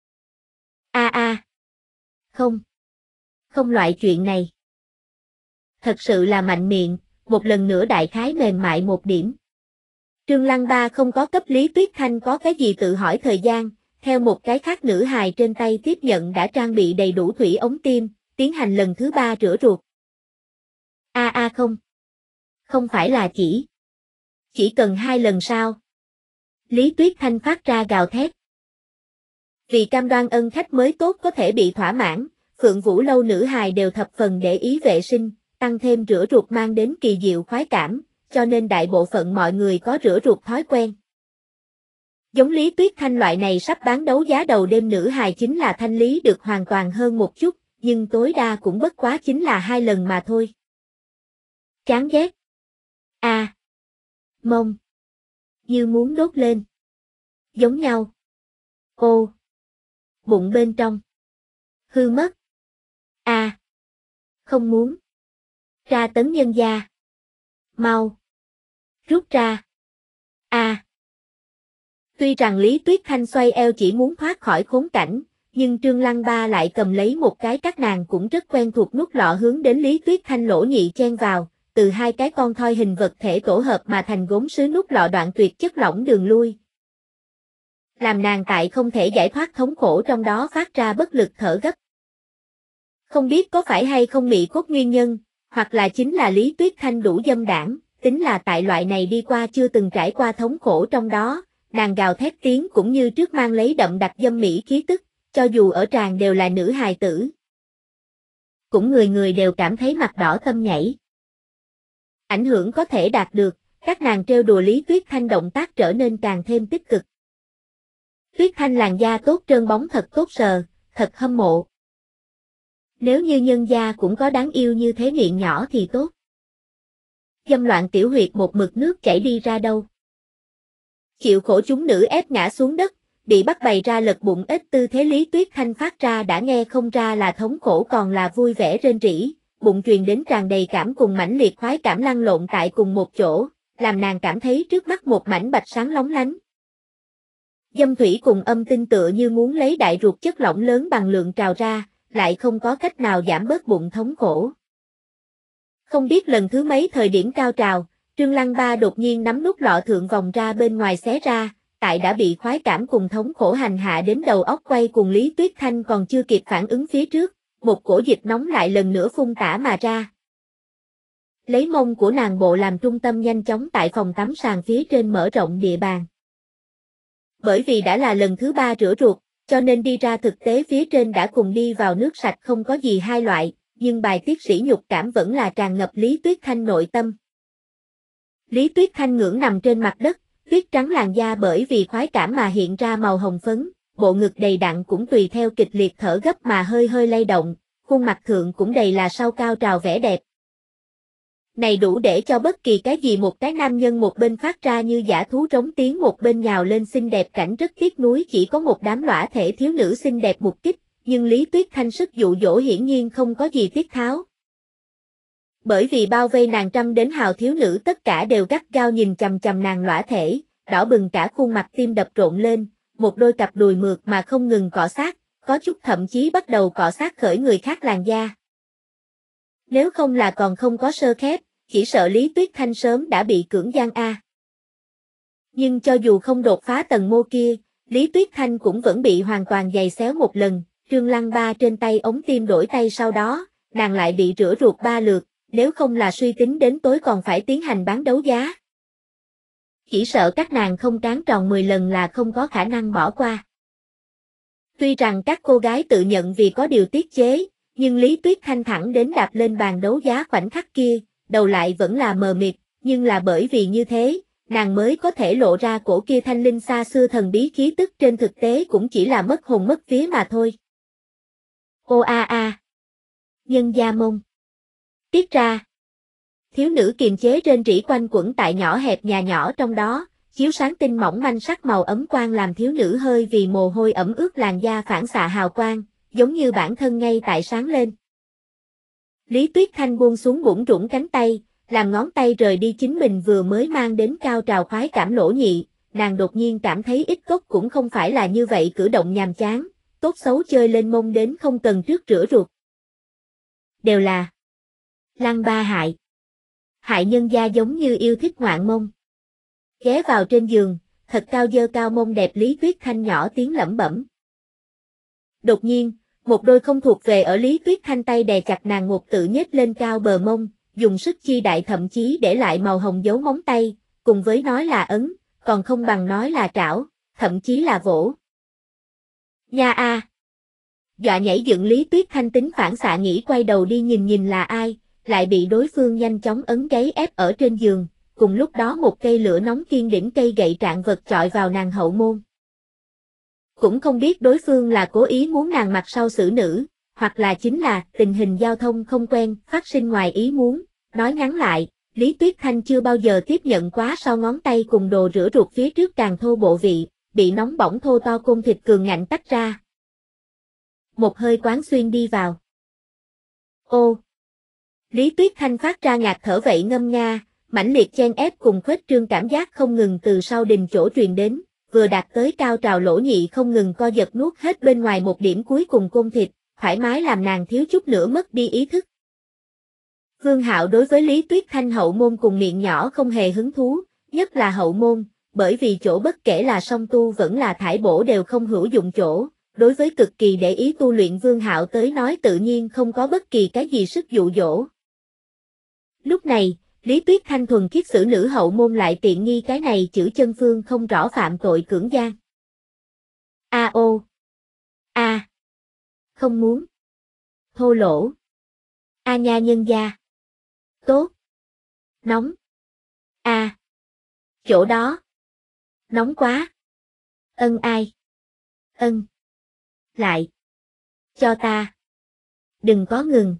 Không. Không loại chuyện này. Thật sự là mạnh miệng, một lần nữa đại khái mềm mại một điểm. Trương Lăng Ba không có cấp Lý Tuyết Thanh có cái gì tự hỏi thời gian, theo một cái khác nữ hài trên tay tiếp nhận đã trang bị đầy đủ thủy ống tim, tiến hành lần thứ 3 rửa ruột. Không. Không phải là chỉ cần 2 lần sao? Lý Tuyết Thanh phát ra gào thét. Vì cam đoan ân khách mới tốt có thể bị thỏa mãn, Phượng Vũ lâu nữ hài đều thập phần để ý vệ sinh, tăng thêm rửa ruột mang đến kỳ diệu khoái cảm, cho nên đại bộ phận mọi người có rửa ruột thói quen. Giống Lý Tuyết Thanh loại này sắp bán đấu giá đầu đêm nữ hài chính là thanh lý được hoàn toàn hơn một chút, nhưng tối đa cũng bất quá chính là 2 lần mà thôi. Chán ghét. Mông. Như muốn đốt lên. Giống nhau. Ô. Bụng bên trong. Hư mất. Không muốn. Tra tấn nhân gia. Mau. Rút ra. Tuy rằng Lý Tuyết Thanh xoay eo chỉ muốn thoát khỏi khốn cảnh, nhưng Trương Lăng Ba lại cầm lấy một cái các nàng cũng rất quen thuộc nút lọ hướng đến Lý Tuyết Thanh lỗ nhị chen vào, từ 2 cái con thoi hình vật thể tổ hợp mà thành gốm sứ nút lọ đoạn tuyệt chất lỏng đường lui. Làm nàng tại không thể giải thoát thống khổ trong đó phát ra bất lực thở gấp. Không biết có phải hay không mị cốt nguyên nhân, hoặc là chính là Lý Tuyết Thanh đủ dâm đảng, tính là tại loại này đi qua chưa từng trải qua thống khổ trong đó, nàng gào thét tiếng cũng như trước mang lấy đậm đặc dâm mỹ khí tức, cho dù ở tràng đều là nữ hài tử. Cũng người người đều cảm thấy mặt đỏ tâm nhảy. Ảnh hưởng có thể đạt được, các nàng trêu đùa Lý Tuyết Thanh động tác trở nên càng thêm tích cực. Tuyết Thanh làn da tốt trơn bóng thật tốt sờ, thật hâm mộ. Nếu như nhân gia cũng có đáng yêu như thế miệng nhỏ thì tốt. Dâm loạn tiểu huyệt một mực nước chảy đi ra đâu. Chịu khổ chúng nữ ép ngã xuống đất, bị bắt bày ra lật bụng ít tư thế Lý Tuyết Thanh phát ra đã nghe không ra là thống khổ còn là vui vẻ rên rỉ, bụng truyền đến tràn đầy cảm cùng mãnh liệt khoái cảm lăn lộn tại cùng một chỗ, làm nàng cảm thấy trước mắt một mảnh bạch sáng lóng lánh. Dâm thủy cùng âm tinh tựa như muốn lấy đại ruột chất lỏng lớn bằng lượng trào ra, lại không có cách nào giảm bớt bụng thống khổ. Không biết lần thứ mấy thời điểm cao trào, Trương Lăng Ba đột nhiên nắm nút lọ thượng vòng ra bên ngoài xé ra, tại đã bị khoái cảm cùng thống khổ hành hạ đến đầu óc quay cùng Lý Tuyết Thanh còn chưa kịp phản ứng phía trước, một cổ dịch nóng lại lần nữa phun tả mà ra. Lấy mông của nàng bộ làm trung tâm nhanh chóng tại phòng tắm sàn phía trên mở rộng địa bàn. Bởi vì đã là lần thứ 3 rửa ruột, cho nên đi ra thực tế phía trên đã cùng đi vào nước sạch không có gì hai loại, nhưng bài tiết sỉ nhục cảm vẫn là tràn ngập Lý Tuyết Thanh nội tâm. Lý Tuyết Thanh ngưỡng nằm trên mặt đất, tuyết trắng làn da bởi vì khoái cảm mà hiện ra màu hồng phấn, bộ ngực đầy đặn cũng tùy theo kịch liệt thở gấp mà hơi hơi lay động, khuôn mặt thượng cũng đầy là sau cao trào vẻ đẹp. Này đủ để cho bất kỳ cái gì một cái nam nhân một bên phát ra như dã thú trống tiếng một bên nhào lên xinh đẹp cảnh rất tiếc nuối chỉ có một đám lõa thể thiếu nữ xinh đẹp mục kích, nhưng Lý Tuyết Thanh sức dụ dỗ hiển nhiên không có gì tiết tháo. Bởi vì bao vây nàng trăm đến hào thiếu nữ tất cả đều gắt gao nhìn chằm chằm nàng lõa thể, đỏ bừng cả khuôn mặt tim đập rộn lên, một đôi cặp đùi mượt mà không ngừng cọ sát, có chút thậm chí bắt đầu cọ sát khởi người khác làn da. Nếu không là còn không có sơ khép, chỉ sợ Lý Tuyết Thanh sớm đã bị cưỡng gian a. Nhưng cho dù không đột phá tầng mô kia, Lý Tuyết Thanh cũng vẫn bị hoàn toàn giày xéo một lần, Trương Lăng Ba trên tay ống tim đổi tay sau đó, nàng lại bị rửa ruột 3 lượt, nếu không là suy tính đến tối còn phải tiến hành bán đấu giá. Chỉ sợ các nàng không cán tròn 10 lần là không có khả năng bỏ qua. Tuy rằng các cô gái tự nhận vì có điều tiết chế, nhưng Lý Tuyết Thanh thẳng đến đạp lên bàn đấu giá khoảnh khắc kia, đầu lại vẫn là mờ mịt, nhưng là bởi vì như thế, nàng mới có thể lộ ra cổ kia thanh linh xa xưa thần bí khí tức trên thực tế cũng chỉ là mất hồn mất vía mà thôi. Ô a a. Nhân gia mông. Tiết ra. Thiếu nữ kiềm chế rên rỉ quanh quẩn tại nhỏ hẹp nhà nhỏ trong đó, chiếu sáng tinh mỏng manh sắc màu ấm quang làm thiếu nữ hơi vì mồ hôi ẩm ướt làn da phản xạ hào quang, giống như bản thân ngay tại sáng lên. Lý Tuyết Thanh buông xuống bủn rủn cánh tay, làm ngón tay rời đi chính mình vừa mới mang đến cao trào khoái cảm lỗ nhị, nàng đột nhiên cảm thấy ít cốc cũng không phải là như vậy cử động nhàm chán, tốt xấu chơi lên mông đến không cần trước rửa ruột. Đều là lăng ba hại. Hại nhân gia giống như yêu thích ngoạn mông. Ghé vào trên giường, thật cao dơ cao mông đẹp Lý Tuyết Thanh nhỏ tiếng lẩm bẩm. Đột nhiên, một đôi không thuộc về ở Lý Tuyết Thanh tay đè chặt nàng một tự nhếch lên cao bờ mông, dùng sức chi đại thậm chí để lại màu hồng dấu móng tay, cùng với nói là ấn, còn không bằng nói là trảo, thậm chí là vỗ. Nha a! Dọa nhảy dựng Lý Tuyết Thanh tính phản xạ nghĩ quay đầu đi nhìn là ai, lại bị đối phương nhanh chóng ấn gáy ép ở trên giường, cùng lúc đó một cây lửa nóng kiên đỉnh cây gậy trạng vật chọi vào nàng hậu môn. Cũng không biết đối phương là cố ý muốn nàng mặt sau xử nữ, hoặc là chính là tình hình giao thông không quen, phát sinh ngoài ý muốn. Nói ngắn lại, Lý Tuyết Thanh chưa bao giờ tiếp nhận quá sau ngón tay cùng đồ rửa ruột phía trước càng thô bộ vị, bị nóng bỏng thô to côn thịt cường ngạnh tách ra. Một hơi quán xuyên đi vào. Ô! Lý Tuyết Thanh phát ra ngạt thở vậy ngâm nga, mãnh liệt chen ép cùng khuếch trương cảm giác không ngừng từ sau đình chỗ truyền đến, vừa đạt tới cao trào lỗ nhị không ngừng co giật nuốt hết bên ngoài một điểm cuối cùng côn thịt, thoải mái làm nàng thiếu chút nữa mất đi ý thức. Vương Hạo đối với Lý Tuyết Thanh hậu môn cùng miệng nhỏ không hề hứng thú, nhất là hậu môn, bởi vì chỗ bất kể là song tu vẫn là thải bổ đều không hữu dụng chỗ, đối với cực kỳ để ý tu luyện Vương Hạo tới nói tự nhiên không có bất kỳ cái gì sức dụ dỗ. Lúc này, Lý Tuyết Thanh thuần khiết xử nữ hậu môn lại tiện nghi cái này chữ chân phương không rõ phạm tội cưỡng gian. A ô. A. Không muốn. Thô lỗ. A nha nhân gia. Tốt. Nóng. A. Chỗ đó. Nóng quá. Ân ai. Ân. Lại. Cho ta. Đừng có ngừng.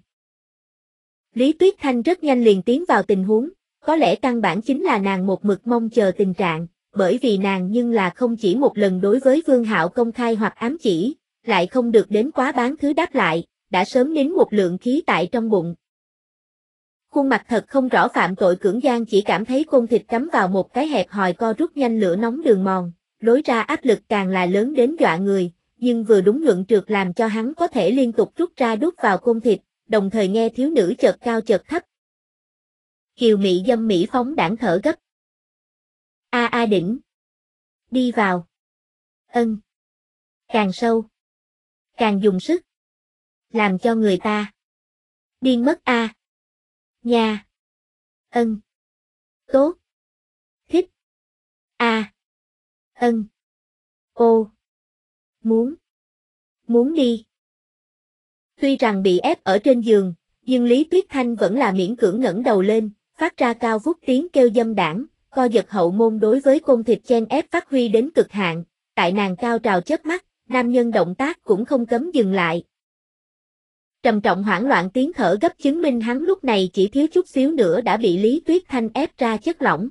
Lý Tuyết Thanh rất nhanh liền tiến vào tình huống, có lẽ căn bản chính là nàng một mực mong chờ tình trạng, bởi vì nàng nhưng là không chỉ một lần đối với Vương Hạo công khai hoặc ám chỉ, lại không được đến quá bán thứ đáp lại, đã sớm nín một lượng khí tại trong bụng. Khuôn mặt thật không rõ phạm tội cưỡng gian chỉ cảm thấy côn thịt cắm vào một cái hẹp hòi co rút nhanh lửa nóng đường mòn, lối ra áp lực càng là lớn đến dọa người, nhưng vừa đúng nhuận trượt làm cho hắn có thể liên tục rút ra đút vào côn thịt, đồng thời nghe thiếu nữ chợt cao chợt thấp. Kiều mị dâm mỹ phóng đãng thở gấp. A a đỉnh. Đi vào. Ân. Càng sâu. Càng dùng sức. Làm cho người ta. Điên mất a. Nha. Ân. Tốt. Thích. A. Ân. Ô. Muốn. Muốn đi. Tuy rằng bị ép ở trên giường, nhưng Lý Tuyết Thanh vẫn là miễn cưỡng ngẩng đầu lên, phát ra cao vút tiếng kêu dâm đãng, co giật hậu môn đối với côn thịt chen ép phát huy đến cực hạn, tại nàng cao trào chớp mắt, nam nhân động tác cũng không cấm dừng lại. Trầm trọng hoảng loạn tiếng thở gấp chứng minh hắn lúc này chỉ thiếu chút xíu nữa đã bị Lý Tuyết Thanh ép ra chất lỏng.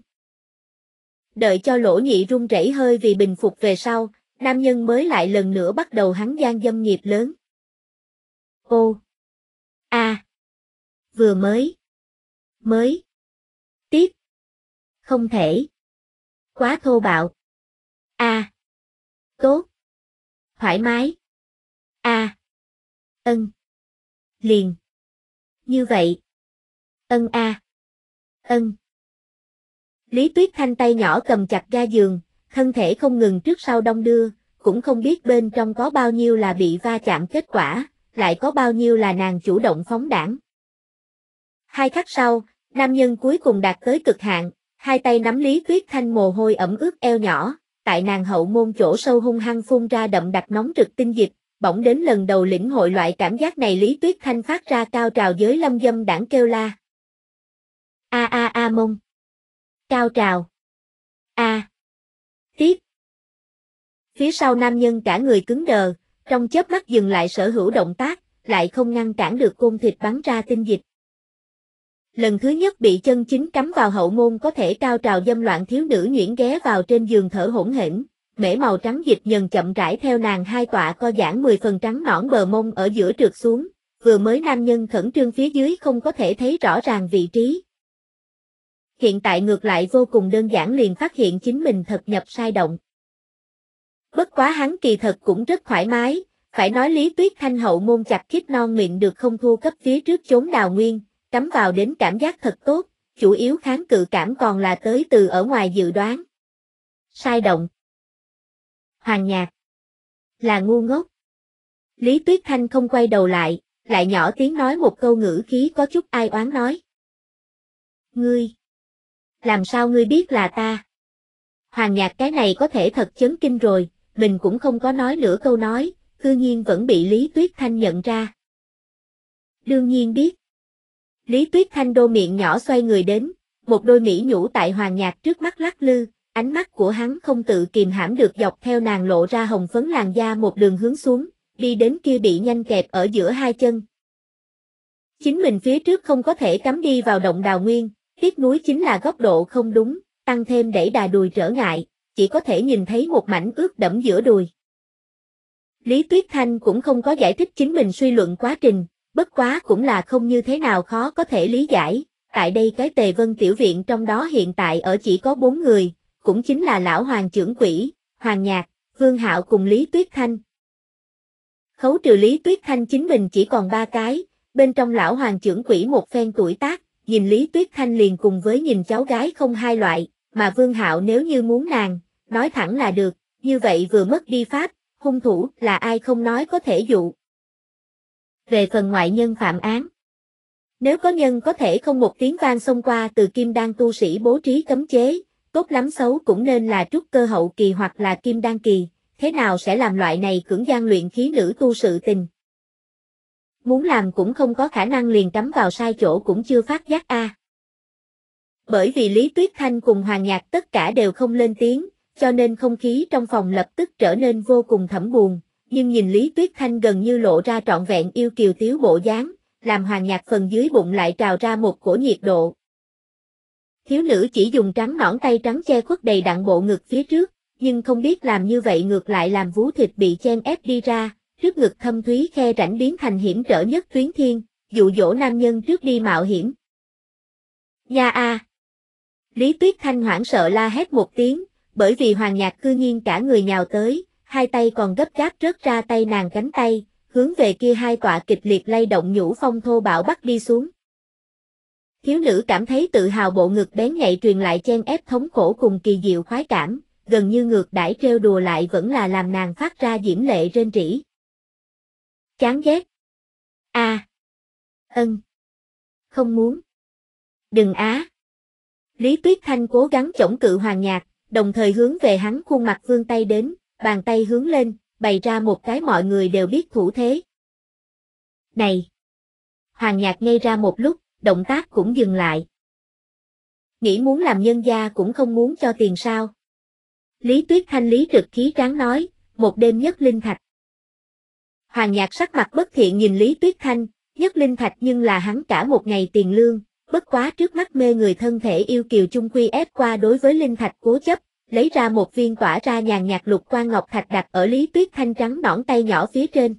Đợi cho lỗ nhị run rẩy hơi vì bình phục về sau, nam nhân mới lại lần nữa bắt đầu hắn gian dâm nghiệp lớn. Ô. A. Vừa mới. Tiếp. Không thể. Quá thô bạo. A. Tốt. Thoải mái. A. Ân. Liền. Như vậy. Ân a. Ân. Lý Tuyết Thanh tay nhỏ cầm chặt ga giường, thân thể không ngừng trước sau đong đưa, cũng không biết bên trong có bao nhiêu là bị va chạm kết quả, lại có bao nhiêu là nàng chủ động phóng đãng. 2 khắc sau, nam nhân cuối cùng đạt tới cực hạn, hai tay nắm Lý Tuyết Thanh mồ hôi ẩm ướt eo nhỏ, tại nàng hậu môn chỗ sâu hung hăng phun ra đậm đặc nóng rực tinh dịch, bỗng đến lần đầu lĩnh hội loại cảm giác này Lý Tuyết Thanh phát ra cao trào giới lâm dâm đãng kêu la. A a a mông. Cao trào. A. Tiếp. Phía sau nam nhân cả người cứng đờ, trong chớp mắt dừng lại sở hữu động tác, lại không ngăn cản được côn thịt bắn ra tinh dịch. Lần thứ nhất bị chân chính cắm vào hậu môn có thể cao trào dâm loạn thiếu nữ nhuyễn ghé vào trên giường thở hổn hển, mễ màu trắng dịch nhần chậm rãi theo nàng hai tọa co giãn 10 phần trắng nõn bờ mông ở giữa trượt xuống, vừa mới nam nhân khẩn trương phía dưới không có thể thấy rõ ràng vị trí. hiện tại ngược lại vô cùng đơn giản liền phát hiện chính mình thật nhập sai động. Bất quá hắn kỳ thật cũng rất thoải mái, phải nói Lý Tuyết Thanh hậu môn chặt khít non miệng được không thua cấp phía trước chốn đào nguyên, cắm vào đến cảm giác thật tốt, chủ yếu kháng cự cảm còn là tới từ ở ngoài dự đoán. Sai động. Hoàng Nhạc. Là ngu ngốc. Lý Tuyết Thanh không quay đầu lại, lại nhỏ tiếng nói một câu ngữ khí có chút ai oán nói. Ngươi. Làm sao ngươi biết là ta? Hoàng Nhạc cái này có thể thật chấn kinh rồi, mình cũng không có nói nửa câu nói, cư nhiên vẫn bị Lý Tuyết Thanh nhận ra. Đương nhiên biết. Lý Tuyết Thanh đô miệng nhỏ xoay người đến, một đôi mỹ nhũ tại Hoàng Nhạc trước mắt lắc lư, ánh mắt của hắn không tự kìm hãm được dọc theo nàng lộ ra hồng phấn làn da một đường hướng xuống, đi đến kia bị nhanh kẹp ở giữa hai chân. Chính mình phía trước không có thể cắm đi vào động đào nguyên, tiếc nuối chính là góc độ không đúng, tăng thêm đẩy đà đùi trở ngại, chỉ có thể nhìn thấy một mảnh ướt đẫm giữa đùi. Lý Tuyết Thanh cũng không có giải thích chính mình suy luận quá trình, bất quá cũng là không như thế nào khó có thể lý giải, tại đây cái Tề Vân tiểu viện trong đó hiện tại ở chỉ có 4 người, cũng chính là lão hoàng trưởng quỹ, Hoàng Nhạc, Vương Hạo cùng Lý Tuyết Thanh. Khấu trừ Lý Tuyết Thanh chính mình chỉ còn 3 cái, bên trong lão hoàng trưởng quỹ một phen tuổi tác, nhìn Lý Tuyết Thanh liền cùng với nhìn cháu gái không hai loại, mà Vương Hạo nếu như muốn nàng, nói thẳng là được, như vậy vừa mất đi pháp, hung thủ là ai không nói có thể dụ. Về phần ngoại nhân phạm án, nếu có nhân có thể không một tiếng vang xông qua từ kim đan tu sĩ bố trí cấm chế, tốt lắm xấu cũng nên là trúc cơ hậu kỳ hoặc là kim đan kỳ, thế nào sẽ làm loại này cưỡng gian luyện khí nữ tu sự tình. Muốn làm cũng không có khả năng liền cắm vào sai chỗ cũng chưa phát giác a. Bởi vì Lý Tuyết Thanh cùng Hoàng Nhạc tất cả đều không lên tiếng, cho nên không khí trong phòng lập tức trở nên vô cùng thẫm buồn, nhưng nhìn Lý Tuyết Thanh gần như lộ ra trọn vẹn yêu kiều tiếu bộ dáng, làm Hoàng Nhạc phần dưới bụng lại trào ra một cổ nhiệt độ. Thiếu nữ chỉ dùng trắng nõn tay trắng che khuất đầy đặn bộ ngực phía trước, nhưng không biết làm như vậy ngược lại làm vú thịt bị chen ép đi ra, trước ngực thâm thúy khe rãnh biến thành hiểm trở nhất tuyến thiên, dụ dỗ nam nhân trước đi mạo hiểm. Nha a! Lý Tuyết Thanh hoảng sợ la hét một tiếng, bởi vì Hoàng Nhạc cư nhiên cả người nhào tới, hai tay còn gấp gáp rớt ra tay nàng cánh tay, hướng về kia hai tọa kịch liệt lay động nhũ phong thô bạo bắt đi xuống. Thiếu nữ cảm thấy tự hào bộ ngực bén nhạy truyền lại chen ép thống khổ cùng kỳ diệu khoái cảm, gần như ngược đãi trêu đùa lại vẫn là làm nàng phát ra diễm lệ rên rỉ. Chán ghét. A. Không muốn. Đừng á. Lý Tuyết Thanh cố gắng chống cự Hoàng Nhạc, đồng thời hướng về hắn khuôn mặt vươn tay đến, bàn tay hướng lên, bày ra một cái mọi người đều biết thủ thế. Này! Hoàng Nhạc ngây ra một lúc, động tác cũng dừng lại. Nghĩ muốn làm nhân gia cũng không muốn cho tiền sao. Lý Tuyết Thanh lý trực khí tráng nói, một đêm nhất linh thạch. Hoàng Nhạc sắc mặt bất thiện nhìn Lý Tuyết Thanh, nhất linh thạch nhưng là hắn cả một ngày tiền lương, bất quá trước mắt mê người thân thể yêu kiều chung quy ép qua đối với linh thạch cố chấp, lấy ra một viên tỏa ra nhàn nhạt lục quang ngọc thạch đặt ở Lý Tuyết Thanh trắng nõn tay nhỏ phía trên.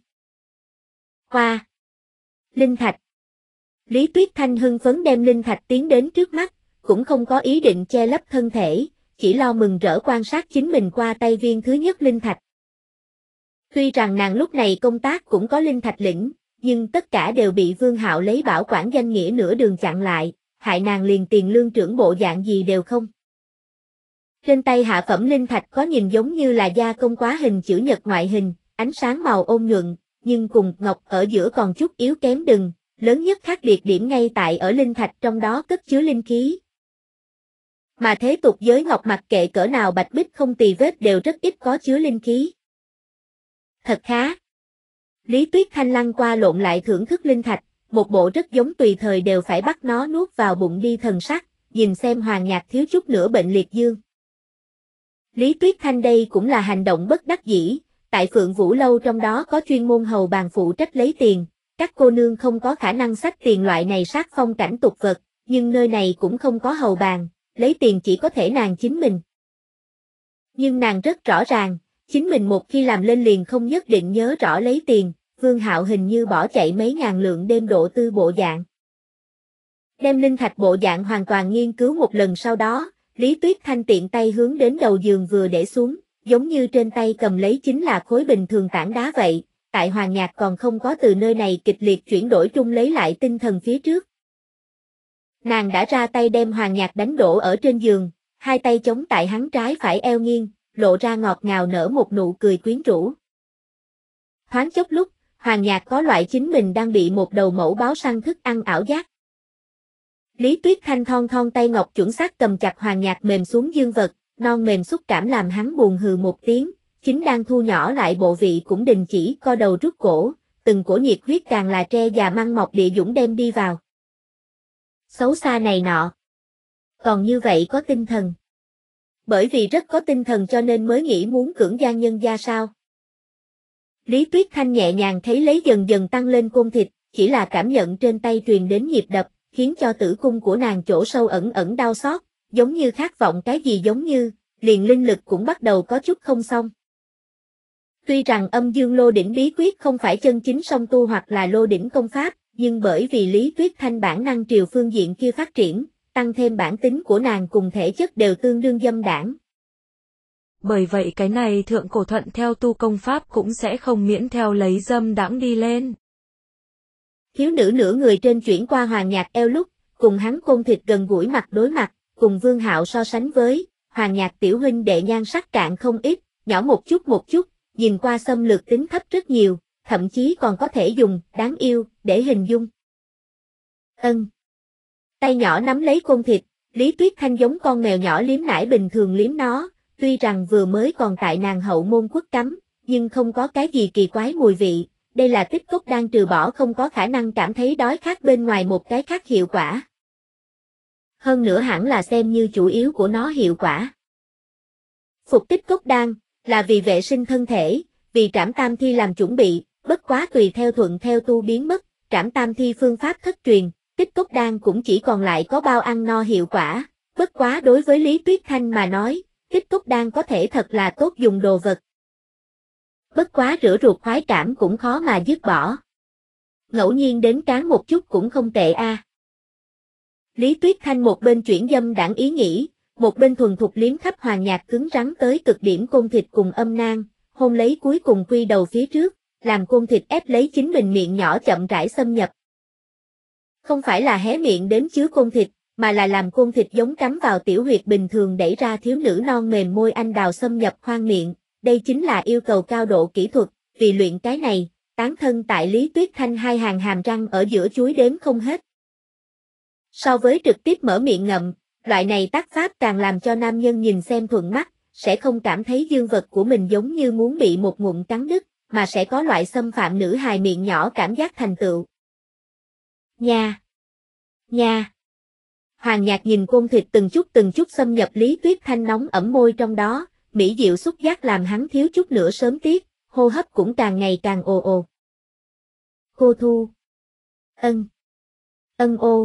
Hoa! Linh thạch! Lý Tuyết Thanh hưng phấn đem linh thạch tiến đến trước mắt, cũng không có ý định che lấp thân thể, chỉ lo mừng rỡ quan sát chính mình qua tay viên thứ nhất linh thạch. Tuy rằng nàng lúc này công tác cũng có linh thạch lĩnh, nhưng tất cả đều bị Vương Hạo lấy bảo quản danh nghĩa nửa đường chặn lại, hại nàng liền tiền lương trưởng bộ dạng gì đều không. Trên tay hạ phẩm linh thạch có nhìn giống như là gia công quá hình chữ nhật ngoại hình, ánh sáng màu ôn nhuận, nhưng cùng ngọc ở giữa còn chút yếu kém đừng, lớn nhất khác biệt điểm ngay tại ở linh thạch trong đó cất chứa linh khí. Mà thế tục giới ngọc mặc kệ cỡ nào bạch bích không tì vết đều rất ít có chứa linh khí. Thật khá. Lý Tuyết Thanh lăn qua lộn lại thưởng thức linh thạch, một bộ rất giống tùy thời đều phải bắt nó nuốt vào bụng đi thần sắc, nhìn xem Hoàng Nhạc thiếu chút nữa bệnh liệt dương. Lý Tuyết Thanh đây cũng là hành động bất đắc dĩ, tại Phượng Vũ Lâu trong đó có chuyên môn hầu bàn phụ trách lấy tiền, các cô nương không có khả năng xách tiền loại này sát phong cảnh tục vật, nhưng nơi này cũng không có hầu bàn, lấy tiền chỉ có thể nàng chính mình. Nhưng nàng rất rõ ràng, chính mình một khi làm lên liền không nhất định nhớ rõ lấy tiền, Vương Hạo hình như bỏ chạy mấy ngàn lượng đêm độ tư bộ dạng. Đem linh thạch bộ dạng hoàn toàn nghiên cứu một lần sau đó, Lý Tuyết Thanh tiện tay hướng đến đầu giường vừa để xuống, giống như trên tay cầm lấy chính là khối bình thường tảng đá vậy, tại Hoàng Nhạc còn không có từ nơi này kịch liệt chuyển đổi trung lấy lại tinh thần phía trước. Nàng đã ra tay đem Hoàng Nhạc đánh đổ ở trên giường, hai tay chống tại hắn trái phải eo nghiêng, lộ ra ngọt ngào nở một nụ cười quyến rũ. Thoáng chốc lúc, Hoàng Nhạc có loại chính mình đang bị một đầu mẫu báo săn thức ăn ảo giác. Lý Tuyết Thanh thon thon tay ngọc chuẩn xác cầm chặt Hoàng Nhạc mềm xuống dương vật, non mềm xúc cảm làm hắn buồn hừ một tiếng, chính đang thu nhỏ lại bộ vị cũng đình chỉ co đầu rút cổ, từng cổ nhiệt huyết càng là tre già măng mọc địa dũng đem đi vào. Xấu xa này nọ. Còn như vậy có tinh thần. Bởi vì rất có tinh thần cho nên mới nghĩ muốn cưỡng gian nhân gia sao. Lý Tuyết Thanh nhẹ nhàng thấy lấy dần dần tăng lên côn thịt, chỉ là cảm nhận trên tay truyền đến nhịp đập, khiến cho tử cung của nàng chỗ sâu ẩn ẩn đau xót, giống như khát vọng cái gì giống như, liền linh lực cũng bắt đầu có chút không xong. Tuy rằng âm dương lô đỉnh bí quyết không phải chân chính song tu hoặc là lô đỉnh công pháp, nhưng bởi vì Lý Tuyết Thanh bản năng triều phương diện kia phát triển, tăng thêm bản tính của nàng cùng thể chất đều tương đương dâm đãng. Bởi vậy cái này thượng cổ thuận theo tu công pháp cũng sẽ không miễn theo lấy dâm đãng đi lên. Thiếu nữ nửa người trên chuyển qua Hoàng Nhạc eo lúc, cùng hắn côn thịt gần gũi mặt đối mặt, cùng Vương Hạo so sánh với, Hoàng Nhạc tiểu huynh đệ nhan sắc cạn không ít, nhỏ một chút, nhìn qua xâm lược tính thấp rất nhiều, thậm chí còn có thể dùng đáng yêu để hình dung. Tay nhỏ nắm lấy côn thịt, Lý Tuyết Thanh giống con mèo nhỏ liếm nải bình thường liếm nó, tuy rằng vừa mới còn tại nàng hậu môn quất cắm, nhưng không có cái gì kỳ quái mùi vị, đây là tích cốc đang trừ bỏ không có khả năng cảm thấy đói khát bên ngoài một cái khác hiệu quả. Hơn nữa hẳn là xem như chủ yếu của nó hiệu quả. Phục tích cốc đan, là vì vệ sinh thân thể, vì trảm tam thi làm chuẩn bị, bất quá tùy theo thuận theo tu biến mất, trảm tam thi phương pháp thất truyền, tích cốc đan cũng chỉ còn lại có bao ăn no hiệu quả, bất quá đối với Lý Tuyết Thanh mà nói, tích cốc đan có thể thật là tốt dùng đồ vật. Bất quá rửa ruột khoái cảm cũng khó mà dứt bỏ. Ngẫu nhiên đến cán một chút cũng không tệ a. Lý Tuyết Thanh một bên chuyển dâm đãng ý nghĩ, một bên thuần thục liếm khắp Hoàng Nhạc cứng rắn tới cực điểm côn thịt cùng âm nang, hôn lấy cuối cùng quy đầu phía trước, làm côn thịt ép lấy chính mình miệng nhỏ chậm rãi xâm nhập. Không phải là hé miệng đến chứa côn thịt, mà là làm côn thịt giống cắm vào tiểu huyệt bình thường đẩy ra thiếu nữ non mềm môi anh đào xâm nhập khoang miệng, đây chính là yêu cầu cao độ kỹ thuật, vì luyện cái này, tán thân tại Lý Tuyết Thanh hai hàng hàm răng ở giữa chuối đếm không hết. So với trực tiếp mở miệng ngậm, loại này tác pháp càng làm cho nam nhân nhìn xem thuận mắt, sẽ không cảm thấy dương vật của mình giống như muốn bị một ngụm cắn đứt, mà sẽ có loại xâm phạm nữ hài miệng nhỏ cảm giác thành tựu. Nha. Hoàng Nhạc nhìn côn thịt từng chút xâm nhập Lý Tuyết Thanh nóng ẩm môi trong đó, mỹ diệu xúc giác làm hắn thiếu chút nữa sớm tiếc, hô hấp cũng càng ngày càng ồ ồ. Cô Thu. Ô.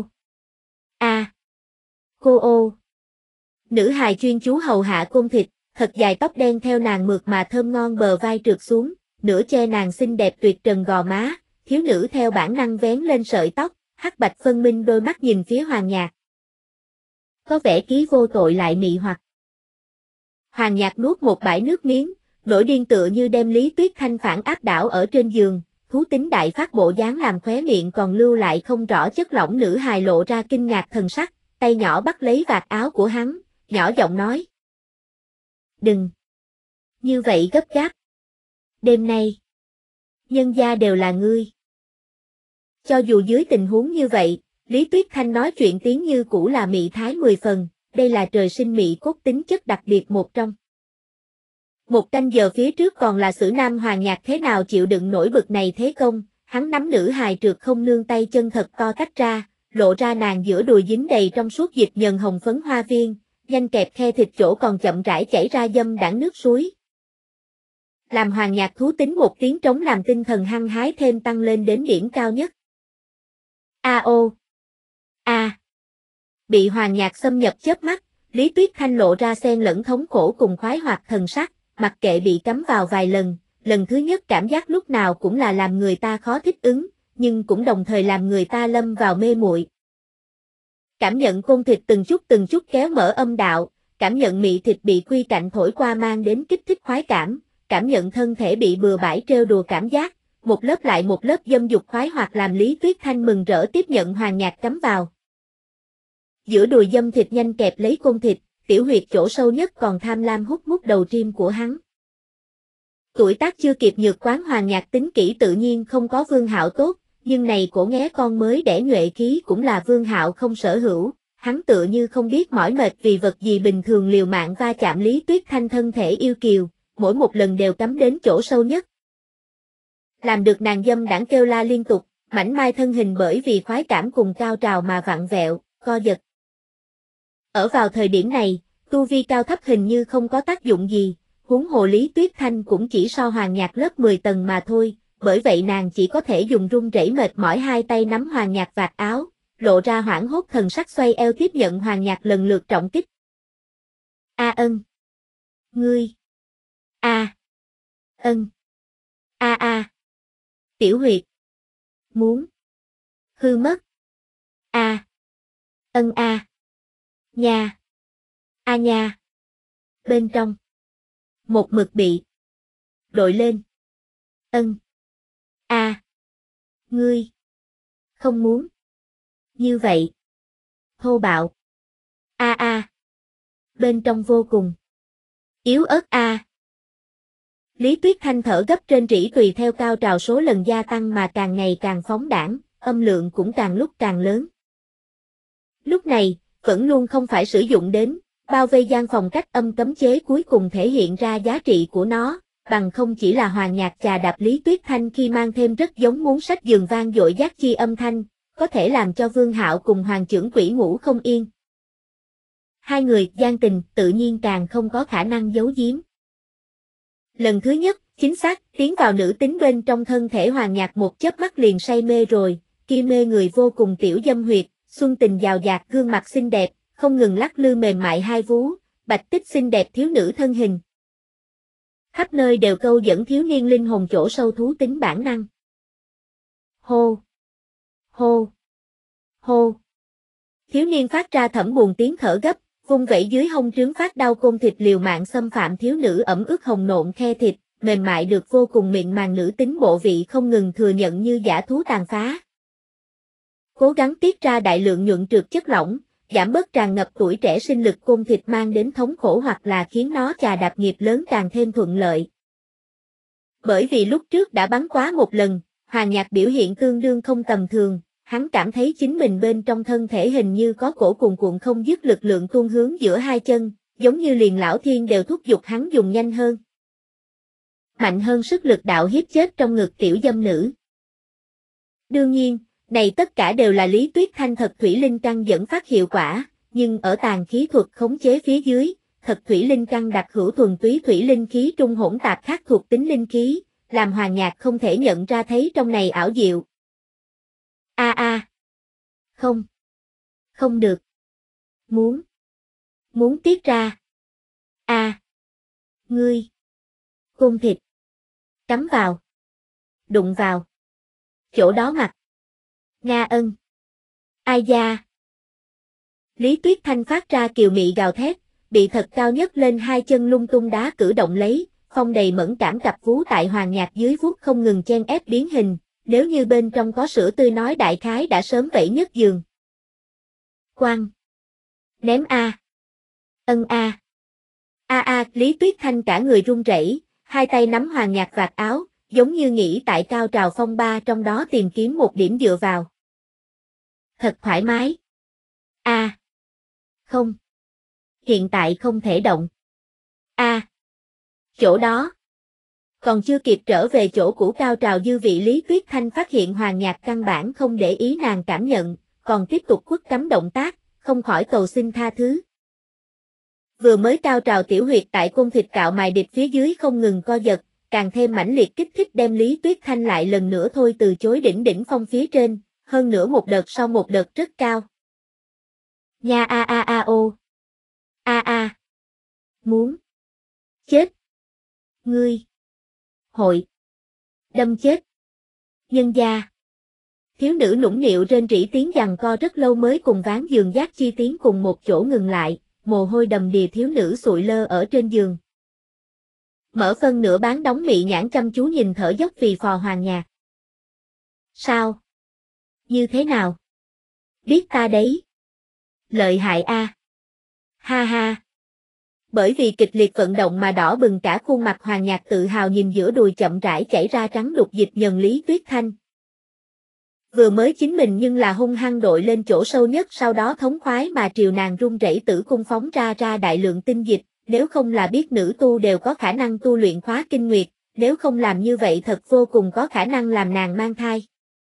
Cô ô. Nữ hài chuyên chú hầu hạ côn thịt, thật dài tóc đen theo nàng mượt mà thơm ngon bờ vai trượt xuống, nửa che nàng xinh đẹp tuyệt trần gò má, thiếu nữ theo bản năng vén lên sợi tóc, hắc bạch phân minh đôi mắt nhìn phía Hoàng Nhạc. Có vẻ ký vô tội lại mị hoặc. Hoàng Nhạc nuốt một bãi nước miếng, nổi điên tựa như đem Lý Tuyết Thanh phản áp đảo ở trên giường, thú tính đại phát bộ dáng làm khóe miệng còn lưu lại không rõ chất lỏng nữ hài lộ ra kinh ngạc thần sắc, tay nhỏ bắt lấy vạt áo của hắn, nhỏ giọng nói. Đừng. Như vậy gấp gáp. Đêm nay. Nhân gia đều là ngươi. Cho dù dưới tình huống như vậy, Lý Tuyết Thanh nói chuyện tiếng như cũ là mị thái 10 phần, đây là trời sinh mị cốt tính chất đặc biệt một trong. Một canh giờ phía trước còn là xử nam Hoàng Nhạc thế nào chịu đựng nổi bực này thế công, hắn nắm nữ hài trượt không nương tay chân thật to tách ra, lộ ra nàng giữa đùi dính đầy trong suốt dịch nhờn hồng phấn hoa viên, nhanh kẹp khe thịt chỗ còn chậm rãi chảy ra dâm đãng nước suối. Làm Hoàng Nhạc thú tính một tiếng trống làm tinh thần hăng hái thêm tăng lên đến điểm cao nhất. Bị Hoàng Nhạc xâm nhập chớp mắt, Lý Tuyết Thanh lộ ra xen lẫn thống khổ cùng khoái hoạt thần sắc, mặc kệ bị cắm vào vài lần, lần thứ nhất cảm giác lúc nào cũng là làm người ta khó thích ứng, nhưng cũng đồng thời làm người ta lâm vào mê muội. Cảm nhận côn thịt từng chút kéo mở âm đạo, cảm nhận mị thịt bị quy cạnh thổi qua mang đến kích thích khoái cảm nhận thân thể bị bừa bãi trêu đùa cảm giác, một lớp lại một lớp dâm dục khoái hoặc làm Lý Tuyết Thanh mừng rỡ tiếp nhận hoàng nhạc cắm vào. Giữa đùi dâm thịt nhanh kẹp lấy côn thịt, tiểu huyệt chỗ sâu nhất còn tham lam hút mút đầu tim của hắn. Tuổi tác chưa kịp nhược quán hoàng nhạc tính kỹ tự nhiên không có Vương Hạo tốt, nhưng này cổ nghé con mới đẻ nhuệ khí cũng là Vương Hạo không sở hữu, hắn tựa như không biết mỏi mệt vì vật gì bình thường liều mạng va chạm Lý Tuyết Thanh thân thể yêu kiều, mỗi một lần đều cắm đến chỗ sâu nhất. Làm được nàng dâm đãng kêu la liên tục, mảnh mai thân hình bởi vì khoái cảm cùng cao trào mà vặn vẹo, co giật. Ở vào thời điểm này, tu vi cao thấp hình như không có tác dụng gì, huống hồ Lý Tuyết Thanh cũng chỉ so Hoàng Nhạc lớp 10 tầng mà thôi, bởi vậy nàng chỉ có thể dùng run rẩy mệt mỏi hai tay nắm Hoàng Nhạc vạt áo, lộ ra hoảng hốt thần sắc xoay eo tiếp nhận Hoàng Nhạc lần lượt trọng kích. A ân. Ngươi. A. Ân. A a. Tiểu huyệt. Muốn. Hư mất. A. Ân a. Nha. A nha. Bên trong. Một mực bị. Đội lên. Ân. A. Ngươi. Không muốn. Như vậy. Thô bạo. A a. Bên trong vô cùng. Yếu ớt a. Lý Tuyết Thanh thở gấp trên rỉ tùy theo cao trào số lần gia tăng mà càng ngày càng phóng đãng, âm lượng cũng càng lúc càng lớn. Lúc này, vẫn luôn không phải sử dụng đến, bao vây gian phòng cách âm cấm chế cuối cùng thể hiện ra giá trị của nó, bằng không chỉ là Hoàng Nhạc chà đạp Lý Tuyết Thanh khi mang thêm rất giống muốn sách giường vang dội giác chi âm thanh, có thể làm cho Vương Hạo cùng Hoàng trưởng quỷ ngủ không yên. Hai người gian tình tự nhiên càng không có khả năng giấu giếm. Lần thứ nhất, chính xác, tiến vào nữ tính bên trong thân thể Hoàng Nhạc một chớp mắt liền say mê rồi, kia mê người vô cùng tiểu dâm huyệt, xuân tình giàu dạt gương mặt xinh đẹp, không ngừng lắc lư mềm mại hai vú, bạch tích xinh đẹp thiếu nữ thân hình. Khắp nơi đều câu dẫn thiếu niên linh hồn chỗ sâu thú tính bản năng. Hô! Hô! Hô! Thiếu niên phát ra thẩm buồn tiếng thở gấp, vung vẩy dưới hông trướng phát đau côn thịt liều mạng xâm phạm thiếu nữ ẩm ướt hồng nộn khe thịt, mềm mại được vô cùng mịn màng nữ tính bộ vị không ngừng thừa nhận như dã thú tàn phá. Cố gắng tiết ra đại lượng nhuận trượt chất lỏng, giảm bớt tràn ngập tuổi trẻ sinh lực côn thịt mang đến thống khổ hoặc là khiến nó chà đạp nghiệp lớn càng thêm thuận lợi. Bởi vì lúc trước đã bắn quá một lần, Hoàng Nhạc biểu hiện tương đương không tầm thường, hắn cảm thấy chính mình bên trong thân thể hình như có cổ cuồn cuộn không dứt lực lượng tuôn hướng giữa hai chân, giống như liền lão thiên đều thúc giục hắn dùng nhanh hơn. Mạnh hơn sức lực đạo hiếp chết trong ngực tiểu dâm nữ. Đương nhiên, này tất cả đều là Lý Tuyết Thanh thật thủy linh căn dẫn phát hiệu quả, nhưng ở tàn khí thuật khống chế phía dưới, thật thủy linh căn đặc hữu thuần túy thủy linh khí trung hỗn tạp khác thuộc tính linh khí, làm Hoàng Nhạc không thể nhận ra thấy trong này ảo diệu. A a. Không. Không được. Muốn tiết ra. A. Ngươi. Côn thịt. Cắm vào. Đụng vào. Chỗ đó mặt. Nga ân. Ai da. Lý Tuyết Thanh phát ra kiều mị gào thét, bị thật cao nhất lên hai chân lung tung đá cử động lấy, phong đầy mẫn cảm cặp vú tại Hoàng Nhạc dưới vuốt không ngừng chen ép biến hình, nếu như bên trong có sữa tươi nói đại khái đã sớm vẫy nhất giường. Quăng. Ném a. Ân a. A a, Lý Tuyết Thanh cả người run rẩy, hai tay nắm Hoàng Nhạc vạt áo, giống như nghĩ tại cao trào phong ba trong đó tìm kiếm một điểm dựa vào. Thật thoải mái. A. Không. Hiện tại không thể động. A. Chỗ đó. Còn chưa kịp trở về chỗ cũ cao trào dư vị Lý Tuyết Thanh phát hiện Hoàng Nhạc căn bản không để ý nàng cảm nhận, còn tiếp tục quất cắm động tác, không khỏi cầu xin tha thứ. Vừa mới cao trào tiểu huyệt tại cung thịt cạo mài địch phía dưới không ngừng co giật, càng thêm mãnh liệt kích thích đem Lý Tuyết Thanh lại lần nữa thôi từ chối đỉnh phong phía trên, hơn nữa một đợt sau một đợt rất cao. Nha a a a ô. A a. Muốn. Chết. Ngươi. Hội. Đâm chết. Nhân gia. thiếu nữ nũng nịu rên rỉ tiếng giằng co rất lâu mới cùng ván giường giác chi tiến cùng một chỗ ngừng lại, mồ hôi đầm đìa thiếu nữ sụi lơ ở trên giường. Mở phân nửa bán đóng mị nhãn chăm chú nhìn thở dốc vì phò Hoàng Nhạc. Sao? Như thế nào? Biết ta đấy. Lợi hại a. Ha ha. Bởi vì kịch liệt vận động mà đỏ bừng cả khuôn mặt Hoàng Nhạc tự hào nhìn giữa đùi chậm rãi chảy ra trắng đục dịch nhần Lý Tuyết Thanh. Vừa mới chính mình nhưng là hung hăng đội lên chỗ sâu nhất sau đó thống khoái mà triều nàng run rẩy tử cung phóng ra đại lượng tinh dịch, nếu không là biết nữ tu đều có khả năng tu luyện khóa kinh nguyệt, nếu không làm như vậy thật vô cùng có khả năng làm nàng mang thai.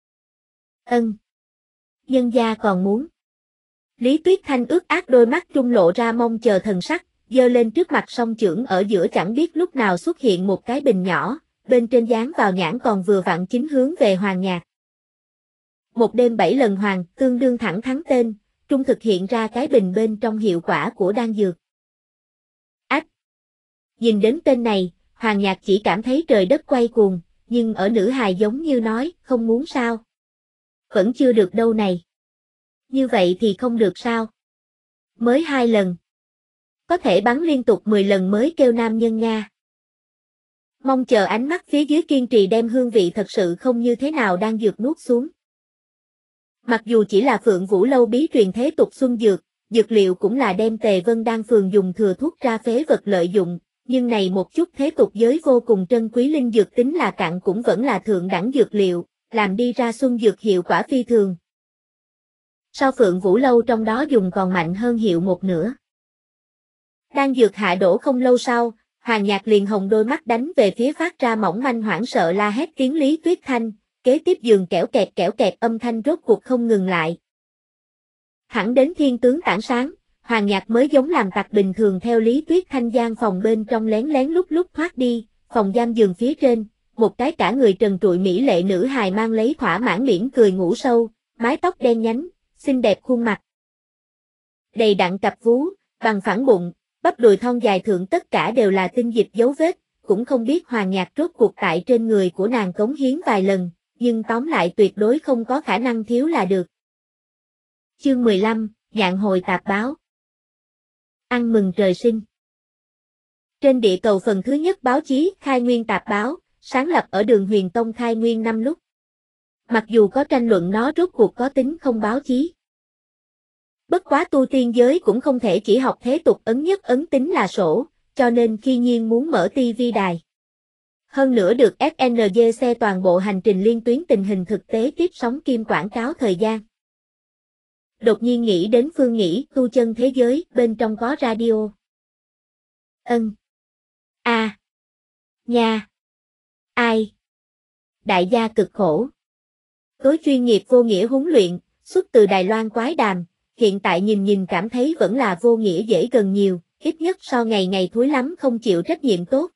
Nhân gia còn muốn. Lý Tuyết Thanh ướt át đôi mắt trung lộ ra mong chờ thần sắc, giơ lên trước mặt song chưởng ở giữa chẳng biết lúc nào xuất hiện một cái bình nhỏ, bên trên dán vào nhãn còn vừa vặn chính hướng về Hoàng Nhạc. Một đêm 7 lần hoàng, tương đương thẳng thắn tên, trung thực hiện ra cái bình bên trong hiệu quả của đan dược. Ách! Nhìn đến tên này, Hoàng Nhạc chỉ cảm thấy trời đất quay cuồng, nhưng ở nữ hài giống như nói, không muốn sao? Vẫn chưa được đâu này. Như vậy thì không được sao? Mới 2 lần. Có thể bắn liên tục 10 lần mới kêu nam nhân Nga. Mong chờ ánh mắt phía dưới kiên trì đem hương vị thật sự không như thế nào đang dược nuốt xuống. Mặc dù chỉ là Phượng Vũ Lâu bí truyền thế tục xuân dược, dược liệu cũng là đem Tề Vân Đan phường dùng thừa thuốc ra phế vật lợi dụng, nhưng này một chút thế tục giới vô cùng trân quý linh dược tính là cạn cũng vẫn là thượng đẳng dược liệu, làm đi ra xuân dược hiệu quả phi thường. Sau Phượng Vũ Lâu trong đó dùng còn mạnh hơn hiệu một nửa. Đan dược hạ đổ không lâu sau, Hoàng Nhạc liền hồng đôi mắt đánh về phía phát ra mỏng manh hoảng sợ la hét tiếng Lý Tuyết Thanh, kế tiếp giường kẽo kẹt âm thanh rốt cuộc không ngừng lại. Thẳng đến thiên tướng tảng sáng, Hoàng Nhạc mới giống làm tặc bình thường theo Lý Tuyết Thanh gian phòng bên trong lén lén lúc thoát đi, phòng giam giường phía trên, một cái cả người trần trụi mỹ lệ nữ hài mang lấy thỏa mãn mỉm cười ngủ sâu, mái tóc đen nhánh, xinh đẹp khuôn mặt. Đầy đặn cặp vú, bằng phẳng bụng, bắp đùi thon dài thượng tất cả đều là tinh dịch dấu vết, cũng không biết Hoàng Nhạc rốt cuộc tại trên người của nàng cống hiến vài lần, nhưng tóm lại tuyệt đối không có khả năng thiếu là được. Chương 15, Nhạn hồi tạp báo. Ăn mừng trời sinh. Trên địa cầu phần thứ nhất báo chí Khai Nguyên tạp báo, sáng lập ở đường Huyền Tông Khai Nguyên năm lúc. Mặc dù có tranh luận nó rốt cuộc có tính không báo chí. Bất quá tu tiên giới cũng không thể chỉ học thế tục ấn nhất ấn tính là sổ, cho nên khi nhiên muốn mở TV đài. Hơn nữa được FNG xe toàn bộ hành trình liên tuyến tình hình thực tế tiếp sóng kim quảng cáo thời gian. Đột nhiên nghĩ đến phương nghĩ tu chân thế giới bên trong có radio. Nha. Ai? Đại gia cực khổ. Tối chuyên nghiệp vô nghĩa huấn luyện, xuất từ Đài Loan quái đàm, hiện tại nhìn cảm thấy vẫn là vô nghĩa dễ gần nhiều, ít nhất so ngày thúi lắm không chịu trách nhiệm tốt.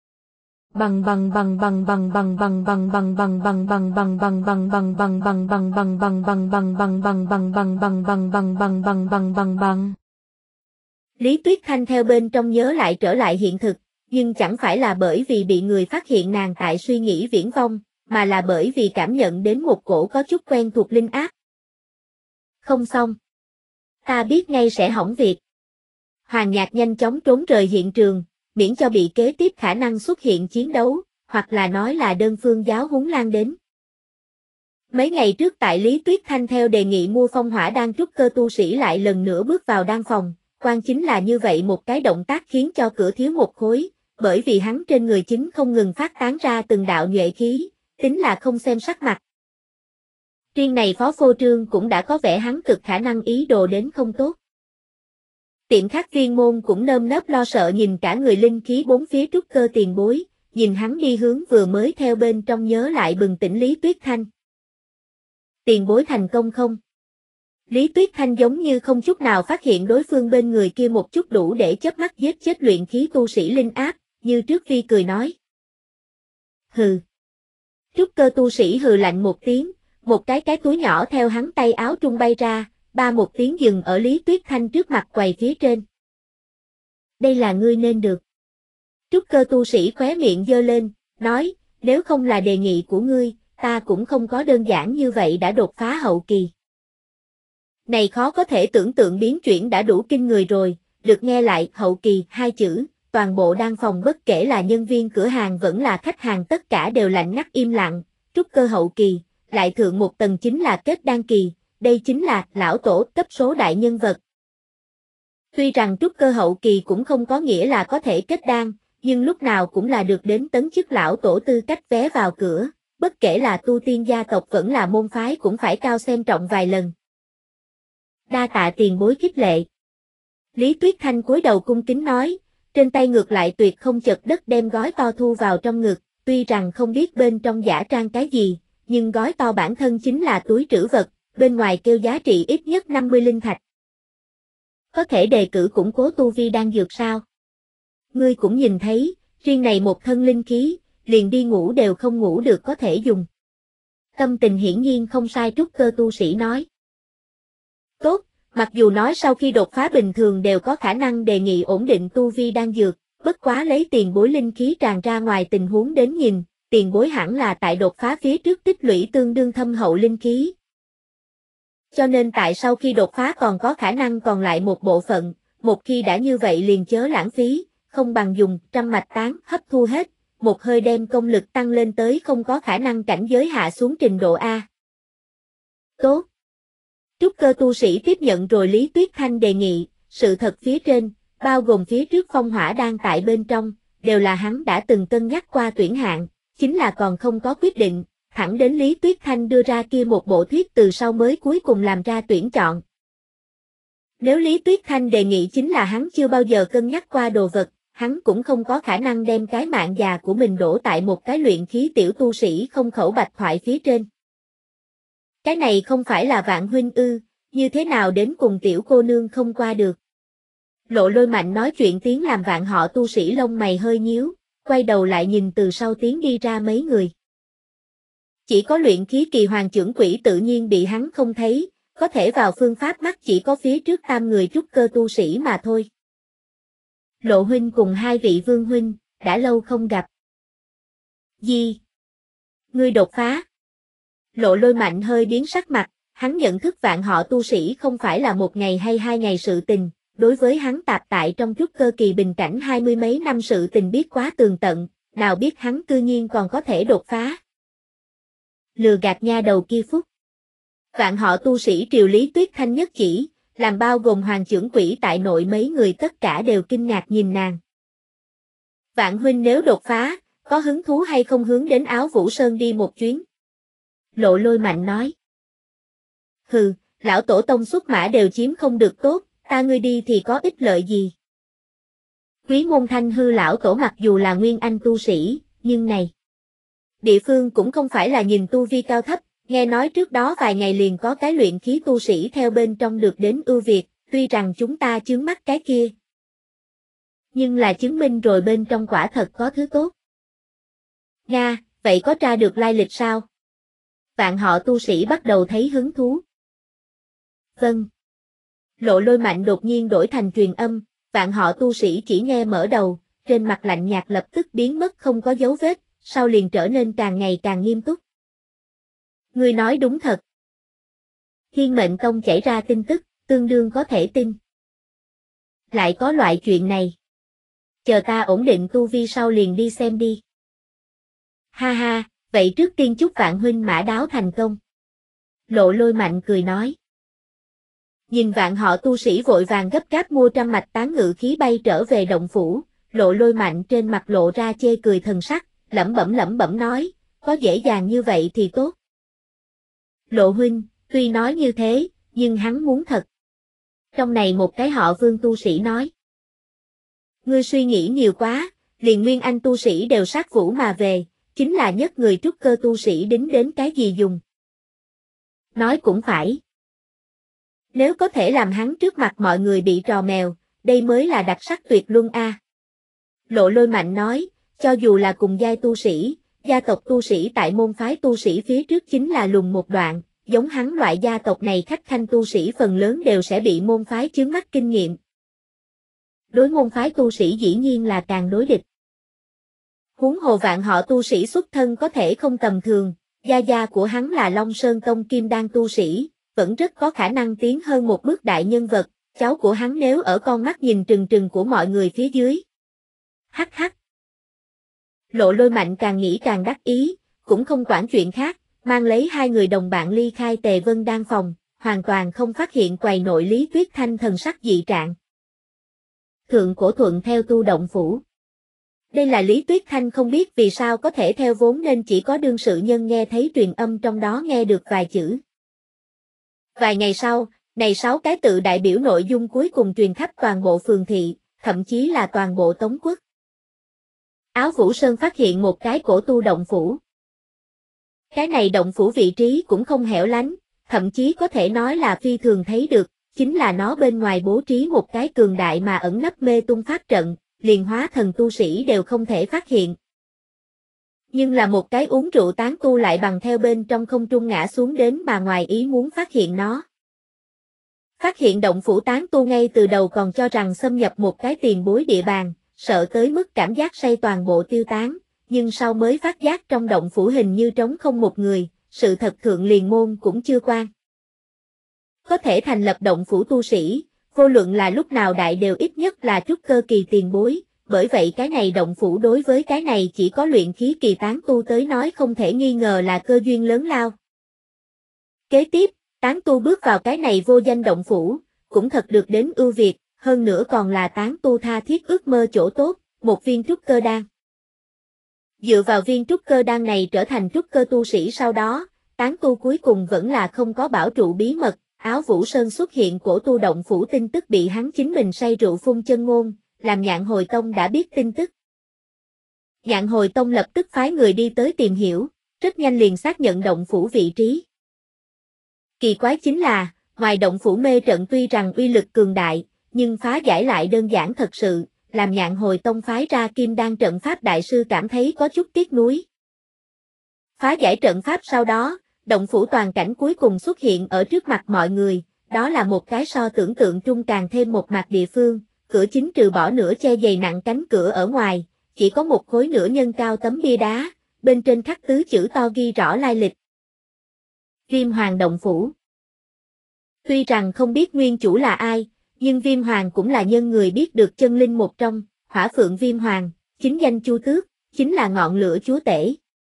Lý Tuyết Thanh theo bên trong nhớ lại trở lại hiện thực, nhưng chẳng phải là bởi vì bị người phát hiện nàng tại suy nghĩ viễn vông, mà là bởi vì cảm nhận đến một cổ có chút quen thuộc linh áp. Không xong. Ta biết ngay sẽ hỏng việc. Hoàng Nhạc nhanh chóng trốn rời hiện trường, miễn cho bị kế tiếp khả năng xuất hiện chiến đấu, hoặc là nói là đơn phương giáo huấn lan đến. Mấy ngày trước tại Lý Tuyết Thanh theo đề nghị mua phong hỏa đan trúc cơ tu sĩ lại lần nữa bước vào đan phòng, quan chính là như vậy một cái động tác khiến cho cửa thiếu một khối, bởi vì hắn trên người chính không ngừng phát tán ra từng đạo nhuệ khí, tính là không xem sắc mặt. Riêng này Phó Phô Trương cũng đã có vẻ hắn cực khả năng ý đồ đến không tốt. Tiệm khắc Viên Môn cũng nơm nớp lo sợ nhìn cả người linh khí bốn phía trúc cơ tiền bối, nhìn hắn đi hướng vừa mới theo bên trong nhớ lại bừng tỉnh Lý Tuyết Thanh. Tiền bối thành công không? Lý Tuyết Thanh giống như không chút nào phát hiện đối phương bên người kia một chút đủ để chớp mắt giết chết luyện khí tu sĩ linh áp, như trước vi cười nói. Hừ. Trúc cơ tu sĩ hừ lạnh một tiếng, một cái túi nhỏ theo hắn tay áo trung bay ra, ba một tiếng dừng ở Lý Tuyết Thanh trước mặt quầy phía trên. Đây là ngươi nên được. Trúc cơ tu sĩ khóe miệng giơ lên, nói, nếu không là đề nghị của ngươi, ta cũng không có đơn giản như vậy đã đột phá hậu kỳ. Này khó có thể tưởng tượng biến chuyển đã đủ kinh người rồi, được nghe lại hậu kỳ hai chữ, toàn bộ đan phòng bất kể là nhân viên cửa hàng vẫn là khách hàng tất cả đều lạnh ngắt im lặng, trúc cơ hậu kỳ, lại thượng một tầng chính là kết đan kỳ, đây chính là lão tổ cấp số đại nhân vật. Tuy rằng trúc cơ hậu kỳ cũng không có nghĩa là có thể kết đan, nhưng lúc nào cũng là được đến tấn chức lão tổ tư cách vé vào cửa, bất kể là tu tiên gia tộc vẫn là môn phái cũng phải cao xem trọng vài lần. Đa tạ tiền bối khích lệ. Lý Tuyết Thanh cúi đầu cung kính nói, trên tay ngược lại tuyệt không chật đất đem gói to thu vào trong ngực, tuy rằng không biết bên trong giả trang cái gì, nhưng gói to bản thân chính là túi trữ vật, bên ngoài kêu giá trị ít nhất 50 linh thạch. Có thể đề cử củng cố tu vi đan dược sao? Ngươi cũng nhìn thấy, riêng này một thân linh khí, liền đi ngủ đều không ngủ được có thể dùng. Tâm tình hiển nhiên không sai trúc cơ tu sĩ nói. Tốt, mặc dù nói sau khi đột phá bình thường đều có khả năng đề nghị ổn định tu vi đan dược, bất quá lấy tiền bối linh khí tràn ra ngoài tình huống đến nhìn, tiền bối hẳn là tại đột phá phía trước tích lũy tương đương thâm hậu linh khí. Cho nên tại sau khi đột phá còn có khả năng còn lại một bộ phận, một khi đã như vậy liền chớ lãng phí, không bằng dùng trăm mạch tán hấp thu hết, một hơi đem công lực tăng lên tới không có khả năng cảnh giới hạ xuống trình độ A. Tốt. Trúc cơ tu sĩ tiếp nhận rồi Lý Tuyết Thanh đề nghị, sự thật phía trên, bao gồm phía trước phong hỏa đang tại bên trong, đều là hắn đã từng cân nhắc qua tuyển hạng, chính là còn không có quyết định, thẳng đến Lý Tuyết Thanh đưa ra kia một bộ thuyết từ sau mới cuối cùng làm ra tuyển chọn. Nếu Lý Tuyết Thanh đề nghị chính là hắn chưa bao giờ cân nhắc qua đồ vật, hắn cũng không có khả năng đem cái mạng già của mình đổ tại một cái luyện khí tiểu tu sĩ không khẩu bạch thoại phía trên. Cái này không phải là Vạn huynh ư, như thế nào đến cùng tiểu cô nương không qua được. Lộ Lôi Mạnh nói chuyện tiếng làm Vạn họ tu sĩ lông mày hơi nhíu, quay đầu lại nhìn từ sau tiếng đi ra mấy người. Chỉ có luyện khí kỳ hoàng trưởng quỷ tự nhiên bị hắn không thấy, có thể vào phương pháp mắt chỉ có phía trước tam người trúc cơ tu sĩ mà thôi. Lộ huynh cùng hai vị vương huynh, đã lâu không gặp. Gì? Ngươi đột phá? Lộ Lôi Mạnh hơi biến sắc mặt, hắn nhận thức Vạn họ tu sĩ không phải là một ngày hay hai ngày sự tình, đối với hắn tạp tại trong trúc cơ kỳ bình cảnh 20 mấy năm sự tình biết quá tường tận, nào biết hắn cư nhiên còn có thể đột phá. Lừa gạt nha đầu kia phúc. Vạn họ tu sĩ triều Lý Tuyết Thanh nhất chỉ, làm bao gồm hoàng trưởng quỷ tại nội mấy người tất cả đều kinh ngạc nhìn nàng. Vạn huynh nếu đột phá, có hứng thú hay không hướng đến Áo Vũ Sơn đi một chuyến? Lộ Lôi Mạnh nói. Hừ, lão tổ tông xuất mã đều chiếm không được tốt, ta ngươi đi thì có ích lợi gì? Quý môn Thanh hư lão tổ mặc dù là nguyên anh tu sĩ, nhưng này. Địa phương cũng không phải là nhìn tu vi cao thấp, nghe nói trước đó vài ngày liền có cái luyện khí tu sĩ theo bên trong được đến ưu việt, tuy rằng chúng ta chướng mắt cái kia. Nhưng là chứng minh rồi bên trong quả thật có thứ tốt. Nga, vậy có tra được lai lịch sao? Vạn họ tu sĩ bắt đầu thấy hứng thú. Vâng. Lộ Lôi Mạnh đột nhiên đổi thành truyền âm, Vạn họ tu sĩ chỉ nghe mở đầu, trên mặt lạnh nhạt lập tức biến mất không có dấu vết, sau liền trở nên càng ngày càng nghiêm túc. Ngươi nói đúng thật. Thiên Mệnh Tông chảy ra tin tức, tương đương có thể tin. Lại có loại chuyện này. Chờ ta ổn định tu vi sau liền đi xem đi. Ha ha, vậy trước tiên chúc Vạn huynh mã đáo thành công. Lộ Lôi Mạnh cười nói. Nhìn Vạn họ tu sĩ vội vàng gấp gáp mua trăm mạch tán ngự khí bay trở về động phủ, Lộ Lôi Mạnh trên mặt lộ ra chê cười thần sắc, lẩm bẩm nói, có dễ dàng như vậy thì tốt. Lộ huynh, tuy nói như thế, nhưng hắn muốn thật. Trong này một cái họ Vương tu sĩ nói. Ngươi suy nghĩ nhiều quá, liền nguyên anh tu sĩ đều sát vũ mà về, chính là nhất người trúc cơ tu sĩ đính đến cái gì dùng. Nói cũng phải. Nếu có thể làm hắn trước mặt mọi người bị trò mèo, đây mới là đặc sắc tuyệt luân a. Lộ Lôi Mạnh nói, cho dù là cùng giai tu sĩ, gia tộc tu sĩ tại môn phái tu sĩ phía trước chính là lùng một đoạn, giống hắn loại gia tộc này khách khanh tu sĩ phần lớn đều sẽ bị môn phái chướng mắt kinh nghiệm. Đối môn phái tu sĩ dĩ nhiên là càng đối địch. Huống hồ Vạn họ tu sĩ xuất thân có thể không tầm thường, gia gia của hắn là Long Sơn Tông Kim Đan tu sĩ, vẫn rất có khả năng tiến hơn một bước đại nhân vật, cháu của hắn nếu ở con mắt nhìn trừng trừng của mọi người phía dưới. Hắc hắc. Lộ Lôi Mạnh càng nghĩ càng đắc ý, cũng không quản chuyện khác, mang lấy hai người đồng bạn ly khai Tề Vân Đan phòng, hoàn toàn không phát hiện quầy nội Lý Tuyết Thanh thần sắc dị trạng. Thượng Cổ Thuận theo tu động phủ. Đây là Lý Tuyết Thanh không biết vì sao có thể theo vốn nên chỉ có đương sự nhân nghe thấy truyền âm trong đó nghe được vài chữ. Vài ngày sau, này 6 cái tự đại biểu nội dung cuối cùng truyền khắp toàn bộ phường thị, thậm chí là toàn bộ Tống quốc. Áo Vũ Sơn phát hiện một cái cổ tu động phủ. Cái này động phủ vị trí cũng không hẻo lánh, thậm chí có thể nói là phi thường thấy được, chính là nó bên ngoài bố trí một cái cường đại mà ẩn nấp mê tung pháp trận, liền hóa thần tu sĩ đều không thể phát hiện. Nhưng là một cái uống rượu tán tu lại bằng theo bên trong không trung ngã xuống đến mà ngoài ý muốn phát hiện nó. Phát hiện động phủ tán tu ngay từ đầu còn cho rằng xâm nhập một cái tiền bối địa bàn, sợ tới mức cảm giác say toàn bộ tiêu tán, nhưng sau mới phát giác trong động phủ hình như trống không một người, sự thật thượng liền môn cũng chưa quan. Có thể thành lập động phủ tu sĩ, vô luận là lúc nào đại đều ít nhất là trúc cơ kỳ tiền bối, bởi vậy cái này động phủ đối với cái này chỉ có luyện khí kỳ tán tu tới nói không thể nghi ngờ là cơ duyên lớn lao. Kế tiếp, tán tu bước vào cái này vô danh động phủ, cũng thật được đến ưu việt, hơn nữa còn là tán tu tha thiết ước mơ chỗ tốt, một viên trúc cơ đan. Dựa vào viên trúc cơ đan này trở thành trúc cơ tu sĩ sau đó, tán tu cuối cùng vẫn là không có bảo trụ bí mật, Áo Vũ Sơn xuất hiện cổ tu động phủ tin tức bị hắn chính mình say rượu phun chân ngôn, làm Nhạn Hồi Tông đã biết tin tức. Nhạn Hồi Tông lập tức phái người đi tới tìm hiểu, rất nhanh liền xác nhận động phủ vị trí. Kỳ quái chính là, ngoài động phủ mê trận tuy rằng uy lực cường đại, nhưng phá giải lại đơn giản thật sự, làm Nhạn Hồi Tông phái ra Kim Đan trận pháp đại sư cảm thấy có chút tiếc nuối. Phá giải trận pháp sau đó, động phủ toàn cảnh cuối cùng xuất hiện ở trước mặt mọi người, đó là một cái so tưởng tượng trung càng thêm một mặt địa phương, cửa chính trừ bỏ nửa che dày nặng cánh cửa ở ngoài, chỉ có một khối nửa nhân cao tấm bia đá, bên trên khắc tứ chữ to ghi rõ lai lịch. Viêm Hoàng động phủ. Tuy rằng không biết nguyên chủ là ai, nhưng Viêm Hoàng cũng là nhân người biết được chân linh một trong, Hỏa Phượng Viêm Hoàng, chính danh Chu Tước, chính là ngọn lửa chúa tể.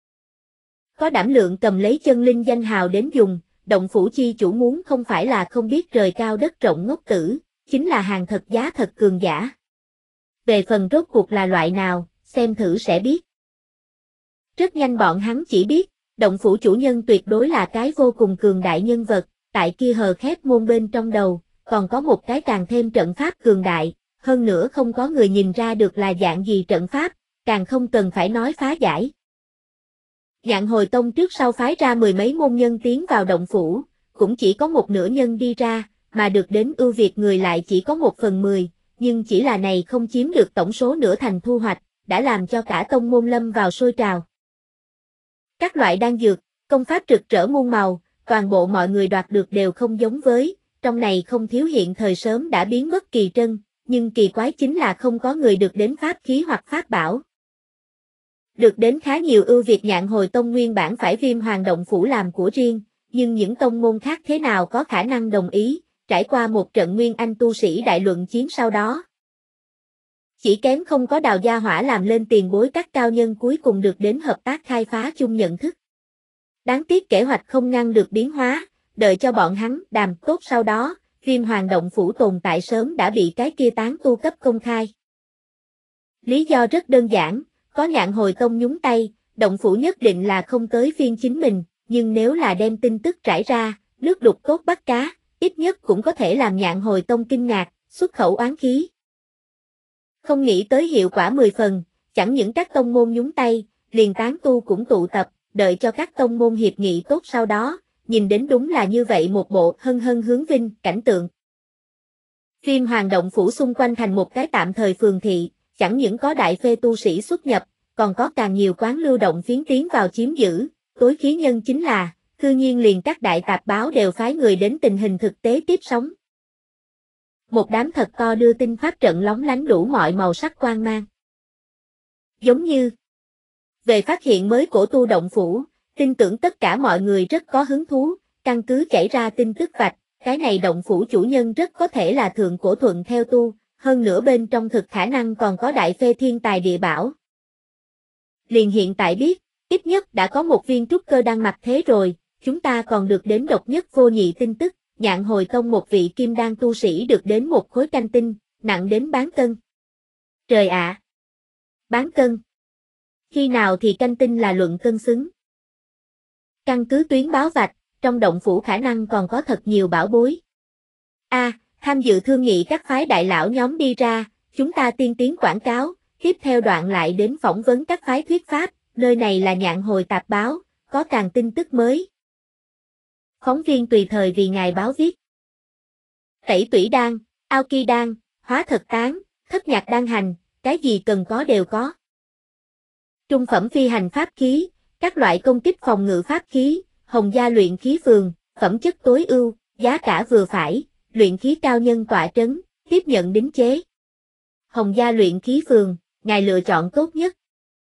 Có đảm lượng cầm lấy chân linh danh hào đến dùng, động phủ chi chủ muốn không phải là không biết trời cao đất rộng ngốc tử, chính là hàng thật giá thật cường giả. Về phần rốt cuộc là loại nào, xem thử sẽ biết. Rất nhanh bọn hắn chỉ biết, động phủ chủ nhân tuyệt đối là cái vô cùng cường đại nhân vật, tại kia hờ khép môn bên trong đầu, còn có một cái càng thêm trận pháp cường đại, hơn nữa không có người nhìn ra được là dạng gì trận pháp, càng không cần phải nói phá giải. Nhạn Hồi Tông trước sau phái ra mười mấy môn nhân tiến vào động phủ, cũng chỉ có một nửa nhân đi ra, mà được đến ưu việt người lại chỉ có 1/10, nhưng chỉ là này không chiếm được tổng số nửa thành thu hoạch, đã làm cho cả tông môn lâm vào sôi trào. Các loại đan dược, công pháp rực rỡ muôn màu, toàn bộ mọi người đoạt được đều không giống với, trong này không thiếu hiện thời sớm đã biến mất kỳ trân, nhưng kỳ quái chính là không có người được đến pháp khí hoặc pháp bảo. Được đến khá nhiều ưu việt Nhạn Hồi Tông nguyên bản phải Viêm Hoàng động phủ làm của riêng, nhưng những tông môn khác thế nào có khả năng đồng ý, trải qua một trận nguyên anh tu sĩ đại luận chiến sau đó. Chỉ kém không có Đào Gia Hỏa làm lên tiền bối các cao nhân cuối cùng được đến hợp tác khai phá chung nhận thức. Đáng tiếc kế hoạch không ngăn được biến hóa, đợi cho bọn hắn đàm tốt sau đó, Viêm Hoàng động phủ tồn tại sớm đã bị cái kia tán tu cấp công khai. Lý do rất đơn giản, có Nhạn Hồi Tông nhúng tay, động phủ nhất định là không tới phiên chính mình, nhưng nếu là đem tin tức trải ra, nước đục tốt bắt cá, ít nhất cũng có thể làm Nhạn Hồi Tông kinh ngạc, xuất khẩu oán khí. Không nghĩ tới hiệu quả 10 phần, chẳng những các tông môn nhúng tay, liền tán tu cũng tụ tập, đợi cho các tông môn hiệp nghị tốt sau đó, nhìn đến đúng là như vậy một bộ hân hân hướng vinh cảnh tượng. Viêm Hoàng động phủ xung quanh thành một cái tạm thời phường thị, chẳng những có đại phê tu sĩ xuất nhập, còn có càng nhiều quán lưu động phiến tiến vào chiếm giữ, tối khí nhân chính là, cư nhiên liền các đại tạp báo đều phái người đến tình hình thực tế tiếp sóng. Một đám thật to đưa tin pháp trận lóng lánh đủ mọi màu sắc quang mang. Giống như về phát hiện mới cổ tu động phủ, Tin tưởng tất cả mọi người rất có hứng thú, căn cứ chảy ra tin tức vạch, cái này động phủ chủ nhân rất có thể là thượng cổ thuận theo tu, hơn nữa bên trong thực khả năng còn có đại phê thiên tài địa bảo. Liền hiện tại biết, ít nhất đã có một viên trúc cơ đan mặt thế rồi, chúng ta còn được đến độc nhất vô nhị tin tức, Nhạn Hồi Tông một vị kim đan tu sĩ được đến một khối canh tinh, nặng đến bán cân. Trời ạ! Bán cân! Khi nào thì canh tinh là luận cân xứng? Căn cứ tuyến báo vạch, trong động phủ khả năng còn có thật nhiều bảo bối. Tham dự thương nghị các phái đại lão nhóm đi ra, chúng ta tiên tiến quảng cáo, tiếp theo đoạn lại đến phỏng vấn các phái thuyết pháp, nơi này là Nhạn Hồi tạp báo, có càng tin tức mới. Phóng viên tùy thời vì ngài báo viết. Tẩy tủy đan, ao ki đan, hóa thật tán, thất nhạc đan hành, cái gì cần có đều có. Trung phẩm phi hành pháp khí, các loại công kích phòng ngự pháp khí, Hồng Gia luyện khí phường, phẩm chất tối ưu, giá cả vừa phải, luyện khí cao nhân tọa trấn, tiếp nhận đính chế. Hồng Gia luyện khí phường, ngài lựa chọn tốt nhất.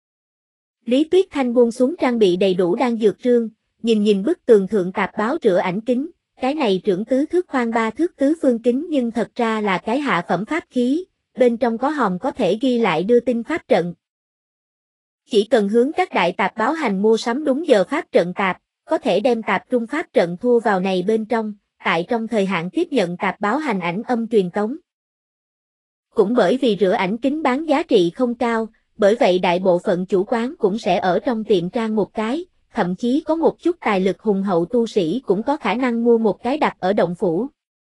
Lý Tuyết Thanh buông xuống trang bị đầy đủ đan dược rương, nhìn bức tường thượng tạp báo rửa ảnh kính, cái này trưởng tứ thước khoan 3 thước tứ phương kính nhưng thật ra là cái hạ phẩm pháp khí, bên trong có hòm có thể ghi lại đưa tin pháp trận. Chỉ cần hướng các đại tạp báo hành mua sắm đúng giờ pháp trận tạp, có thể đem tạp trung pháp trận thu vào này bên trong, tại trong thời hạn tiếp nhận tạp báo hành ảnh âm truyền tống. Cũng bởi vì rửa ảnh kính bán giá trị không cao, bởi vậy đại bộ phận chủ quán cũng sẽ ở trong tiệm trang một cái, thậm chí có một chút tài lực hùng hậu tu sĩ cũng có khả năng mua một cái đặt ở động phủ.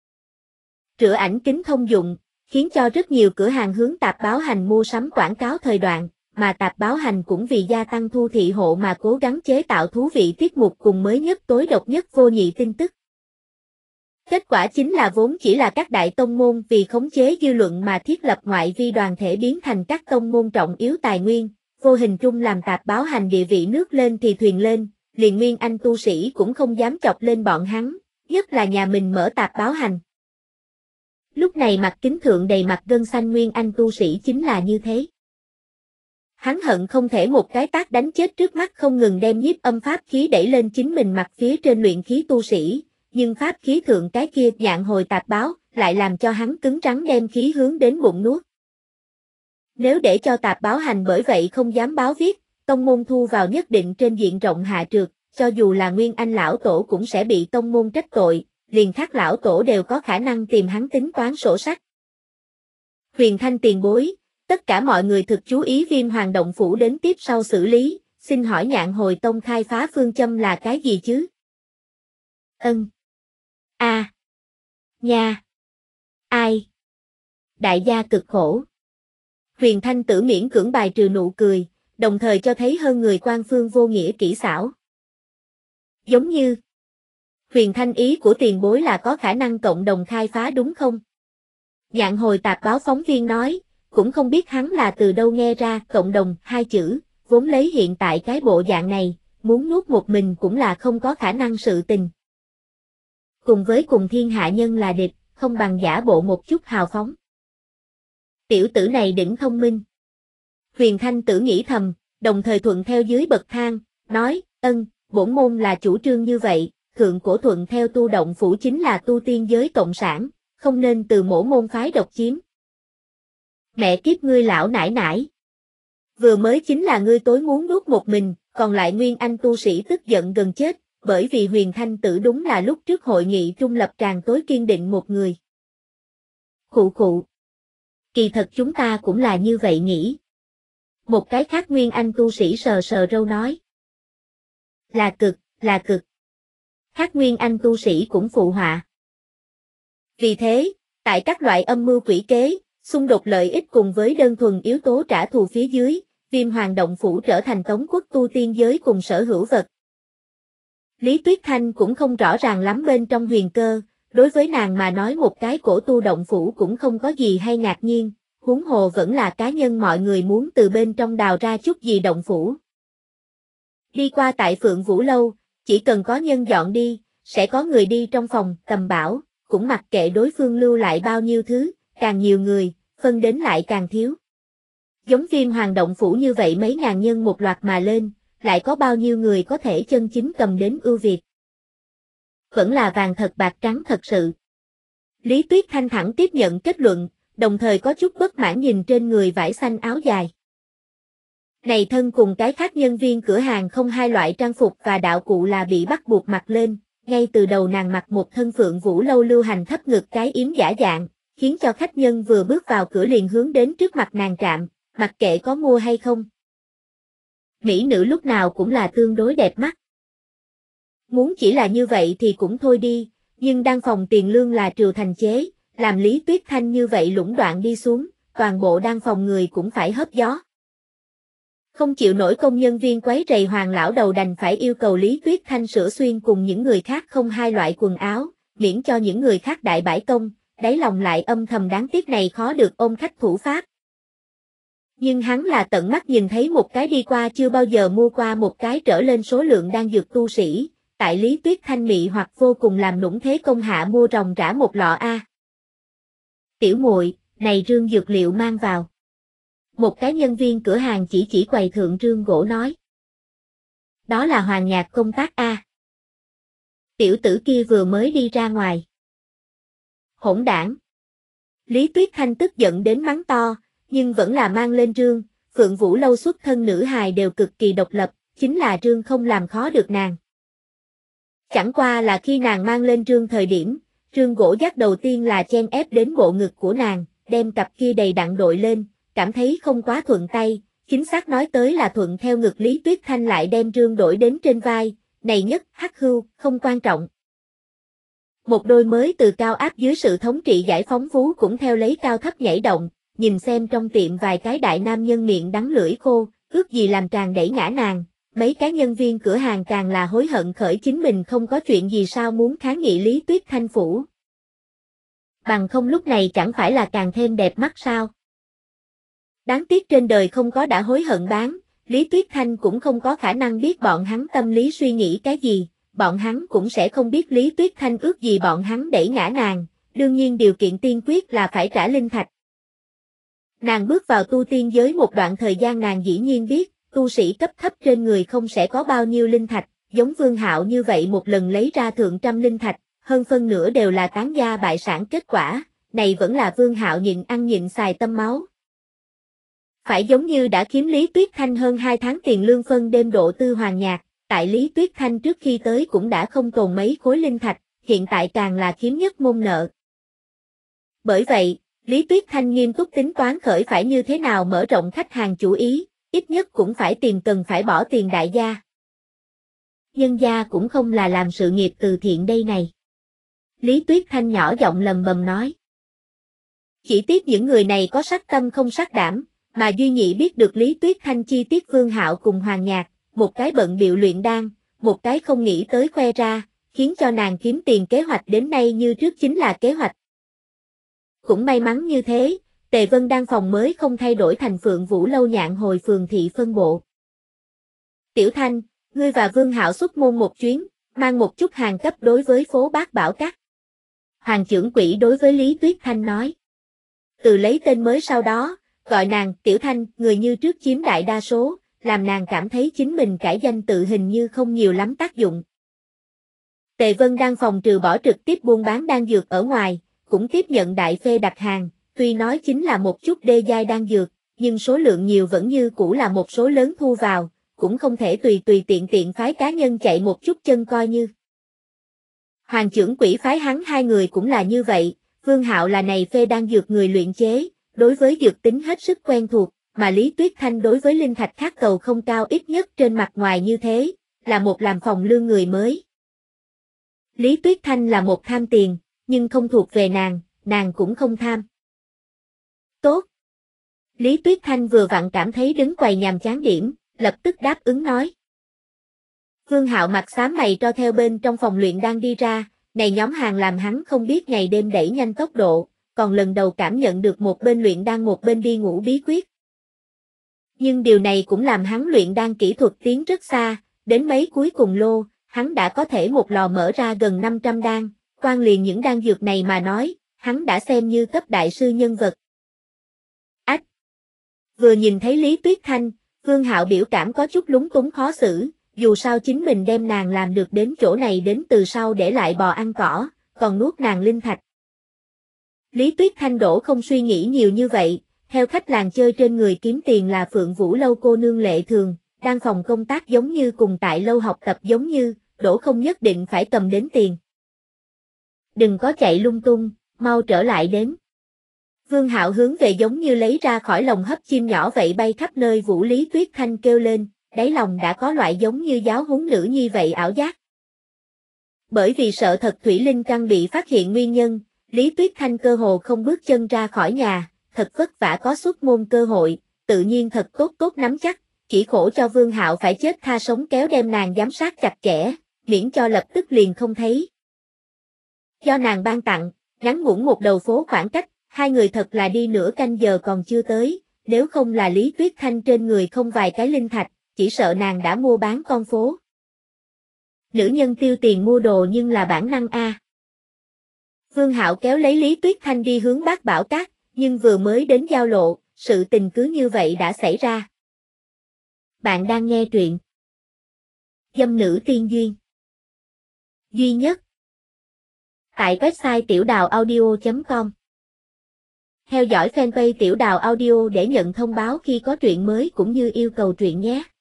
Rửa ảnh kính thông dụng, khiến cho rất nhiều cửa hàng hướng tạp báo hành mua sắm quảng cáo thời đoạn, mà tạp báo hành cũng vì gia tăng thu thị hộ mà cố gắng chế tạo thú vị tiết mục cùng mới nhất tối độc nhất vô nhị tin tức. Kết quả chính là vốn chỉ là các đại tông môn vì khống chế dư luận mà thiết lập ngoại vi đoàn thể biến thành các tông môn trọng yếu tài nguyên, vô hình trung làm tạp báo hành địa vị nước lên thì thuyền lên, liền Nguyên Anh tu sĩ cũng không dám chọc lên bọn hắn, nhất là nhà mình mở tạp báo hành. Lúc này mặt kính thượng đầy mặt gân xanh Nguyên Anh tu sĩ chính là như thế. Hắn hận không thể một cái tát đánh chết trước mắt không ngừng đem nhiếp âm pháp khí đẩy lên chính mình mặt phía trên luyện khí tu sĩ, nhưng pháp khí thượng cái kia Nhạn Hồi tạp báo lại làm cho hắn cứng rắn đem khí hướng đến bụng nuốt. Nếu để cho tạp báo hành bởi vậy không dám báo viết, tông môn thu vào nhất định trên diện rộng hạ trượt, cho dù là Nguyên Anh lão tổ cũng sẽ bị tông môn trách tội, liền khác lão tổ đều có khả năng tìm hắn tính toán sổ sách. Huyền Thanh tiền bối, tất cả mọi người thực chú ý Viêm Hoàng động phủ đến tiếp sau xử lý, xin hỏi Nhạn Hồi Tông khai phá phương châm là cái gì chứ? Nha. Ai? Đại gia cực khổ. Huyền Thanh Tử miễn cưỡng bài trừ nụ cười, đồng thời cho thấy hơn người quan phương vô nghĩa kỹ xảo. Giống như Huyền Thanh ý của tiền bối là có khả năng cộng đồng khai phá đúng không? Nhạn Hồi tạp báo phóng viên nói, cũng không biết hắn là từ đâu nghe ra cộng đồng hai chữ, vốn lấy hiện tại cái bộ dạng này, muốn nuốt một mình cũng là không có khả năng sự tình. Cùng với cùng thiên hạ nhân là địch, không bằng giả bộ một chút hào phóng. Tiểu tử này đỉnh thông minh. Huyền Thanh Tử nghĩ thầm, đồng thời thuận theo dưới bậc thang, nói, bổn môn là chủ trương như vậy, thượng cổ thuận theo tu động phủ chính là tu tiên giới cộng sản, không nên từ mỗi môn phái độc chiếm. Mẹ kiếp ngươi lão nải nải. Vừa mới chính là ngươi tối muốn nuốt một mình, còn lại Nguyên Anh tu sĩ tức giận gần chết, bởi vì Huyền Thanh Tử đúng là lúc trước hội nghị trung lập tràng tối kiên định một người. Khụ. Kỳ thật chúng ta cũng là như vậy nghĩ. Một cái khác Nguyên Anh tu sĩ sờ sờ râu nói. Là cực. Khác Nguyên Anh tu sĩ cũng phụ họa. Vì thế, tại các loại âm mưu quỷ kế, xung đột lợi ích cùng với đơn thuần yếu tố trả thù phía dưới, Viêm Hoàng động phủ trở thành tống quốc tu tiên giới cùng sở hữu vật. Lý Tuyết Thanh cũng không rõ ràng lắm bên trong huyền cơ, đối với nàng mà nói một cái cổ tu động phủ cũng không có gì hay ngạc nhiên, huống hồ vẫn là cá nhân mọi người muốn từ bên trong đào ra chút gì động phủ. Đi qua tại Phượng Vũ Lâu, chỉ cần có nhân dọn đi, sẽ có người đi trong phòng tầm bảo, cũng mặc kệ đối phương lưu lại bao nhiêu thứ, càng nhiều người, phân đến lại càng thiếu. Giống Viêm Hoàng động phủ như vậy mấy ngàn nhân một loạt mà lên, lại có bao nhiêu người có thể chân chính cầm đến ưu việt. Vẫn là vàng thật bạc trắng thật sự. Lý Tuyết Thanh thẳng tiếp nhận kết luận, đồng thời có chút bất mãn nhìn trên người vải xanh áo dài. Này thân cùng cái khác nhân viên cửa hàng không hai loại trang phục và đạo cụ là bị bắt buộc mặc lên, ngay từ đầu nàng mặc một thân Phượng Vũ Lâu lưu hành thấp ngực cái yếm giả dạng, khiến cho khách nhân vừa bước vào cửa liền hướng đến trước mặt nàng trạm, mặc kệ có mua hay không. Mỹ nữ lúc nào cũng là tương đối đẹp mắt. Muốn chỉ là như vậy thì cũng thôi đi, nhưng đan phòng tiền lương là Triều Thành chế, làm Lý Tuyết Thanh như vậy lũng đoạn đi xuống, toàn bộ đan phòng người cũng phải hớp gió. Không chịu nổi công nhân viên quấy rầy Hoàng lão đầu đành phải yêu cầu Lý Tuyết Thanh sửa xuyên cùng những người khác không hai loại quần áo, miễn cho những người khác đại bãi công, đáy lòng lại âm thầm đáng tiếc này khó được ôm khách thủ pháp. Nhưng hắn là tận mắt nhìn thấy một cái đi qua chưa bao giờ mua qua một cái trở lên số lượng đan dược tu sĩ, tại Lý Tuyết Thanh mị hoặc vô cùng làm nũng thế công hạ mua ròng rã một lọ a. Tiểu muội, này rương dược liệu mang vào. Một cái nhân viên cửa hàng chỉ quầy thượng rương gỗ nói. Đó là Hoàng Nhạc công tác a. Tiểu tử kia vừa mới đi ra ngoài. Hỗn đảng. Lý Tuyết Thanh tức giận đến mắng to, nhưng vẫn là mang lên rương, Phượng Vũ Lâu xuất thân nữ hài đều cực kỳ độc lập, chính là rương không làm khó được nàng. Chẳng qua là khi nàng mang lên rương thời điểm, rương gỗ dắt đầu tiên là chen ép đến bộ ngực của nàng, đem cặp kia đầy đặn đội lên, cảm thấy không quá thuận tay, chính xác nói tới là thuận theo ngực Lý Tuyết Thanh lại đem rương đổi đến trên vai, này nhất hắc hưu, không quan trọng. Một đôi mới từ cao áp dưới sự thống trị giải phóng vú cũng theo lấy cao thấp nhảy động, nhìn xem trong tiệm vài cái đại nam nhân miệng đắng lưỡi khô, ước gì làm tràn đẩy ngã nàng, mấy cái nhân viên cửa hàng càng là hối hận khởi chính mình không có chuyện gì sao muốn kháng nghị Lý Tuyết Thanh phủ. Bằng không lúc này chẳng phải là càng thêm đẹp mắt sao? Đáng tiếc trên đời không có đã hối hận bán, Lý Tuyết Thanh cũng không có khả năng biết bọn hắn tâm lý suy nghĩ cái gì, bọn hắn cũng sẽ không biết Lý Tuyết Thanh ước gì bọn hắn đẩy ngã nàng, đương nhiên điều kiện tiên quyết là phải trả linh thạch. Nàng bước vào tu tiên giới một đoạn thời gian nàng dĩ nhiên biết, tu sĩ cấp thấp trên người không sẽ có bao nhiêu linh thạch, giống Vương Hạo như vậy một lần lấy ra thượng trăm linh thạch, hơn phân nửa đều là tán gia bại sản kết quả, này vẫn là Vương Hạo nhịn ăn nhịn xài tâm máu. Phải giống như đã kiếm Lý Tuyết Thanh hơn 2 tháng tiền lương phân đêm độ tư Hoàng Nhạc, tại Lý Tuyết Thanh trước khi tới cũng đã không tồn mấy khối linh thạch, hiện tại càng là kiếm nhất môn nợ. Bởi vậy, Lý Tuyết Thanh nghiêm túc tính toán khởi phải như thế nào mở rộng khách hàng chủ ý, ít nhất cũng phải tìm cần phải bỏ tiền đại gia. Nhân gia cũng không là làm sự nghiệp từ thiện đây này. Lý Tuyết Thanh nhỏ giọng lầm bầm nói. Chỉ tiếc những người này có sát tâm không sát đảm, mà Duy Nhị biết được Lý Tuyết Thanh chi tiết Vương Hạo cùng Hoàng Nhạc, một cái bận bịu luyện đan, một cái không nghĩ tới khoe ra, khiến cho nàng kiếm tiền kế hoạch đến nay như trước chính là kế hoạch. Cũng may mắn như thế, Tề Vân Đan phòng mới không thay đổi thành Phượng Vũ Lâu Nhạn Hồi phường thị phân bộ. Tiểu Thanh, ngươi và Vương Hạo xuất môn một chuyến, mang một chút hàng cấp đối với phố Bát Bảo Các. Hoàng trưởng quỹ đối với Lý Tuyết Thanh nói. Từ lấy tên mới sau đó, gọi nàng Tiểu Thanh, người như trước chiếm đại đa số, làm nàng cảm thấy chính mình cải danh tự hình như không nhiều lắm tác dụng. Tề Vân Đan phòng trừ bỏ trực tiếp buôn bán đan dược ở ngoài, cũng tiếp nhận đại phê đặt hàng, tuy nói chính là một chút đê giai đan dược, nhưng số lượng nhiều vẫn như cũ là một số lớn thu vào, cũng không thể tùy tiện phái cá nhân chạy một chút chân coi như. Hoàng trưởng quỹ phái hắn 2 người cũng là như vậy, Vương Hạo là này phê đan dược người luyện chế, đối với dược tính hết sức quen thuộc, mà Lý Tuyết Thanh đối với linh thạch khác cầu không cao ít nhất trên mặt ngoài như thế, là một làm phòng lương người mới. Lý Tuyết Thanh là một tham tiền, nhưng không thuộc về nàng cũng không tham. Tốt. Lý Tuyết Thanh vừa vặn cảm thấy đứng quầy nhàm chán điểm, lập tức đáp ứng nói. Vương Hạo mặt xám mày cho theo bên trong phòng luyện đan đi ra, này nhóm hàng làm hắn không biết ngày đêm đẩy nhanh tốc độ, còn lần đầu cảm nhận được một bên luyện đan một bên đi ngủ bí quyết. Nhưng điều này cũng làm hắn luyện đan kỹ thuật tiến rất xa, đến mấy cuối cùng lô, hắn đã có thể một lò mở ra gần 500 đan, quan liền những đan dược này mà nói, hắn đã xem như cấp đại sư nhân vật. Ách! Vừa nhìn thấy Lý Tuyết Thanh, Vương Hạo biểu cảm có chút lúng túng khó xử, dù sao chính mình đem nàng làm được đến chỗ này đến từ sau để lại bò ăn cỏ, còn nuốt nàng linh thạch. Lý Tuyết Thanh đổ không suy nghĩ nhiều như vậy, theo khách làng chơi trên người kiếm tiền là Phượng Vũ Lâu cô nương lệ thường, đang phòng công tác giống như cùng tại lâu học tập giống như, đổ không nhất định phải cầm đến tiền. Đừng có chạy lung tung, mau trở lại đến. Vương Hạo hướng về giống như lấy ra khỏi lồng hấp chim nhỏ vậy bay khắp nơi Vũ Lý Tuyết Thanh kêu lên, đáy lòng đã có loại giống như giáo huấn nữ nhi vậy ảo giác. Bởi vì sợ thật thủy linh căn bị phát hiện nguyên nhân, Lý Tuyết Thanh cơ hồ không bước chân ra khỏi nhà, thật vất vả có xuất môn cơ hội, tự nhiên thật tốt nắm chắc, chỉ khổ cho Vương Hạo phải chết tha sống kéo đem nàng giám sát chặt chẽ, miễn cho lập tức liền không thấy. Do nàng ban tặng, ngắn ngủn một đầu phố khoảng cách, hai người thật là đi nửa canh giờ còn chưa tới, nếu không là Lý Tuyết Thanh trên người không vài cái linh thạch, chỉ sợ nàng đã mua bán con phố. Nữ nhân tiêu tiền mua đồ nhưng là bản năng a. Vương Hạo kéo lấy Lý Tuyết Thanh đi hướng Bát Bảo Các, nhưng vừa mới đến giao lộ, sự tình cứ như vậy đã xảy ra. Bạn đang nghe truyện Dâm Nữ Tiên Duyên duy nhất tại website tiểuđào audio.com. Theo dõi fanpage Tiểu Đào Audio để nhận thông báo khi có truyện mới cũng như yêu cầu truyện nhé.